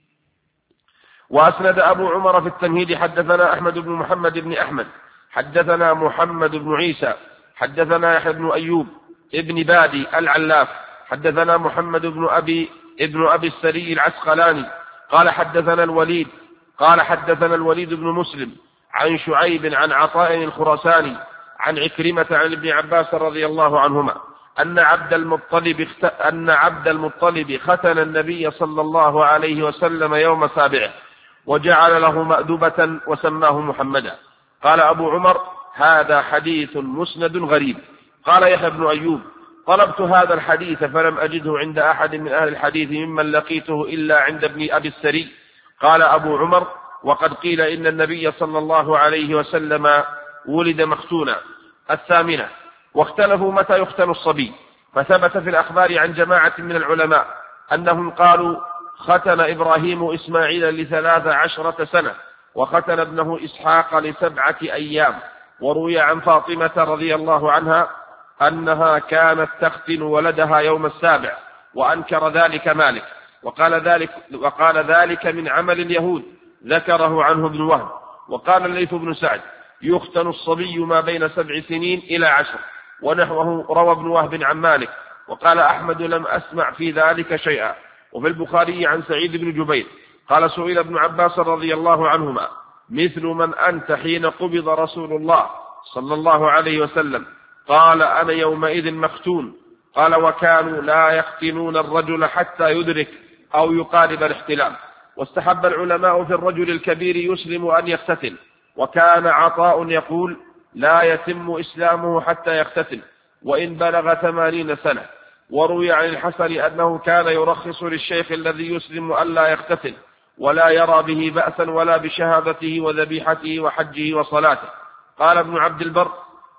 وأسند أبو عمر في التمهيد حدثنا أحمد بن محمد بن أحمد حدثنا محمد بن عيسى حدثنا يحيى بن أيوب ابن بادي العلاف حدثنا محمد بن أبي ابن أبي السري العسقلاني قال حدثنا الوليد قال حدثنا الوليد بن مسلم عن شعيب عن عطاء الخراساني عن عكرمة عن ابن عباس رضي الله عنهما أن عبد المطلب أن عبد المطلب ختن النبي صلى الله عليه وسلم يوم سابعه وجعل له مأدبة وسماه محمدا. قال أبو عمر هذا حديث مسند غريب. قال يحيى بن أيوب طلبت هذا الحديث فلم أجده عند أحد من أهل الحديث ممن لقيته إلا عند ابن أبي السري. قال أبو عمر وقد قيل إن النبي صلى الله عليه وسلم ولد مختونا. الثامنة واختلفوا متى يختن الصبي، فثبت في الأخبار عن جماعة من العلماء أنهم قالوا ختن إبراهيم إسماعيل لثلاث عشرة سنة وختن ابنه إسحاق لسبعة أيام. وروي عن فاطمة رضي الله عنها أنها كانت تختن ولدها يوم السابع وأنكر ذلك مالك وقال ذلك, وقال ذلك من عمل اليهود ذكره عنه ابن وهب. وقال الليث بن سعد يختن الصبي ما بين سبع سنين إلى عشر ونحوه روى ابن وهب عن مالك. وقال أحمد لم أسمع في ذلك شيئا. وفي البخاري عن سعيد بن جبير قال سئل ابن عباس رضي الله عنهما مثل من أنت حين قبض رسول الله صلى الله عليه وسلم؟ قال أنا يومئذ مختون. قال وكانوا لا يختنون الرجل حتى يدرك أو يقارب الاحتلام. واستحب العلماء في الرجل الكبير يسلم أن يختتن. وكان عطاء يقول لا يتم إسلامه حتى يختتن وإن بلغ ثمانين سنة. وروي عن الحسن أنه كان يرخص للشيخ الذي يسلم ألا يختتن ولا يرى به بأسا ولا بشهادته وذبيحته وحجه وصلاته. قال ابن عبد البر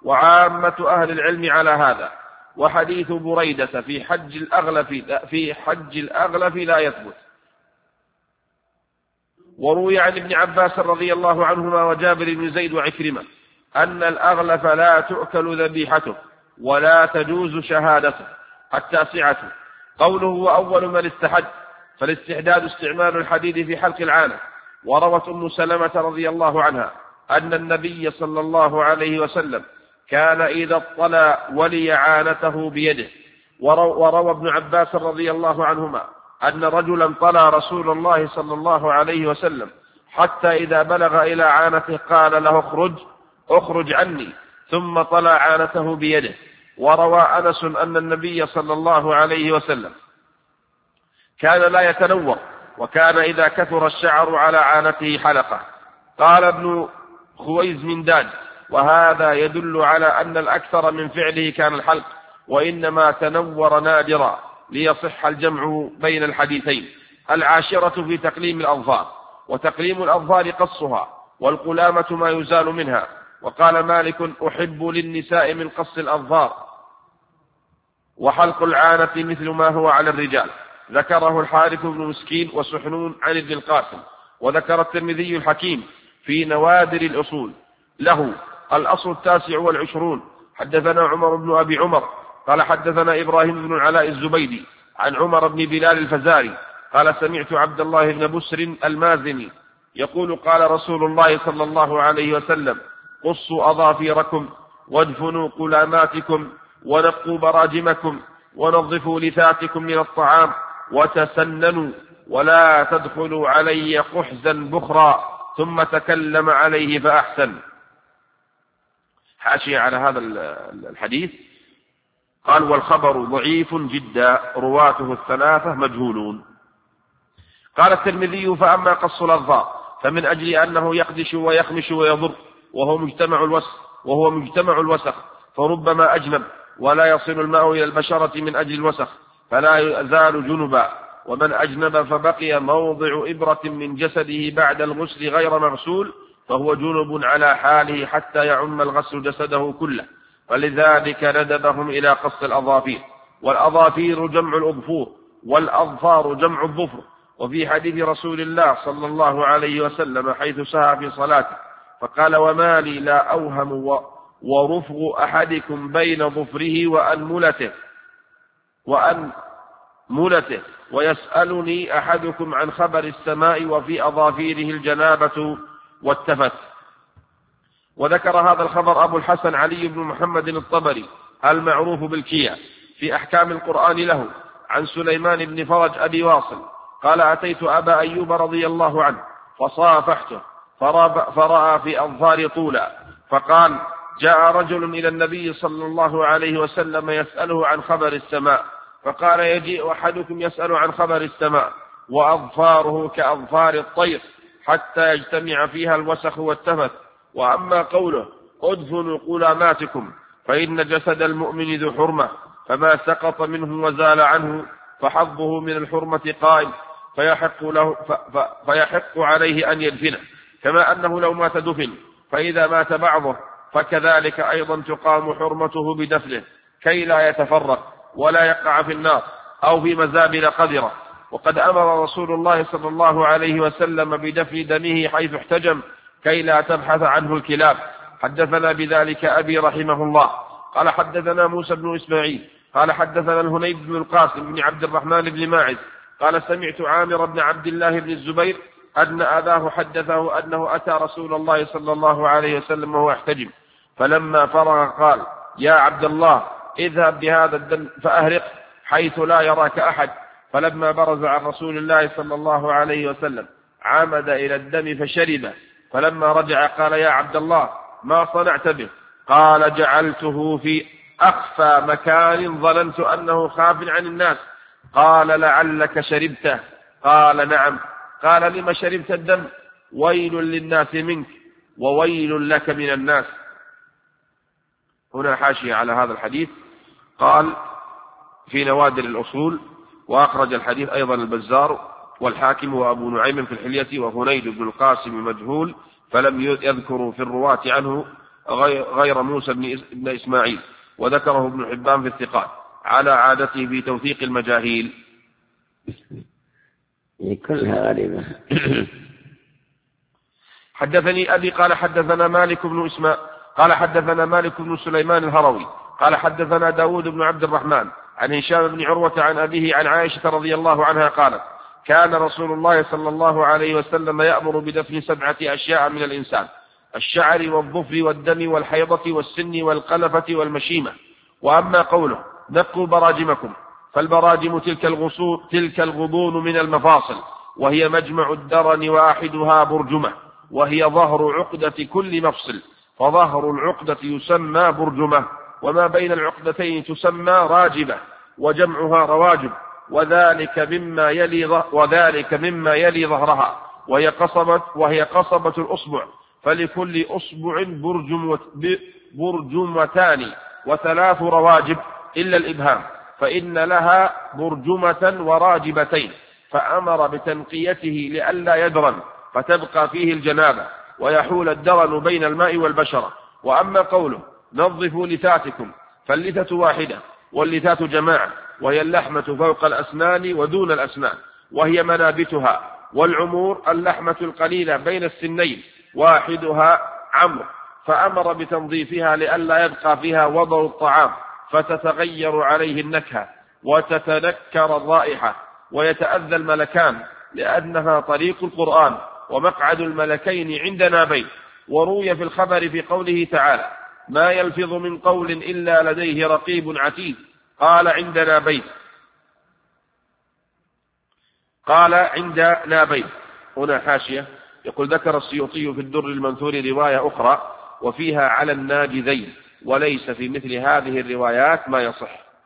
وعامة أهل العلم على هذا. وحديث بريدة في حج الأغلف في حج الأغلف لا يثبت. وروي عن ابن عباس رضي الله عنهما وجابر بن زيد وعكرمة أن الأغلف لا تؤكل ذبيحته ولا تجوز شهادته. التاسعة قوله وأول من استحد، فالاستحداد استعمال الحديد في حلق العانة. وروت أم سلمة رضي الله عنها أن النبي صلى الله عليه وسلم كان إذا اطلع ولي عانته بيده. وروى ابن عباس رضي الله عنهما أن رجلا طلع رسول الله صلى الله عليه وسلم حتى إذا بلغ إلى عانته قال له اخرج اخرج عني، ثم طلع عانته بيده. وروى أنس أن النبي صلى الله عليه وسلم كان لا يتنور، وكان إذا كثر الشعر على عانته حلقة. قال ابن خويز من داد: وهذا يدل على أن الأكثر من فعله كان الحلق، وإنما تنور نادرا، ليصح الجمع بين الحديثين. العاشرة في تقليم الأظفار، وتقليم الأظفار قصها، والقلامة ما يزال منها. وقال مالك: أحب للنساء من قص الأظفار، وحلق العانة مثل ما هو على الرجال. ذكره الحارث بن مسكين وسحنون عن ابن القاسم. وذكر الترمذي الحكيم في نوادر الأصول له الأصل التاسع والعشرون. حدثنا عمر بن أبي عمر قال حدثنا إبراهيم بن العلاء الزبيدي عن عمر بن بلال الفزاري قال سمعت عبد الله بن بسر المازني يقول: قال رسول الله صلى الله عليه وسلم: قصوا أظافيركم، وادفنوا قلاماتكم، ونقوا براجمكم، ونظفوا لثاتكم من الطعام، وتسننوا، ولا تدخلوا علي قحزا بخرا. ثم تكلم عليه فأحسن. حاشية على هذا الحديث قال: والخبر ضعيف جدا، رواته الثلاثة مجهولون. قال الترمذي: فأما قص الأظفار فمن أجل أنه يخدش ويخمش ويضر، وهو مجتمع الوسخ وهو مجتمع الوسخ فربما أجنب، ولا يصل الماء إلى البشرة من أجل الوسخ فلا يزال جنبا. ومن أجنب فبقي موضع إبرة من جسده بعد الغسل غير مغسول فهو جنب على حاله حتى يعم الغسل جسده كله، فلذلك ندبهم إلى قص الأظافير. والأظافير جمع الأظفور، والأظفار جمع الظفر. وفي حديث رسول الله صلى الله عليه وسلم حيث سهى في صلاته فقال: وما لي لا أوهم ورفغ أحدكم بين ظفره وأنملته وأنملته ويسألني أحدكم عن خبر السماء وفي أظافيره الجنابة والتفت. وذكر هذا الخبر أبو الحسن علي بن محمد الطبري المعروف بالكيا في أحكام القرآن له عن سليمان بن فرج أبي واصل قال: أتيت أبا أيوب رضي الله عنه فصافحته فرأى في أظفار طولا، فقال: جاء رجل إلى النبي صلى الله عليه وسلم يسأله عن خبر السماء، فقال: يجيء أحدكم يسأل عن خبر السماء وأظفاره كأظفار الطير حتى يجتمع فيها الوسخ والتفت. وأما قوله: ادفنوا قلاماتكم فإن جسد المؤمن ذو حرمة، فما سقط منه وزال عنه فحظه من الحرمة قائم، فيحق, له فيحق عليه أن يدفنه، كما أنه لو مات دفن، فإذا مات بعضه فكذلك أيضا تقام حرمته بدفنه كي لا يتفرق ولا يقع في النار أو في مزابل قذرة. وقد أمر رسول الله صلى الله عليه وسلم بدفن دمه حيث احتجم كي لا تبحث عنه الكلاب. حدثنا بذلك أبي رحمه الله قال: حدثنا موسى بن إسماعيل قال: حدثنا الهنيد بن القاسم بن عبد الرحمن بن ماعز قال: سمعت عامر بن عبد الله بن الزبير أن أباه حدثه أنه أتى رسول الله صلى الله عليه وسلم وهو يحتجم، فلما فرغ قال: يا عبد الله، اذهب بهذا الدم فأهرق حيث لا يراك أحد. فلما برز عن رسول الله صلى الله عليه وسلم عمد إلى الدم فشربه، فلما رجع قال: يا عبد الله، ما صنعت به؟ قال: جعلته في أخفى مكان ظننت أنه خاف عن الناس. قال: لعلك شربته؟ قال: نعم. قال: لما شربت الدم؟ ويل للناس منك وويل لك من الناس. هنا حاشية على هذا الحديث قال: في نوادر الأصول. وأخرج الحديث أيضا البزار والحاكم وأبو نعيم في الحلية، وهنيد بن القاسم مجهول فلم يذكروا في الرواة عنه غير موسى بن إسماعيل، وذكره ابن حبان في الثقات على عادته في توثيق المجاهيل. كلها غريبة. حدثني أبي قال: حدثنا مالك بن إسماعيل قال: حدثنا مالك بن سليمان الهروي قال: حدثنا داود بن عبد الرحمن عن هشام بن عروة عن أبيه عن عائشة رضي الله عنها قالت: كان رسول الله صلى الله عليه وسلم يأمر بدفن سبعة أشياء من الإنسان: الشعر والظفر والدم والحيضة والسن والقلفة والمشيمة. وأما قوله: نقوا براجمكم، فالبراجم تلك الغصون تلك الغضون من المفاصل، وهي مجمع الدرن واحدها برجمة، وهي ظهر عقدة كل مفصل، فظهر العقدة يسمى برجمة، وما بين العقدتين تسمى راجبة، وجمعها رواجب، وذلك مما يلي وذلك مما يلي ظهرها، وهي قصبة وهي قصبة الأصبع، فلكل أصبع برجم برجمتان وثلاث رواجب إلا الإبهام، فإن لها برجمة وراجبتين، فأمر بتنقيته لئلا يدرن فتبقى فيه الجنابة ويحول الدرن بين الماء والبشرة. وأما قوله نظفوا لثاتكم، فاللثة واحدة، واللثات جماعة، وهي اللحمة فوق الأسنان ودون الأسنان، وهي منابتها، والعمور اللحمة القليلة بين السنين، واحدها عمر، فأمر بتنظيفها لئلا يبقى فيها وضع الطعام فتتغير عليه النكهة وتتنكر الرائحة ويتأذى الملكان، لأنها طريق القرآن ومقعد الملكين عند نابين. وروي في الخبر في قوله تعالى ما يلفظ من قول إلا لديه رقيب عتيد، قال عند نابين قال عند نابين هنا حاشية يقول ذكر السيوطي في الدر المنثور رواية أخرى وفيها على الناجذين، وليس في مثل هذه الروايات ما يصح.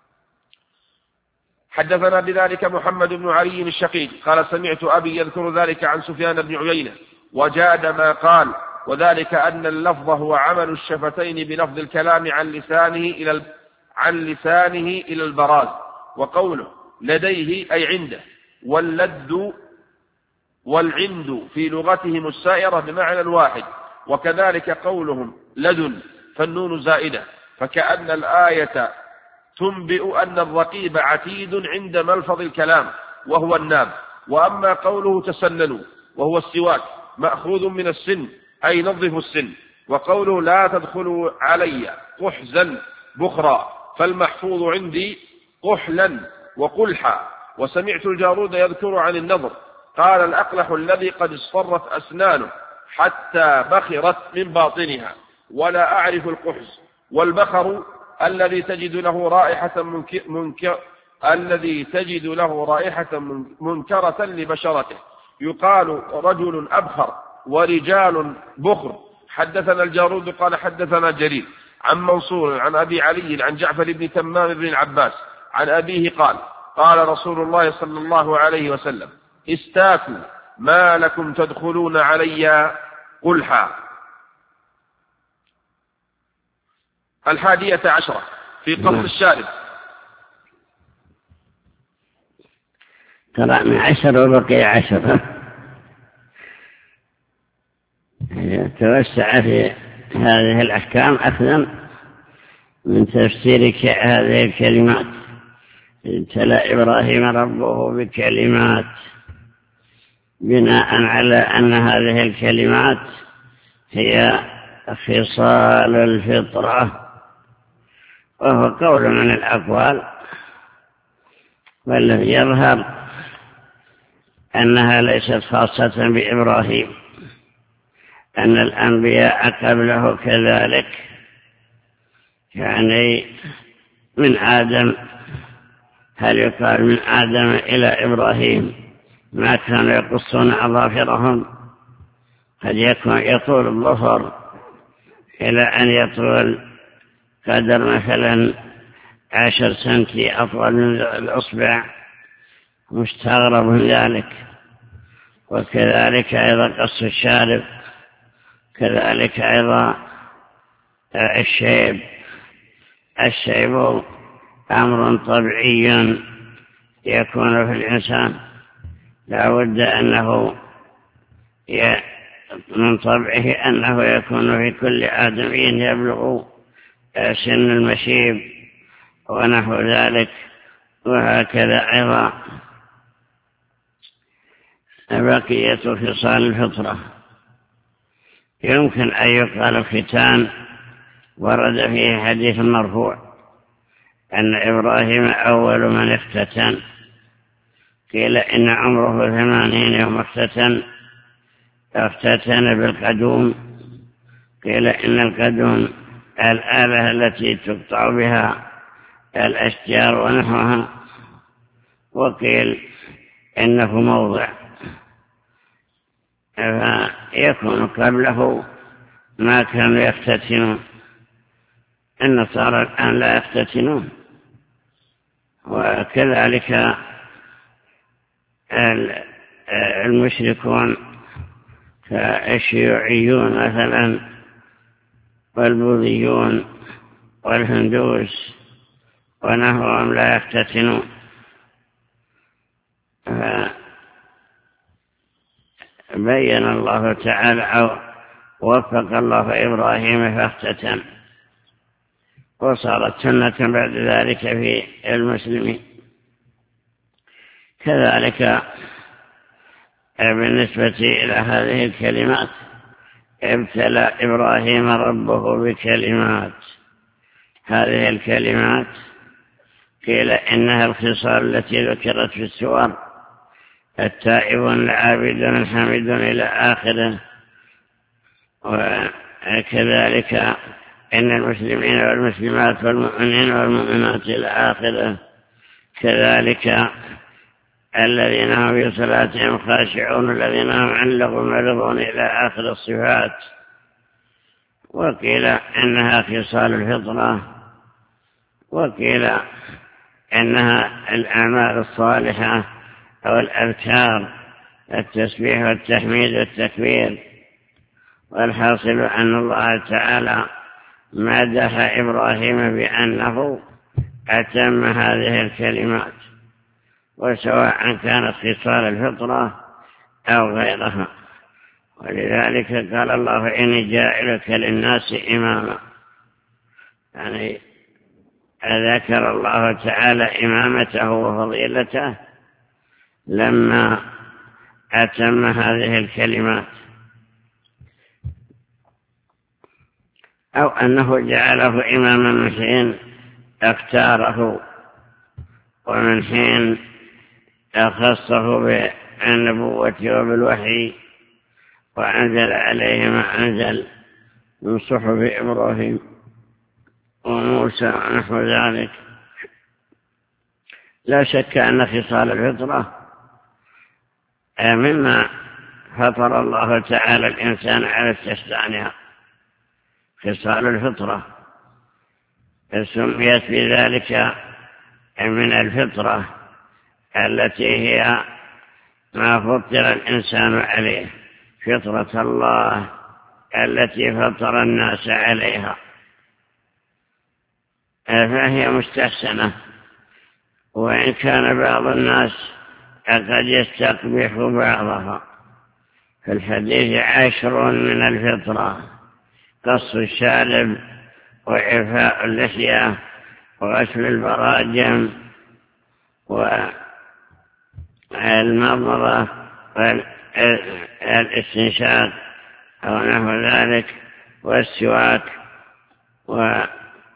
حدثنا بذلك محمد بن علي الشقيق قال سمعت أبي يذكر ذلك عن سفيان بن عيينة وجاد ما قال، وذلك أن اللفظ هو عمل الشفتين بلفظ الكلام عن لسانه إلى عن لسانه إلى البراز، وقوله لديه أي عنده، واللد والعند في لغتهم السائرة بمعنى واحد، وكذلك قولهم لدن فالنون زائدة، فكأن الآية تنبئ أن الرقيب عتيد عند ملفظ الكلام وهو الناب. وأما قوله تسننوا وهو السواك مأخوذ من السن أي نظفوا السن، وقوله لا تدخلوا علي قحزا بخرا، فالمحفوظ عندي قحلا وقلحا. وسمعت الجارود يذكر عن النظر قال الأقلح الذي قد اصفرت أسنانه حتى بخرت من باطنها، ولا أعرف القحز. والبخر الذي تجد له رائحة منكر منكر الذي تجد له رائحة منكرة لبشرته، يقال رجل أبخر ورجال بخر. حدثنا الجارود قال حدثنا جرير عن منصور عن أبي علي عن جعفر بن تمام بن العباس عن أبيه قال قال رسول الله صلى الله عليه وسلم استاكوا ما لكم تدخلون علي قلحا. الحادية عشرة في قص الشارب. قرأنا عشر وبقي عشر، توسع في هذه الأحكام أخذا من تفسير هذه الكلمات. ابتلى إبراهيم ربه بكلمات بناء على أن هذه الكلمات هي خصال الفطرة، وهو قول من الأقوال، والذي يظهر أنها ليست خاصة بإبراهيم، أن الأنبياء قبله كذلك، يعني من آدم، هل يقال من آدم إلى إبراهيم ما كانوا يقصون أظافرهم؟ قد يكون يطول الظفر إلى أن يطول قدر مثلا عشر سنتي أطول من الأصبع، مستغرب من ذلك. وكذلك أيضا قص الشارب، كذلك أيضا الشيب. الشيب أمر طبيعي يكون في الإنسان، لا بد أنه من طبعه أنه يكون في كل آدمي يبلغ سن المشيب ونحو ذلك. وهكذا أيضا بقية خصال الفطرة. يمكن أن يقال ختان ورد فيه حديث مرفوع أن إبراهيم أول من اختتن، قيل إن عمره ثمانين يوم اختتن اختتن بالقدوم، قيل إن القدوم الآلة التي تقطع بها الأشجار ونحوها، وقيل إنه موضع فيكون قبله ما كانوا يختتنون. النصارى الآن لا يختتنون، وكذلك المشركون كالشيوعيون مثلا والبوذيون والهندوس ونحوهم لا يختتنون. بين الله تعالى أو وفق الله إبراهيم فاختتن، وصارت سنة بعد ذلك في المسلمين. كذلك بالنسبة إلى هذه الكلمات، ابتلى إبراهيم ربه بكلمات. هذه الكلمات قيل إنها الخصال التي ذكرت في السور: التائب العابد الحميد إلى آخره. وكذلك إن المسلمين والمسلمات والمؤمنين والمؤمنات إلى آخره. كذلك الذين هم في صلاتهم خاشعون الذين هم عن اللغو معرضون إلى آخر الصفات. وقيل إنها خصال الفطرة، وقيل إنها الأعمال الصالحة أو الأذكار، التسبيح والتحميد والتكبير. والحاصل أن الله تعالى مدح إبراهيم بأنه أتم هذه الكلمات، وسواء كانت خصال الفطرة أو غيرها. ولذلك قال الله: إني جاعلك للناس إماما. يعني ذكر الله تعالى إمامته وفضيلته لما أتم هذه الكلمات، أو أنه جعله إماما من حين اختاره، ومن حين خصه بالنبوة وبالوحي، وأنزل عليه ما أنزل من صحف إبراهيم وموسى ونحو ذلك. لا شك أن خصال الفطرة مما فطر الله تعالى الإنسان على استحسانها، خصال الفطرة سميت بذلك من الفطرة التي هي ما فطر الإنسان عليه، فطرة الله التي فطر الناس عليها، فهي مستحسنة. وإن كان بعض الناس قد يستقبح بعضها. في الحديث: عشر من الفطرة: قص الشارب، وإعفاء اللحية، وغسل البراجم، والمضمضة، والاستنشاق أو نحو ذلك، والسواك، ونتف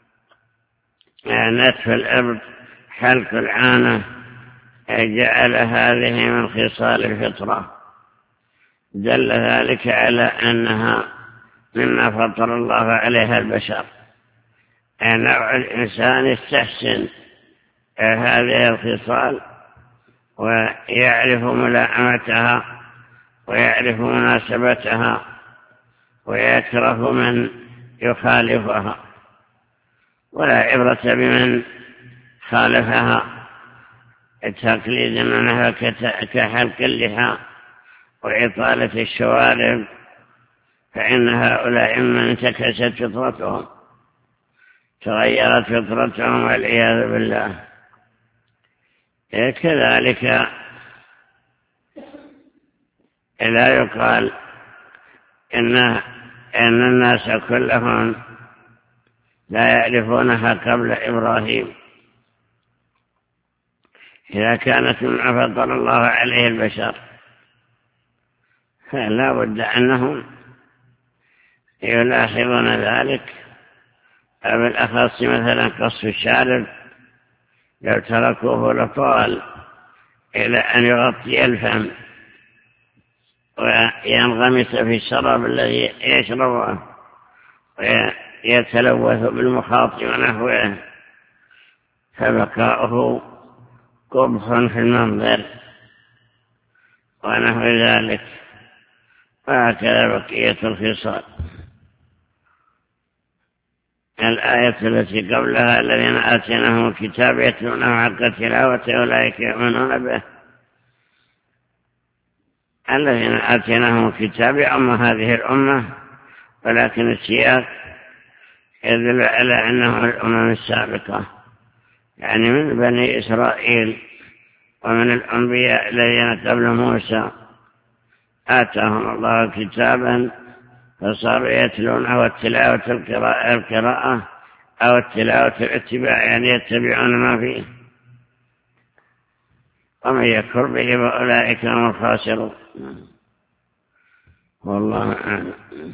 الإبط، حلق العانة. جعل هذه من خصال الفطرة. دل ذلك على أنها مما فطر الله عليها البشر. نوع الإنسان يستحسن هذه الخصال ويعرف ملائمتها ويعرف مناسبتها، ويكره من يخالفها، ولا عبرة بمن خالفها تقليدا منها كحلق اللحى وإطالة الشوارب، فإن هؤلاء من انتكست فطرتهم، تغيرت فطرتهم والعياذ بالله. كذلك لا يقال إن, إن الناس كلهم لا يعرفونها قبل إبراهيم. إذا كانت مما فضل الله عليه البشر، فلا بد أنهم يلاحظون ذلك. بالأخص مثلا قص الشارب، لو تركوه لطال إلى أن يغطي الفم وينغمس في الشراب الذي يشربه ويتلوث بالمخاط ونحوه، فبقاؤه قبح في المنظر ونحو ذلك. وهكذا بقية الخصال. الآية التي قبلها الذين آتيناهم الكتاب يتلونه حق تلاوته أولئك يؤمنون به. الذين آتيناهم الكتاب أما هذه الأمة، ولكن السياق يدل على أنه الأمم السابقة، يعني من بني إسرائيل ومن الأنبياء الذين قبل موسى آتاهم الله كتابا فصاروا يتلونه، والتلاوة القراءة, القراءة أو التلاوة الاتباع، يعني يتبعون ما فيه. ومن يكفر به فأولئك هم الخاسرون. والله أعلم.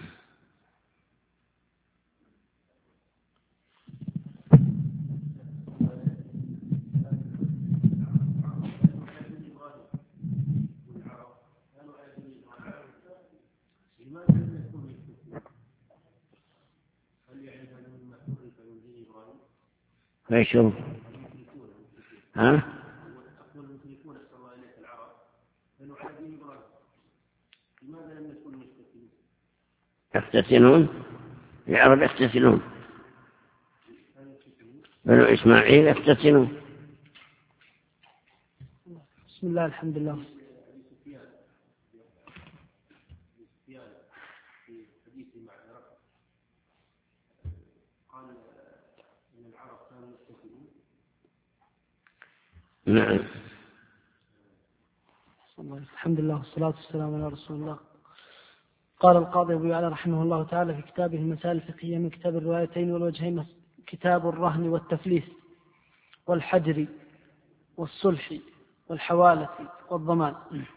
فيشوف ها يفتتنون، العرب يفتتنون، بنو إسماعيل يفتتنون. بسم الله الحمد لله. نعم. الحمد لله والصلاة والسلام على رسول الله. قال القاضي أبو يعلى رحمه الله تعالى في كتابه المسائل الفقهية من كتاب الروايتين والوجهين، كتاب الرهن والتفليس والحجر والصلح والحوالة والضمان،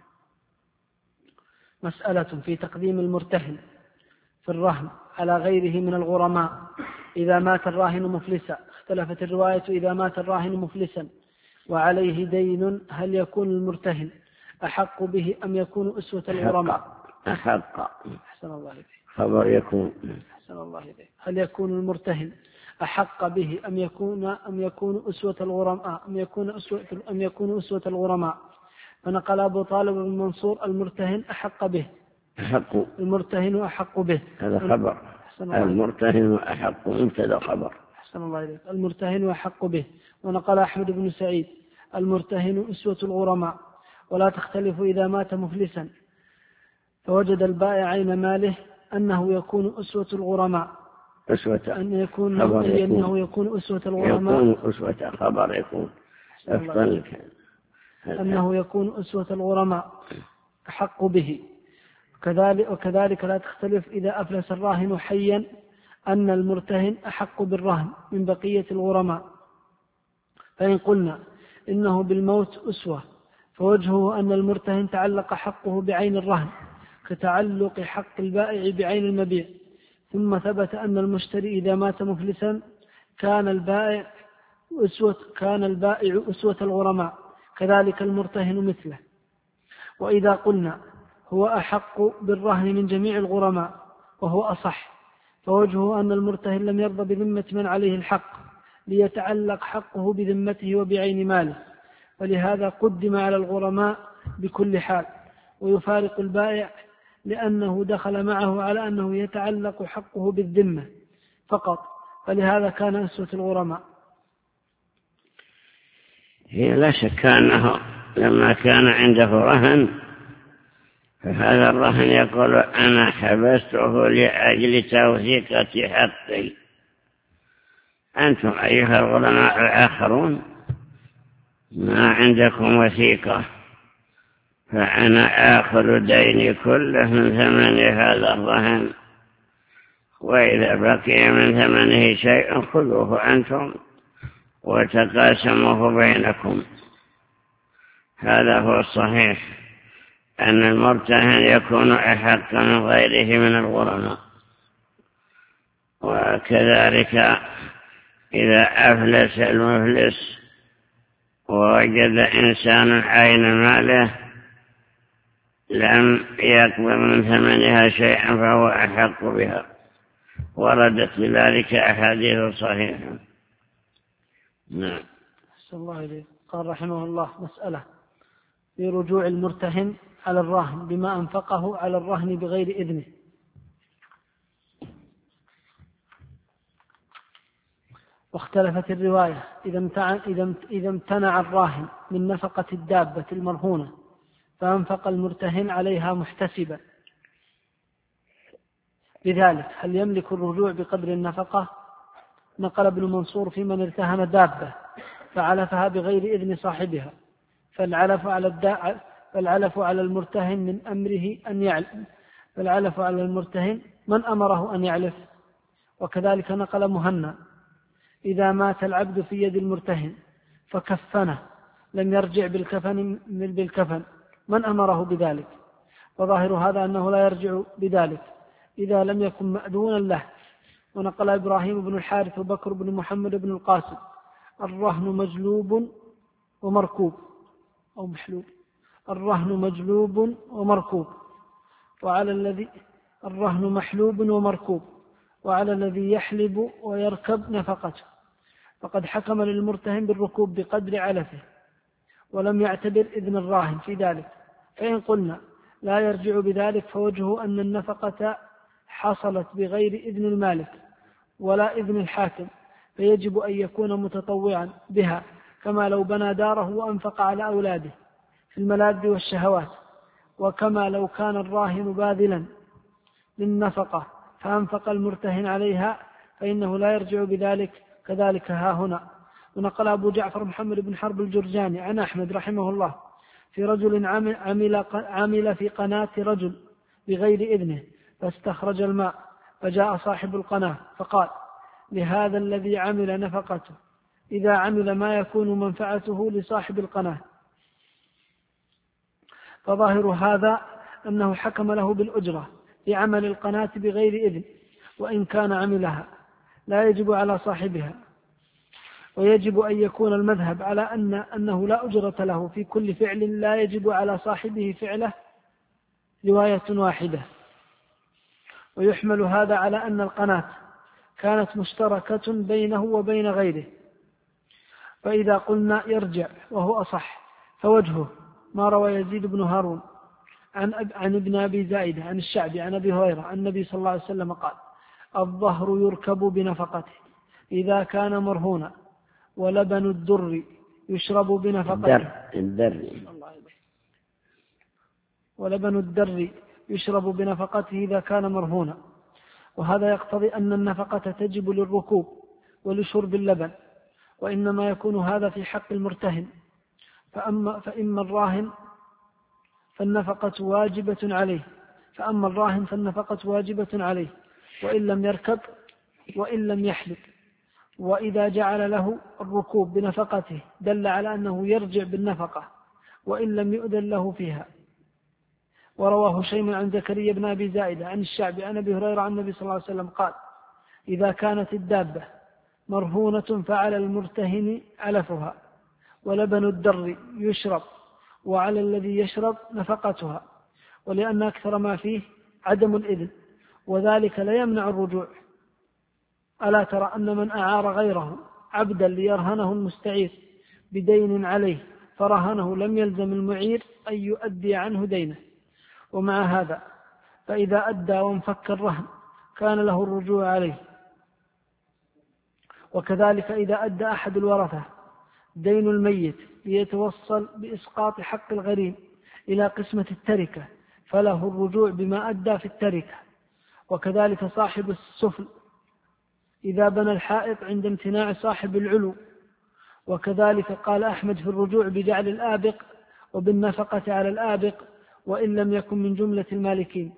مسألة في تقديم المرتهن في الرهن على غيره من الغرماء إذا مات الراهن مفلسا. اختلفت الرواية إذا مات الراهن مفلسا وعليه دين هل يكون المرتهن أحق به أم يكون أسوة الغرماء؟ أحق. أحسن الله إليك. خبر يكون. أحسن الله إليك. هل يكون المرتهن أحق به أم يكون أم يكون أسوة الغرماء أم يكون أسوة أم يكون أسوة الغرماء؟ فنقل أبو طالب بن منصور المرتهن أحق به. أحق. المرتهن أحق به. هذا خبر. المرتهن أحق مبتدأ خبر. أحسن الله إليك. المرتهن أحق به. ونقل أحمد بن سعيد المرتهن أسوة الغرماء، ولا تختلف إذا مات مفلسا فوجد البائع عين ماله أنه يكون أسوة الغرماء. أسوة. أن يكون أنه يكون أسوة الغرماء. يكون أسوة خبر يكون. أفضل. أنه يكون أسوة الغرماء أحق به. كذلك وكذلك لا تختلف إذا أفلس الراهن حيا أن المرتهن أحق بالرهن من بقية الغرماء. فإن قلنا إنه بالموت أسوة فوجهه أن المرتهن تعلق حقه بعين الرهن كتعلق حق البائع بعين المبيع، ثم ثبت أن المشتري إذا مات مفلسا كان البائع أسوة كان البائع أسوة الغرماء، كذلك المرتهن مثله. وإذا قلنا هو أحق بالرهن من جميع الغرماء وهو أصح، فوجهه أن المرتهن لم يرضى بذمة من عليه الحق ليتعلق حقه بذمته وبعين ماله، ولهذا قدم على الغرماء بكل حال، ويفارق البائع لأنه دخل معه على أنه يتعلق حقه بالذمة فقط، فلهذا كان أسوة الغرماء. هي لا شك أنه لما كان عنده رهن فهذا الرهن يقول أنا حبسته لأجل توثيقة حقي، أنتم أيها الغرماء الآخرون ما عندكم وثيقة، فأنا آخذ ديني كله من ثمن هذا الرهن، وإذا بقي من ثمنه شيء خذوه أنتم وتقاسموه بينكم. هذا هو الصحيح، أن المرتهن يكون أحق من غيره من الغرماء. وكذلك إذا أفلس المفلس ووجد إنسان عين ماله لم يقبل من ثمنها شيئا فهو أحق بها، وردت بذلك أحاديث صحيحة. نعم. أحسن الله إليك. قال رحمه الله مسألة في رجوع المرتهن على الرهن بما أنفقه على الرهن بغير إذنه. واختلفت الرواية إذا امتنع الراهن من نفقة الدابة المرهونة فأنفق المرتهن عليها محتسبا لذلك هل يملك الرجوع بقدر النفقة؟ نقل ابن منصور في من ارتهن دابة فعلفها بغير إذن صاحبها فالعلف على الدا... فالعلف على المرتهن من أمره أن يعلف فالعلف على المرتهن من أمره أن يعلف. وكذلك نقل مهنا إذا مات العبد في يد المرتهن فكفنه لم يرجع بالكفن بالكفن من أمره بذلك؟ وظاهر هذا أنه لا يرجع بذلك إذا لم يكن مأذونا له. ونقل إبراهيم بن الحارث وبكر بن محمد بن القاسم الرهن مجلوب ومركوب أو محلوب الرهن مجلوب ومركوب وعلى الذي الرهن محلوب ومركوب وعلى الذي يحلب ويركب نفقته فقد حكم للمرتهن بالركوب بقدر علفه ولم يعتبر إذن الراهن في ذلك. فإن قلنا لا يرجع بذلك فوجهه أن النفقة حصلت بغير إذن المالك ولا إذن الحاكم فيجب أن يكون متطوعا بها كما لو بنى داره وأنفق على أولاده في الملاذ والشهوات وكما لو كان الراهن باذلا للنفقة فأنفق المرتهن عليها فإنه لا يرجع بذلك كذلك ها هنا. ونقل أبو جعفر محمد بن حرب الجرجاني عن أحمد رحمه الله في رجل عمل, عمل في قناة رجل بغير إذنه فاستخرج الماء فجاء صاحب القناة فقال لهذا الذي عمل نفقته إذا عمل ما يكون منفعته لصاحب القناة. فظاهر هذا أنه حكم له بالأجرة لعمل القناة بغير إذن وإن كان عملها لا يجب على صاحبها. ويجب أن يكون المذهب على أن أنه لا أجرة له في كل فعل لا يجب على صاحبه فعله رواية واحدة. ويحمل هذا على أن القناة كانت مشتركة بينه وبين غيره. فإذا قلنا يرجع وهو أصح فوجهه ما روى يزيد بن هارون عن, عن ابن أبي زائدة عن الشعبي عن أبي هريرة عن النبي صلى الله عليه وسلم قال الظهر يركب بنفقته إذا كان مرهونا ولبن الدر يشرب بنفقته الدر ولبن الدر يشرب بنفقته إذا كان مرهونا. وهذا يقتضي أن النفقة تجب للركوب ولشرب اللبن وإنما يكون هذا في حق المرتهن. فأما, فإما الراهن فالنفقة واجبة عليه فأما الراهن فالنفقة واجبة عليه وإن لم يركب وإن لم يحلب. وإذا جعل له الركوب بنفقته دل على أنه يرجع بالنفقة وإن لم يؤذن له فيها. ورواه هشيم عن زكريا بن أبي زائدة عن الشعبي عن أبي هريرة عن النبي صلى الله عليه وسلم قال إذا كانت الدابة مرهونة فعلى المرتهن علفها ولبن الدر يشرب وعلى الذي يشرب نفقتها ولأن أكثر ما فيه عدم الإذن وذلك لا يمنع الرجوع. ألا ترى أن من أعار غيره عبدا ليرهنه المستعير بدين عليه فرهنه لم يلزم المعير أن يؤدي عنه دينه. ومع هذا فإذا أدى وانفك الرهن كان له الرجوع عليه. وكذلك إذا أدى أحد الورثة دين الميت ليتوصل بإسقاط حق الغريم إلى قسمة التركة فله الرجوع بما أدى في التركة. وكذلك صاحب السفل إذا بنى الحائط عند امتناع صاحب العلو. وكذلك قال أحمد في الرجوع بجعل الآبق وبالنفقة على الآبق وإن لم يكن من جملة المالكين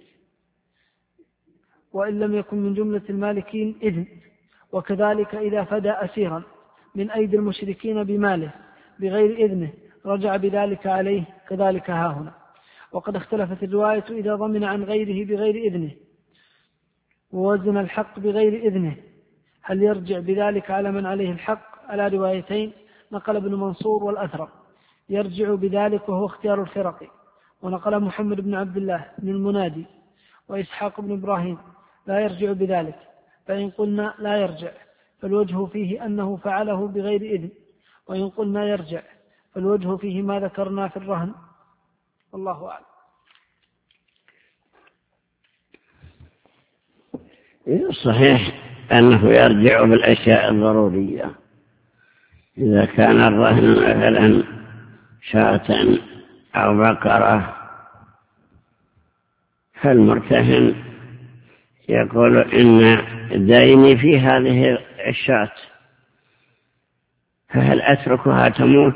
وإن لم يكن من جملة المالكين إذن. وكذلك إذا فدى أسيرا من أيدي المشركين بماله بغير إذنه رجع بذلك عليه كذلك هاهنا. وقد اختلفت الرواية إذا ضمن عن غيره بغير إذنه ووزن الحق بغير إذنه هل يرجع بذلك على من عليه الحق؟ على روايتين نقل ابن منصور والأثرم يرجع بذلك وهو اختيار الفرقي. ونقل محمد بن عبد الله بن المنادي وإسحاق بن إبراهيم لا يرجع بذلك. فإن قلنا لا يرجع فالوجه فيه أنه فعله بغير إذن وإن قلنا يرجع فالوجه فيه ما ذكرنا في الرهن. والله أعلم. صحيح أنه يرجع بالأشياء الضرورية. إذا كان الرهن مثلا شاة أو بقرة فالمرتهن يقول إن ديني في هذه الشاة، فهل أتركها تموت؟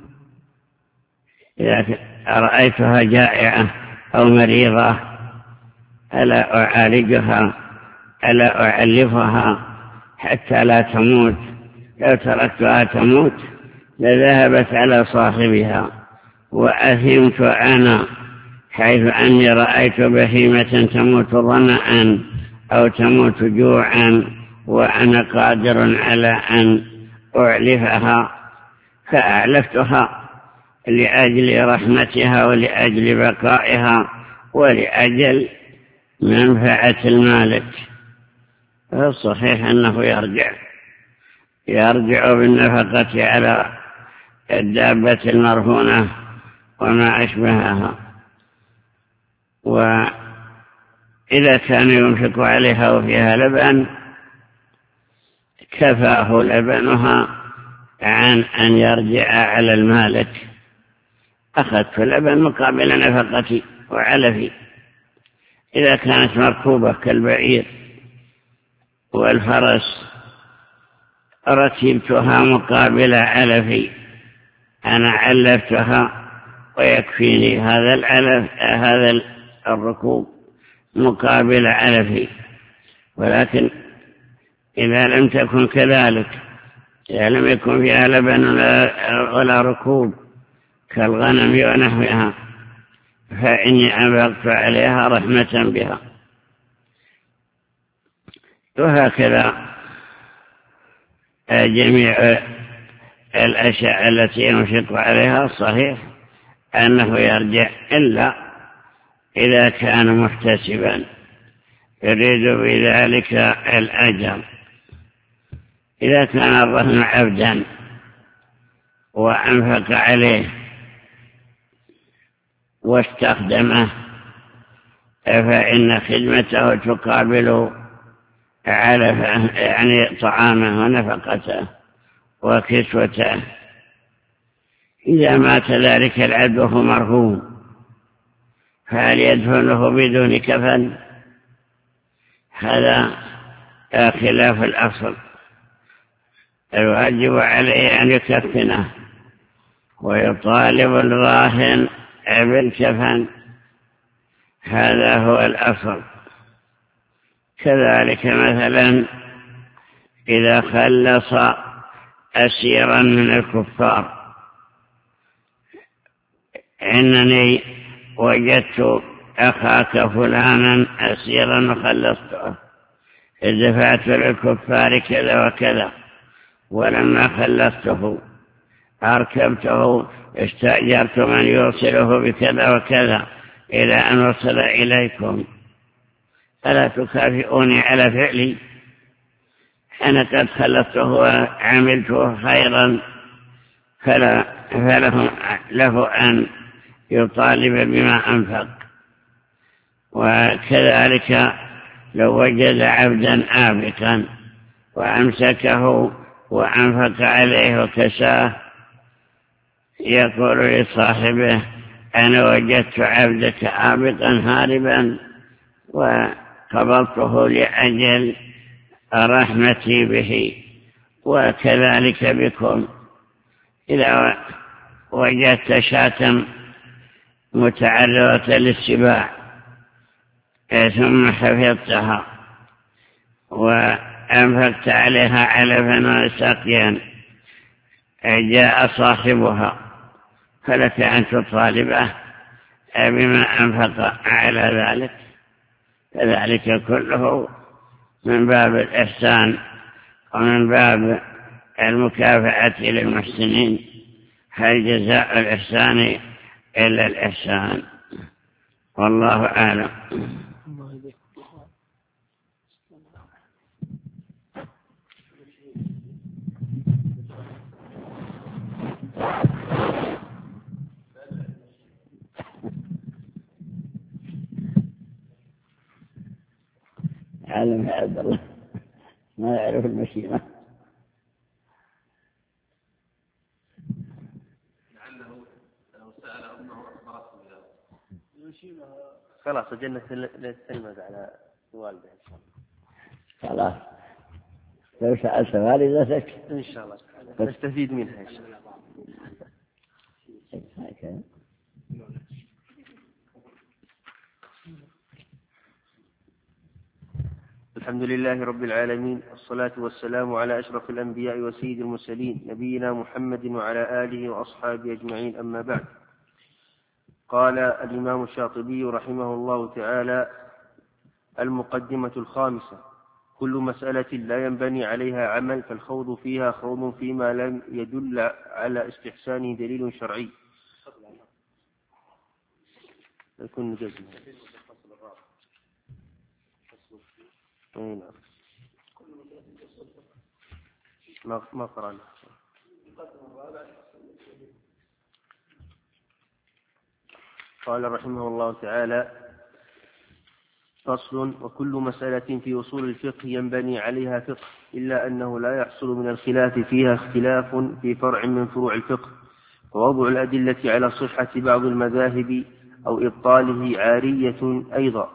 إذا رأيتها جائعة أو مريضة ألا أعالجها ألا أعلفها حتى لا تموت؟ لو تركتها تموت لذهبت على صاحبها وأثمت أنا، حيث أني رأيت بهيمة تموت ظمأ أو تموت جوعا وأنا قادر على أن أعلفها فأعلفتها لأجل رحمتها ولأجل بقائها ولأجل منفعة المالك. الصحيح أنه يرجع يرجع بالنفقة على الدابة المرهونة وما أشبهها. وإذا كان ينفق عليها وفيها لبن كفاه لبنها عن أن يرجع على المالك. أخذت اللبن مقابل نفقتي وعلفي. إذا كانت مركوبة كالبعير والفرس ركبتها مقابل علفي، أنا علفتها ويكفيني هذا العلف هذا الركوب مقابل علفي. ولكن إذا لم تكن كذلك، إذا لم يكن فيها لبن ولا ركوب كالغنم ونحوها، فإني أنفقت عليها رحمة بها. وهكذا جميع الأشياء التي ينفق عليها الصحيح أنه يرجع، إلا إذا كان محتسبا يريد بذلك الأجر. إذا كان الرهن عبدا وأنفق عليه واستخدمه فإن خدمته تقابل علفه، يعني طعامه ونفقته وكسوته. إذا مات ذلك العبد وهو مرهون فهل يدفنه بدون كفن؟ هذا خلاف الأصل. الواجب عليه أن يكفنه ويطالب الراهن بالكفن، هذا هو الأصل. كذلك مثلا إذا خلص أسيرا من الكفار، إنني وجدت أخاك فلانا أسيرا وخلصته، دفعت للكفار كذا وكذا، ولما خلصته أركبته استأجرت من يوصله بكذا وكذا إلى أن وصل إليكم، ألا تكافئوني على فعلي؟ أنا قد خلصته وعملته خيرا، فلا فله له أن يطالب بما أنفق. وكذلك لو وجد عبدا آبقا وأمسكه وأنفق عليه وكساه، يقول لصاحبه أنا وجدت عبدك آبقا هاربا وقبضته لأجل رحمتي به. وكذلك بكم إذا وجدت شاة متعرضة للسباع ثم حفظتها وأنفقت عليها علفا وسقيا، جاء صاحبها فلك أن تطالبه بما أنفق على ذلك. فذلك كله من باب الإحسان ومن باب المكافأة للمحسنين. هل جزاء الإحسان إلا الإحسان؟ والله أعلم. عالم يا عبد الله ما يعرف المشيمة. خلاص أجلنا نتلمذ على والده إن شاء الله. خلاص لو سألت والدتك إن شاء الله نستفيد منها إن شاء الله. الحمد لله رب العالمين، والصلاة والسلام على أشرف الأنبياء وسيد المرسلين نبينا محمد وعلى آله وأصحابه أجمعين، أما بعد. قال الإمام الشاطبي رحمه الله تعالى: المقدمة الخامسة: كل مسألة لا ينبني عليها عمل فالخوض فيها خوض فيما لم يدل على استحسانه دليل شرعي. يكون نجزم ما ما قرأنا. قال رحمه الله تعالى: فصل: وكل مسألة في أصول الفقه ينبني عليها فقه، إلا أنه لا يحصل من الخلاف فيها اختلاف في فرع من فروع الفقه، ووضع الأدلة على صحة بعض المذاهب أو إبطاله عارية أيضا،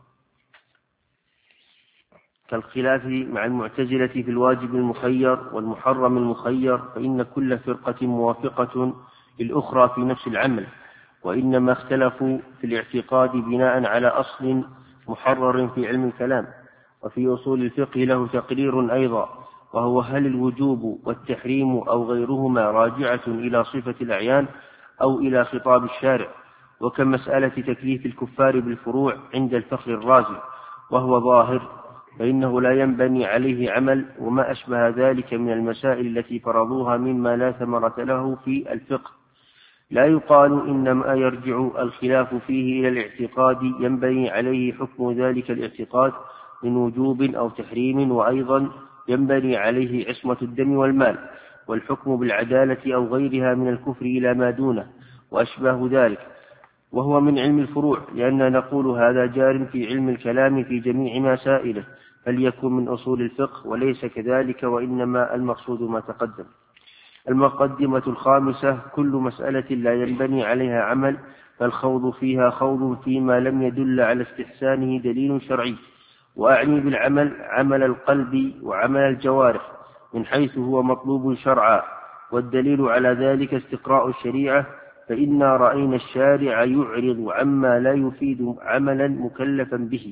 كالخلاف مع المعتزلة في الواجب المخير والمحرم المخير، فإن كل فرقة موافقة للأخرى في نفس العمل، وإنما اختلفوا في الاعتقاد بناء على أصل محرر في علم الكلام. وفي أصول الفقه له تقرير أيضا، وهو هل الوجوب والتحريم أو غيرهما راجعة إلى صفة الأعيان أو إلى خطاب الشارع، وكمسألة تكليف الكفار بالفروع عند الفخر الرازي، وهو ظاهر، فإنه لا ينبني عليه عمل، وما أشبه ذلك من المسائل التي فرضوها مما لا ثمرة له في الفقه. لا يقال إنما يرجع الخلاف فيه إلى الاعتقاد ينبني عليه حكم ذلك الاعتقاد من وجوب أو تحريم، وأيضا ينبني عليه عصمة الدم والمال، والحكم بالعدالة أو غيرها من الكفر إلى ما دونه وأشباه ذلك، وهو من علم الفروع، لأننا نقول هذا جار في علم الكلام في جميع مسائله، فليكن من أصول الفقه، وليس كذلك، وإنما المقصود ما تقدم. المقدمة الخامسة: كل مسألة لا ينبني عليها عمل فالخوض فيها خوض فيما لم يدل على استحسانه دليل شرعي، وأعني بالعمل عمل القلب وعمل الجوارح من حيث هو مطلوب شرعا، والدليل على ذلك استقراء الشريعة، فإنا رأينا الشارع يعرض عما لا يفيد عملا مكلفا به.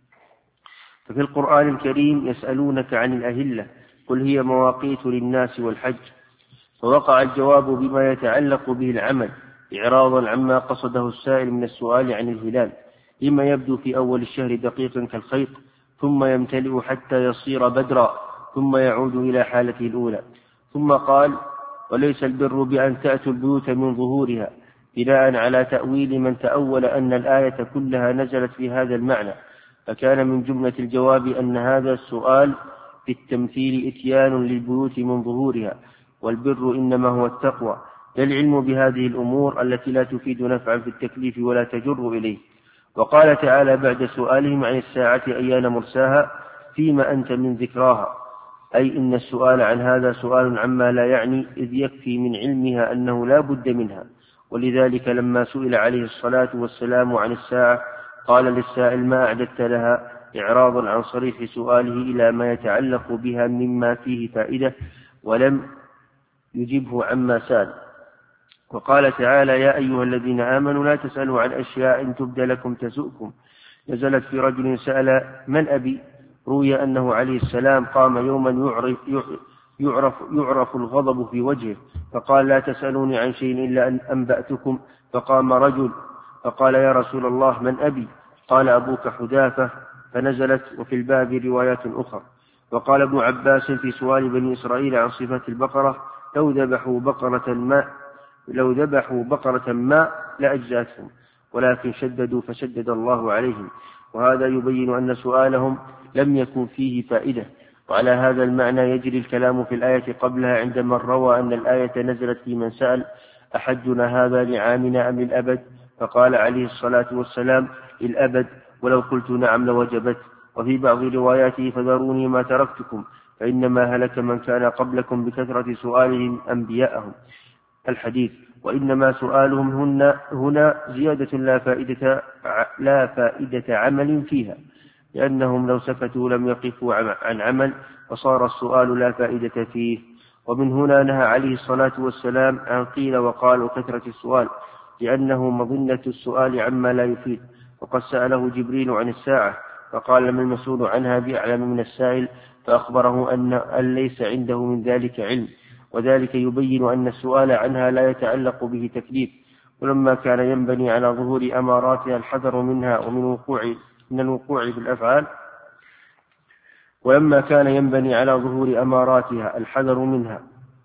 ففي القرآن الكريم يسألونك عن الأهلة قل هي مواقيت للناس والحج، فوقع الجواب بما يتعلق به العمل إعراضا عما قصده السائل من السؤال عن الهلال، لما يبدو في أول الشهر دقيقا كالخيط، ثم يمتلئ حتى يصير بدرا، ثم يعود إلى حالته الأولى. ثم قال: وليس البر بأن تأتوا البيوت من ظهورها، بناء على تأويل من تأول أن الآية كلها نزلت في هذا المعنى، فكان من جملة الجواب أن هذا السؤال في التمثيل إتيان للبيوت من ظهورها، والبر إنما هو التقوى، لا العلم بهذه الأمور التي لا تفيد نفعا في التكليف ولا تجر إليه. وقال تعالى بعد سؤالهم عن الساعة أيان مرساها فيما أنت من ذكراها، أي إن السؤال عن هذا سؤال عما لا يعني، إذ يكفي من علمها أنه لا بد منها. ولذلك لما سئل عليه الصلاة والسلام عن الساعة قال للسائل: ما أعددت لها؟ إعراضا عن صريح سؤاله إلى ما يتعلق بها مما فيه فائدة، ولم يجبه عما سأل. وقال تعالى: يا أيها الذين آمنوا لا تسألوا عن أشياء إن تبد لكم تسؤكم، نزلت في رجل سأل: من أبي؟ روي أنه عليه السلام قام يوما يعرف, يعرف, يعرف الغضب في وجهه، فقال: لا تسألوني عن شيء إلا أن أنبأتكم. فقام رجل فقال: يا رسول الله من أبي؟ قال: أبوك حذافة، فنزلت. وفي الباب روايات أخرى. وقال ابن عباس في سؤال بني إسرائيل عن صفة البقرة: لو ذبحوا بقرة ما لو ذبحوا بقرة ما لأجزأتهم، ولكن شددوا فشدد الله عليهم. وهذا يبين أن سؤالهم لم يكن فيه فائدة. وعلى هذا المعنى يجري الكلام في الآية قبلها عندما روى أن الآية نزلت في من سأل: أحجنا هذا لعامنا أم للأبد؟ فقال عليه الصلاة والسلام: للأبد، ولو قلت نعم لوجبت. وفي بعض رواياته: فذروني ما تركتكم فإنما هلك من كان قبلكم بكثرة سؤالهم أنبياءهم. الحديث. وإنما سؤالهم هنا, هنا زيادة لا فائدة, لا فائدة عمل فيها، لأنهم لو سكتوا لم يقفوا عن عمل، فصار السؤال لا فائدة فيه. ومن هنا نهى عليه الصلاة والسلام عن قيل وقال وكثرة السؤال، لأنه مظنة السؤال عما لا يفيد. وقد سأله جبريل عن الساعة فقال ما المسؤول عنها بأعلم من السائل، فأخبره أن ليس عنده من ذلك علم، وذلك يبين أن السؤال عنها لا يتعلق به تكليف. ولما كان ينبني على ظهور أماراتها الحذر منها ومن وقوع من الوقوع في الأفعال ولما كان ينبني على ظهور أماراتها الحذر منها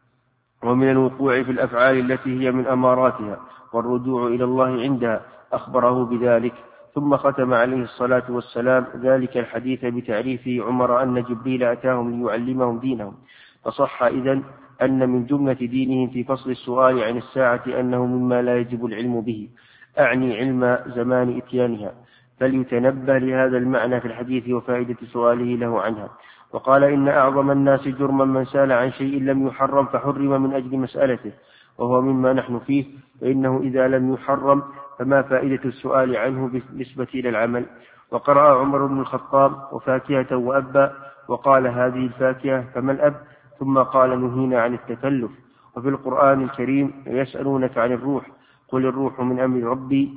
ومن الوقوع في الأفعال التي هي من أماراتها والرجوع إلى الله عندها، أخبره بذلك. ثم ختم عليه الصلاة والسلام ذلك الحديث بتعريف عمر أن جبريل أتاهم ليعلمهم دينهم. فصح إذن أن من جملة دينهم في فصل السؤال عن الساعة أنه مما لا يجب العلم به، أعني علم زمان إتيانها، فليتنبه لهذا المعنى في الحديث وفائدة سؤاله له عنها. وقال إن أعظم الناس جرما من سأل عن شيء لم يحرم فحرم من أجل مسألته، وهو مما نحن فيه، فإنه إذا لم يحرم فما فائدة السؤال عنه بالنسبة إلى العمل. وقرأ عمر بن الخطاب وفاكهة وأبا، وقال هذه الفاكهة فما الأب، ثم قال نهينا عن التكلف. وفي القرآن الكريم يسألونك عن الروح قل الروح من أمر ربي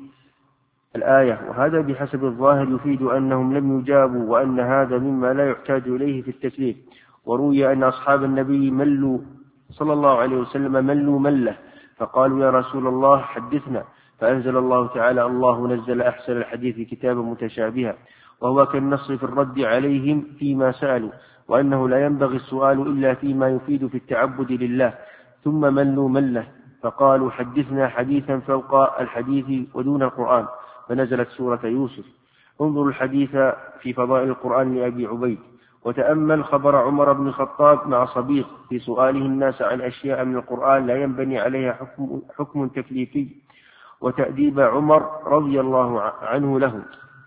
الآية. وهذا بحسب الظاهر يفيد أنهم لم يجابوا، وأن هذا مما لا يحتاج إليه في التكليف. وروي أن أصحاب النبي ملوا صلى الله عليه وسلم ملوا مله فقالوا يا رسول الله حدثنا، فأنزل الله تعالى الله نزل أحسن الحديث كتابا متشابها، وهو كالنص في الرد عليهم فيما سألوا، وأنه لا ينبغي السؤال إلا فيما يفيد في التعبد لله. ثم ملوا مله فقالوا حدثنا حديثا فوق الحديث ودون القرآن، فنزلت سورة يوسف. انظر الحديث في فضائل القرآن لأبي عبيد، وتأمل خبر عمر بن الخطاب مع صبيغ في سؤاله الناس عن أشياء من القرآن لا ينبني عليها حكم, حكم تكليفي، وتأديب عمر رضي الله عنه له.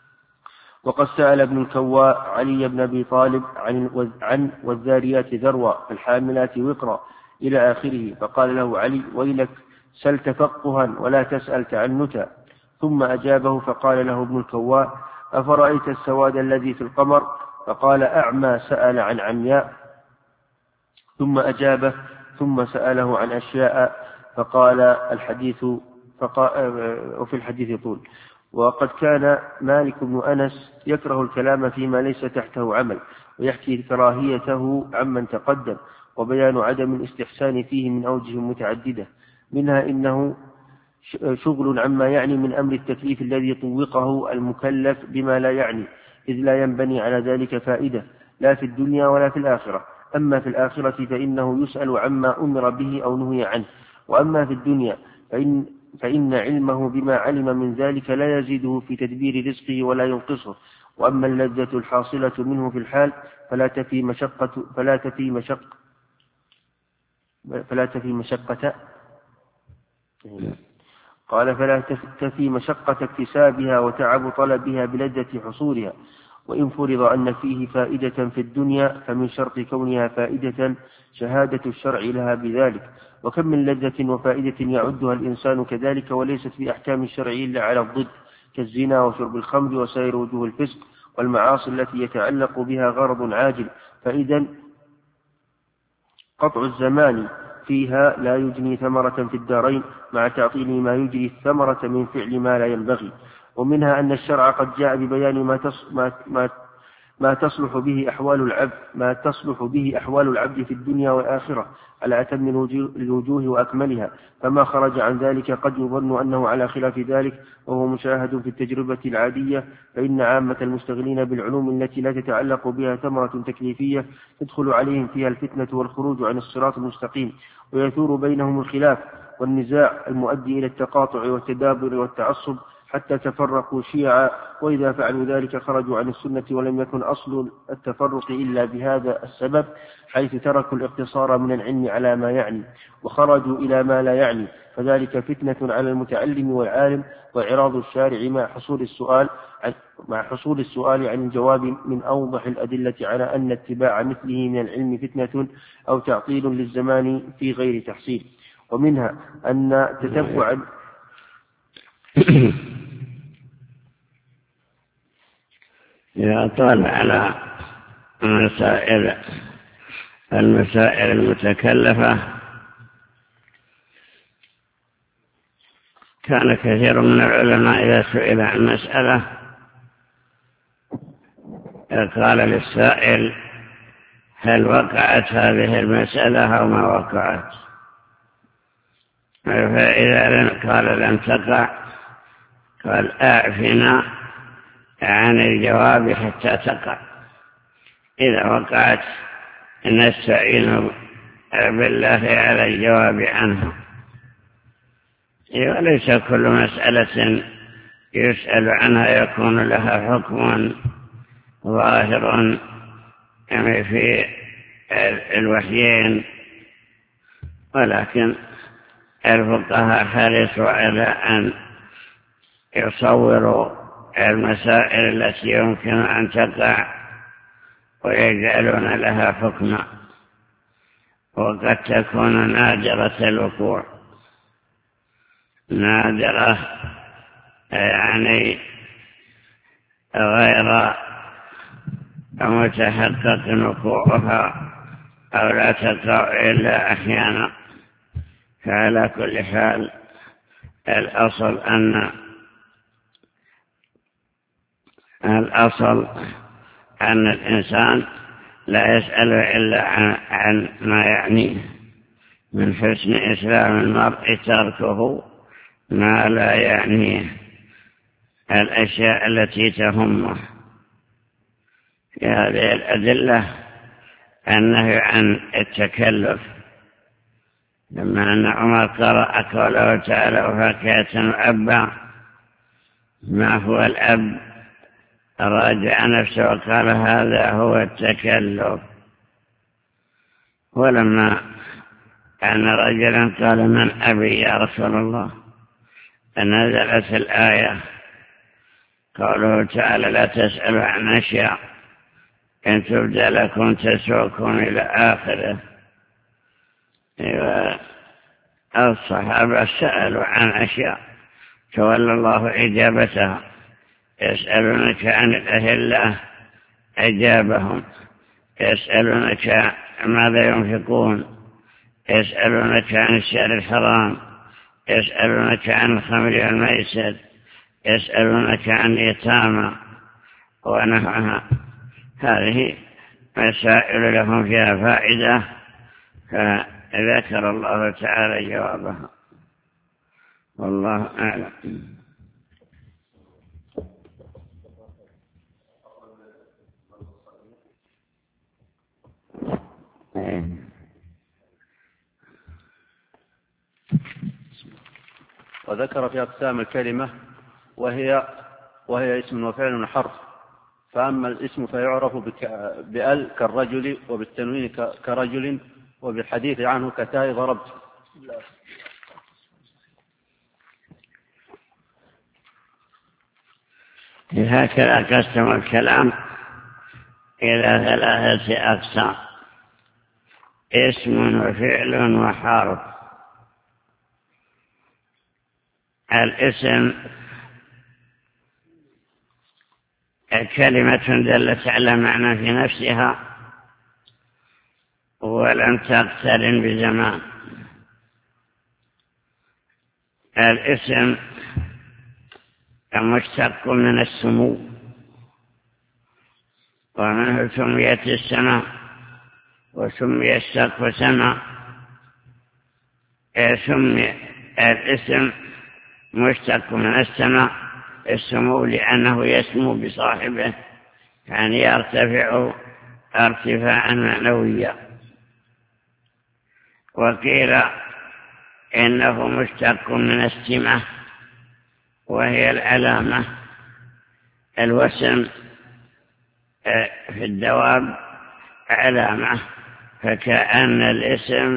وقد سأل ابن الكواء علي بن أبي طالب عن, عن والذاريات ذروة فالحاملات وقرا إلى آخره، فقال له علي ويلك سل تفقها ولا تسأل تعنتا. ثم أجابه فقال له ابن الكواء أفرأيت السواد الذي في القمر، فقال أعمى سأل عن عمياء. ثم أجابه ثم سأله عن أشياء فقال الحديث فقال وفي الحديث طول. وقد كان مالك بن أنس يكره الكلام فيما ليس تحته عمل، ويحكي كراهيته عمن تقدم، وبيان عدم الاستحسان فيه من أوجه متعددة، منها إنه شغل عما يعني من أمر التكليف الذي طوقه المكلف بما لا يعني، إذ لا ينبني على ذلك فائدة لا في الدنيا ولا في الآخرة. أما في الآخرة فإنه يسأل عما أمر به أو نهي عنه، وأما في الدنيا فإن, فإن علمه بما علم من ذلك لا يزيده في تدبير رزقه ولا ينقصه. وأما اللذة الحاصلة منه في الحال فلا تفي مشقة فلا تفي مشق فلا تفي مشقة قال فلا تفي مشقة اكتسابها وتعب طلبها بلذة حصولها. وإن فرض أن فيه فائدة في الدنيا فمن شرط كونها فائدة شهادة الشرع لها بذلك. وكم من لذة وفائدة يعدها الإنسان كذلك وليست في أحكام الشرع إلا على الضد، كالزنا وشرب الخمر وسائر وجوه الفسق والمعاصي التي يتعلق بها غرض عاجل. فإذا قطع الزمان فيها لا يجني ثمرة في الدارين، مع تعطيل ما يجري الثمرة من فعل ما لا ينبغي. ومنها أن الشرع قد جاء ببيان ما ما ما ما تصلح به أحوال العبد ما تصلح به أحوال العبد في الدنيا والآخرة على أتم الوجوه وأكملها، فما خرج عن ذلك قد يظن أنه على خلاف ذلك، وهو مشاهد في التجربة العادية. فإن عامة المشتغلين بالعلوم التي لا تتعلق بها ثمرة تكليفية تدخل عليهم فيها الفتنة والخروج عن الصراط المستقيم، ويثور بينهم الخلاف والنزاع المؤدي إلى التقاطع والتدابر والتعصب، حتى تفرقوا شيعا، وإذا فعلوا ذلك خرجوا عن السنة، ولم يكن أصل التفرق إلا بهذا السبب، حيث تركوا الاقتصار من العلم على ما يعني وخرجوا إلى ما لا يعني، فذلك فتنة على المتعلم والعالم، وإعراض الشارع مع حصول السؤال عن مع حصول السؤال عن الجواب من أوضح الأدلة على أن اتباع مثله من العلم فتنة أو تعطيل للزمان في غير تحصيل. ومنها أن تتبع إذا طال على مسائل المسائل المتكلفة كان كثير من العلماء إذا سئل عن مسألة قال للسائل: هل وقعت هذه المسألة أو ما وقعت؟ فإذا قال لم تقع قال: أعفنا عن الجواب حتى تقع. إذا وقعت نستعين بالله على الجواب عنها. وليس كل مسألة يسأل عنها يكون لها حكم ظاهر في الوحيين، ولكن الفقهاء حرصوا على أن يصوروا المسائل التي يمكن أن تقع ويجعلون لها حكما، وقد تكون نادرة الوقوع، نادرة يعني غير متحقق وقوعها أو لا تقع إلا أحيانا. فعلى كل حال الأصل أن الأصل أن الإنسان لا يسأل إلا عن, عن ما يعنيه. من حسن إسلام المرء تركه ما لا يعنيه، الأشياء التي تهمه. في هذه الأدلة النهي عن التكلف، لما أن عمر قرأ قوله تعالى: وفاكهة أبا، ما هو الأب؟ راجع نفسه وقال: هذا هو التكلف. ولما كان رجلا قال: من أبي يا رسول الله؟ فنزلت الآية قوله تعالى: لا تسألوا عن أشياء إن تبد لكم تسوكم إلى آخره. الصحابة سألوا عن أشياء تولى الله إجابتها. يسألونك عن الأهلة أجابهم، يسألونك ماذا ينفقون، يسألونك عن الشهر الحرام، يسألونك عن الخمر والميسر، يسألونك عن اليتامى ونحوها. هذه مسائل لهم فيها فائدة، فذكر الله تعالى جوابها. والله أعلم. وذكر في أقسام الكلمة وهي وهي اسم وفعل وحرف. فأما الاسم فيعرف بأل كالرجل، وبالتنوين كرجل، وبالحديث عنه كتاء ضربت. هكذا قسم الكلام إلى ثلاثة أقسام: اسم وفعل وحرف. الاسم كلمة دلت على معنى في نفسها ولم تقترن بزمان. الاسم مشتق من السمو، ومنه سميت السماء وسمي السقف سماء. سمي الاسم مشتق من السماء السمو لأنه يسمو بصاحبه، يعني يرتفع ارتفاعا معنويا. وقيل إنه مشتق من السمة وهي العلامة. الوسم في الدواب علامة، فكأن الاسم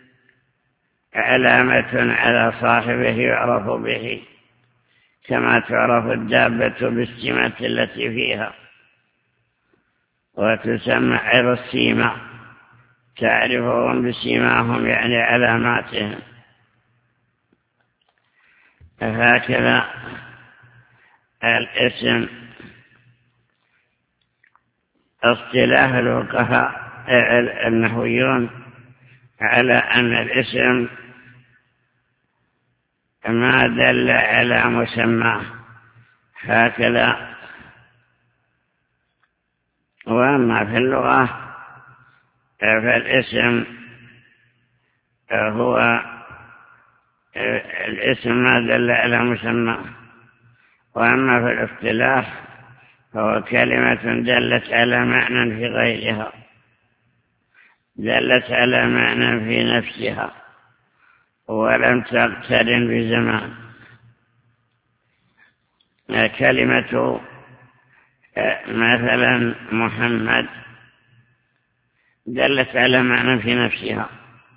علامة على صاحبه يعرف به، كما تعرف الدابة بالسمة التي فيها، وتسمى عر السيمة، تعرفهم بسيماهم يعني علاماتهم. هكذا الاسم اصطلاح الفقهاء النحويون على أن الاسم ما دل على مسماه، هكذا. وأما في اللغة فالاسم هو الاسم ما دل على مسماه، وأما في الاصطلاح فهو كلمة دلت على معنى في غيرها، دلت على معنى في نفسها ولم تقترن بزمان. كلمة مثلا محمد دلت على معنى في نفسها،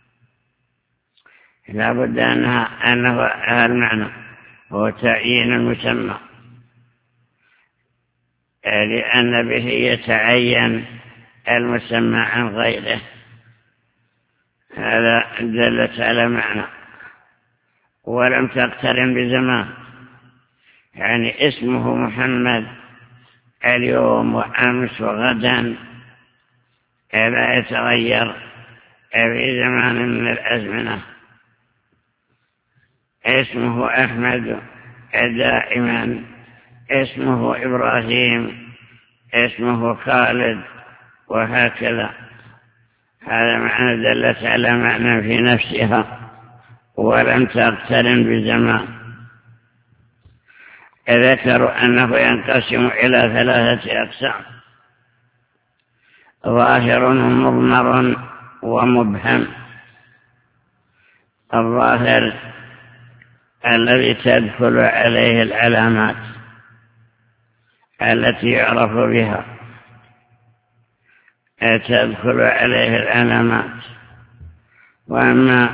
لا بد أنها أنه هذا المعنى هو تعيين المسمى، لأن به يتعين المسمى عن غيره. هذا دلت على معنى ولم تقترن بزمان، يعني اسمه محمد اليوم وأمس وغدا لا يتغير في زمان من الأزمنة. اسمه أحمد دائما، اسمه إبراهيم، اسمه خالد، وهكذا. هذا معنى دلت على معنى في نفسها ولم تقترن بزمان. ذكروا أنه ينقسم إلى ثلاثة أقسام: ظاهر ومضمر ومبهم. الظاهر الذي تدخل عليه العلامات التي يعرف بها، تدخل عليه العلامات. وأما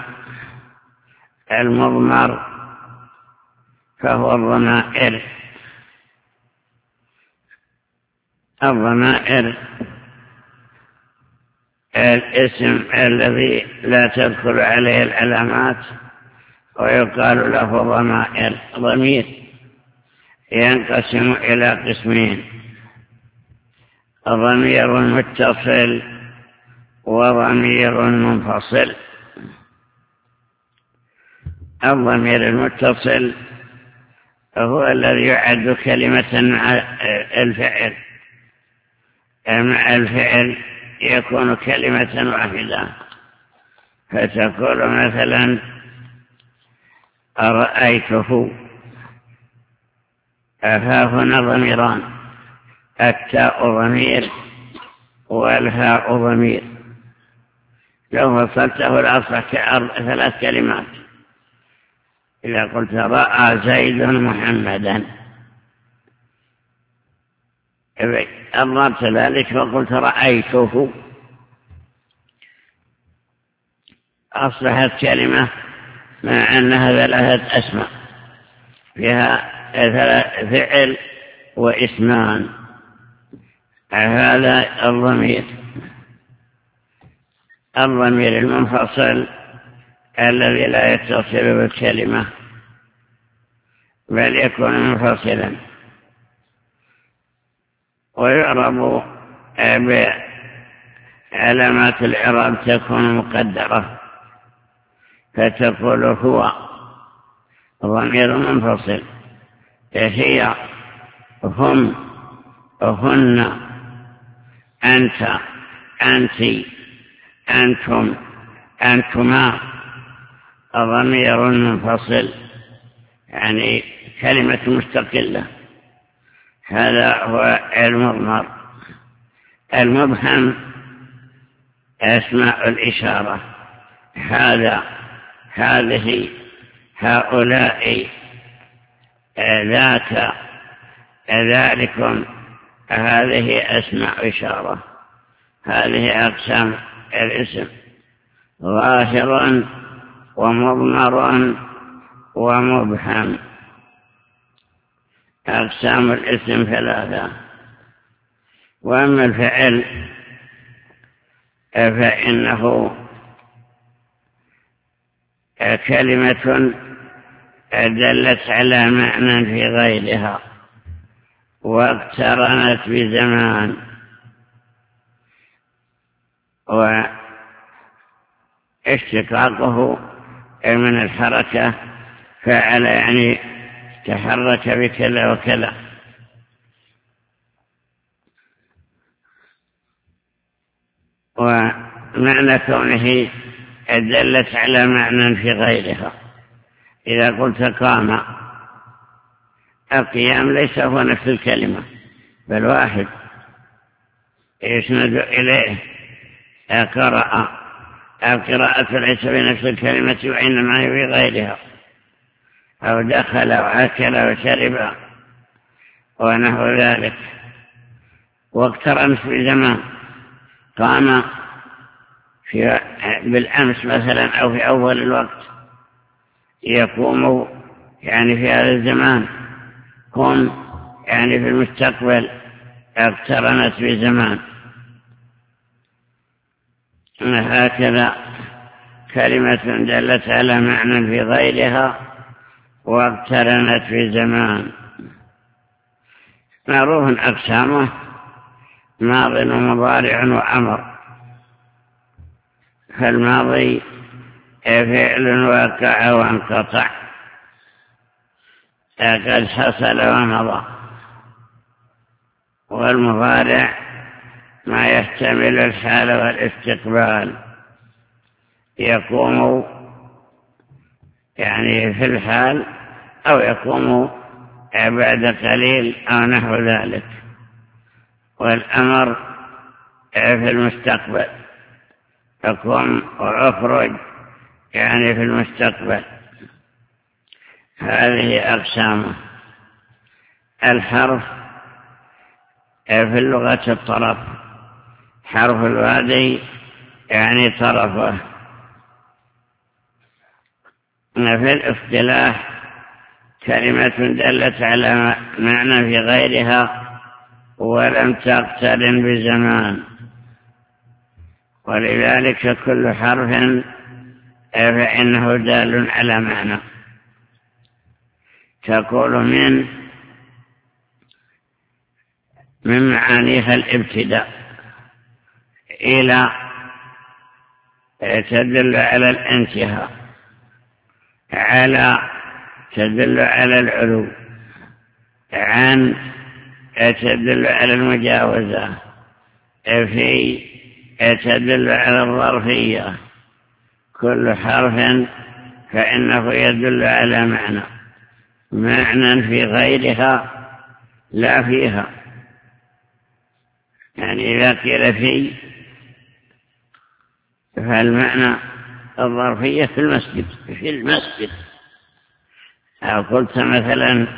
المضمر فهو الضمائر. الضمائر الاسم الذي لا تدخل عليه العلامات ويقال له ضمائر. ضمير ينقسم إلى قسمين: ضمير متصل وضمير منفصل. الضمير المتصل هو الذي يعد كلمة مع الفعل، مع الفعل يكون كلمة واحدة، فتقول مثلا أرأيته. ها هنا ضميران: التاء ضمير والهاء ضمير. لو فصلته الأصل ثلاث كلمات. إذا قلت رأى زيد محمدا، أضربت ذلك وقلت رأيته، أصبحت كلمة مع أنها ثلاثة أسماء فيها فعل واسمان. هذا الضمير. الضمير المنفصل الذي لا يتصل بالكلمة بل يكون منفصلا، ويعرب بعلامات الإعراب تكون مقدرة، فتقول هو ضمير منفصل، هي، هم، هن، أنت، أنت، أنتم، أنتما. ضمير منفصل يعني كلمة مستقلة. هذا هو المضمر. المبهم أسماء الإشارة: هذا، هذه، هؤلاء، ذاك ذلكم هذه أسماء إشارة. هذه أقسام الاسم: ظاهر ومضمر ومبهم. أقسام الاسم ثلاثة. وأما الفعل فإنه كلمة دلت على معنى في غيرها واقترنت بزمان، واشتقاقه من الحركة فعل يعني تحرك بكذا وكذا. ومعنى كونه دلت على معنى في غيرها. إذا قلت قام، القيام ليس هو نفس الكلمة بل واحد يسند إليه. قرأ، القراءة ليس بنفس الكلمة وإنما هي بغيرها. أو دخل وأكل وشرب ونحو ذلك. واقترنت بزمان، قام في بالأمس مثلا أو في أول الوقت، يقوم يعني في هذا الزمان، قم يعني في المستقبل، اقترنت بزمان. هكذا كلمة دلت على معنى في غيرها واقترنت في زمان. معروف أقسامه: ماض ومضارع وأمر. فالماضي فعل وقع وانقطع، قد حصل ومضى. والمضارع ما يحتمل الحال والاستقبال، يقوم يعني في الحال أو يقوم بعد قليل أو نحو ذلك. والأمر في المستقبل، يقوم وأخرج يعني في المستقبل. هذه أقسامه. الحرف في اللغة الطرف، حرف الوادي يعني طرفه. في الاصطلاح كلمة دلت على معنى في غيرها ولم تقترن بزمان. ولذلك كل حرف فإنه دال على معنى. تقول من من معانيها الابتداء، إلى تدل على الانتهاء، على تدل على العلو، عن تدل على المجاوزة، في تدل على الظرفية. كل حرف فإنه يدل على معنى، معنى في غيرها لا فيها. يعني إذا قيل في فالمعنى الظرفية في المسجد في المسجد أو قلت مثلا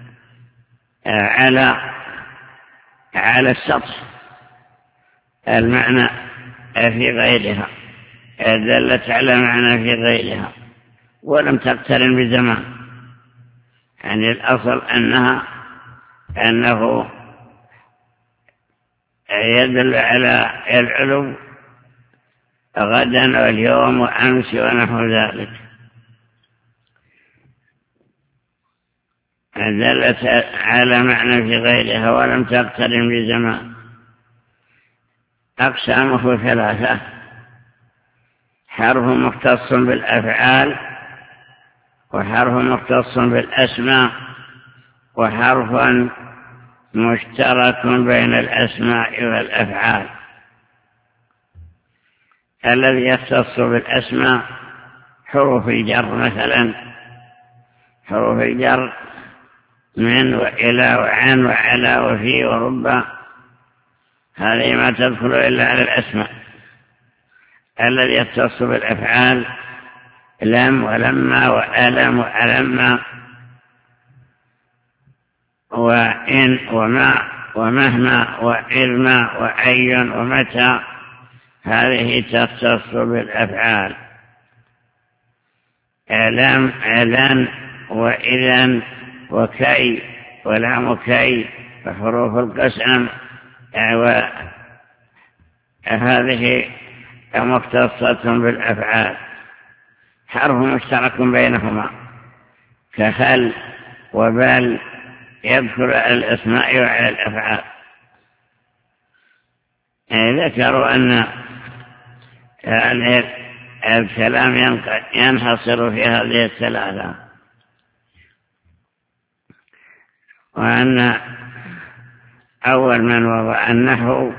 على على السطح، المعنى في غيرها دلت على معنى في غيرها ولم تقترن بزمان. يعني الأصل أنها أنه يدل على العلو غدا واليوم وأمس ونحو ذلك. دلت على معنى في غيرها ولم تقترن بزمان. أقسامه ثلاثة: حرف مختص بالأفعال، وحرف مختص بالأسماء، وحرف مشترك بين الأسماء والأفعال. الذي يختص بالأسماء حروف الجر مثلا، حروف الجر من وإلى وعن وعلى وفي ورب، هذه ما تدخل إلا على الأسماء. الذي يختص بالأفعال لم ولما وألم وألم، وإن وما ومهما وإذما وأي ومتى هذه تختص بالأفعال. لم لن وإذن وكي ولام كي وحروف القسم هذه مختصة بالأفعال، حرف مشترك بينهما كهل وبل يذكر الأسماء وعلى الأفعال. ذكروا أن الكلام ينحصر في هذه الثلاثة، وأن أول من وضع النحو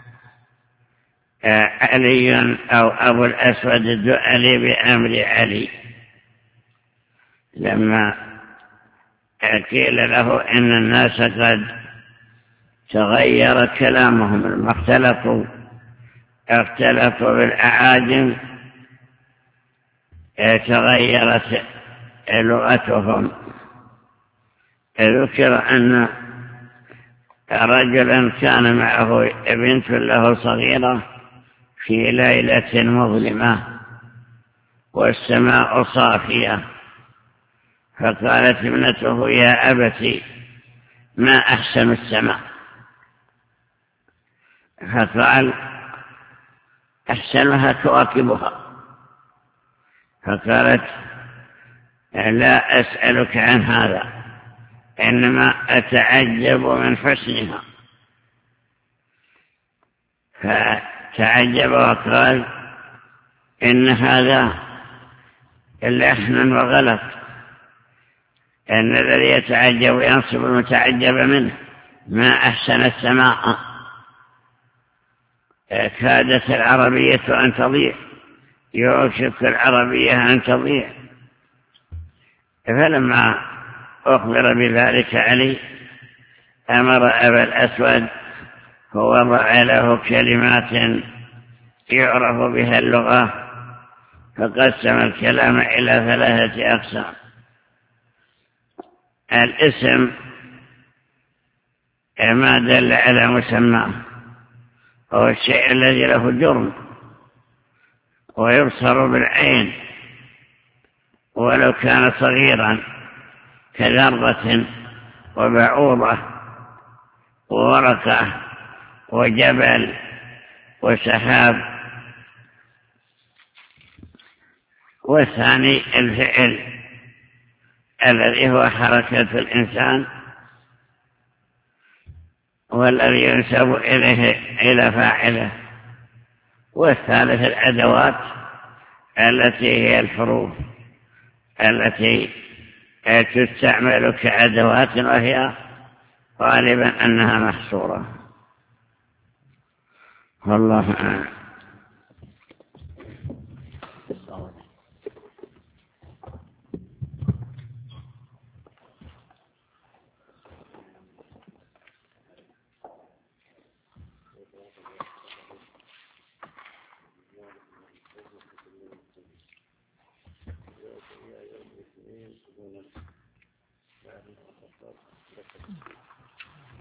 علي أو أبو الأسود الدؤلي بأمر علي، لما قيل له إن الناس قد تغير كلامهم لما اختلفوا اختلفوا بالأعاجم تغيرت لغتهم. ذكر أن رجلا كان معه بنت له صغيرة في ليلة مظلمة والسماء صافية، فقالت ابنته يا أبتي ما أحسن السماء، فقال أحسنها كواكبها، فقالت لا أسألك عن هذا إنما أتعجب من حسنها، فتعجب وقال إن هذا لحن وغلط، إن الذي يتعجب ينصب المتعجب منه، ما أحسن السماء. كادت العربية أن تضيع، يوشك العربية أن تضيع. فلما أخبر بذلك علي أمر أبا الأسود فوضع له كلمات يعرف بها اللغة، فقسم الكلام إلى ثلاثة أقسام. الاسم ما دل على مسماه، هو الشيء الذي له جرم ويبصر بالعين ولو كان صغيرا كذرة وبعوضة وورقة وجبل وسحاب. والثاني الفعل الذي هو حركة الإنسان والذي ينسب إليه إلى فاعله. والثالث الأدوات التي هي الحروف التي تستعمل كأدوات وهي غالبا أنها محصورة. والله أعلم.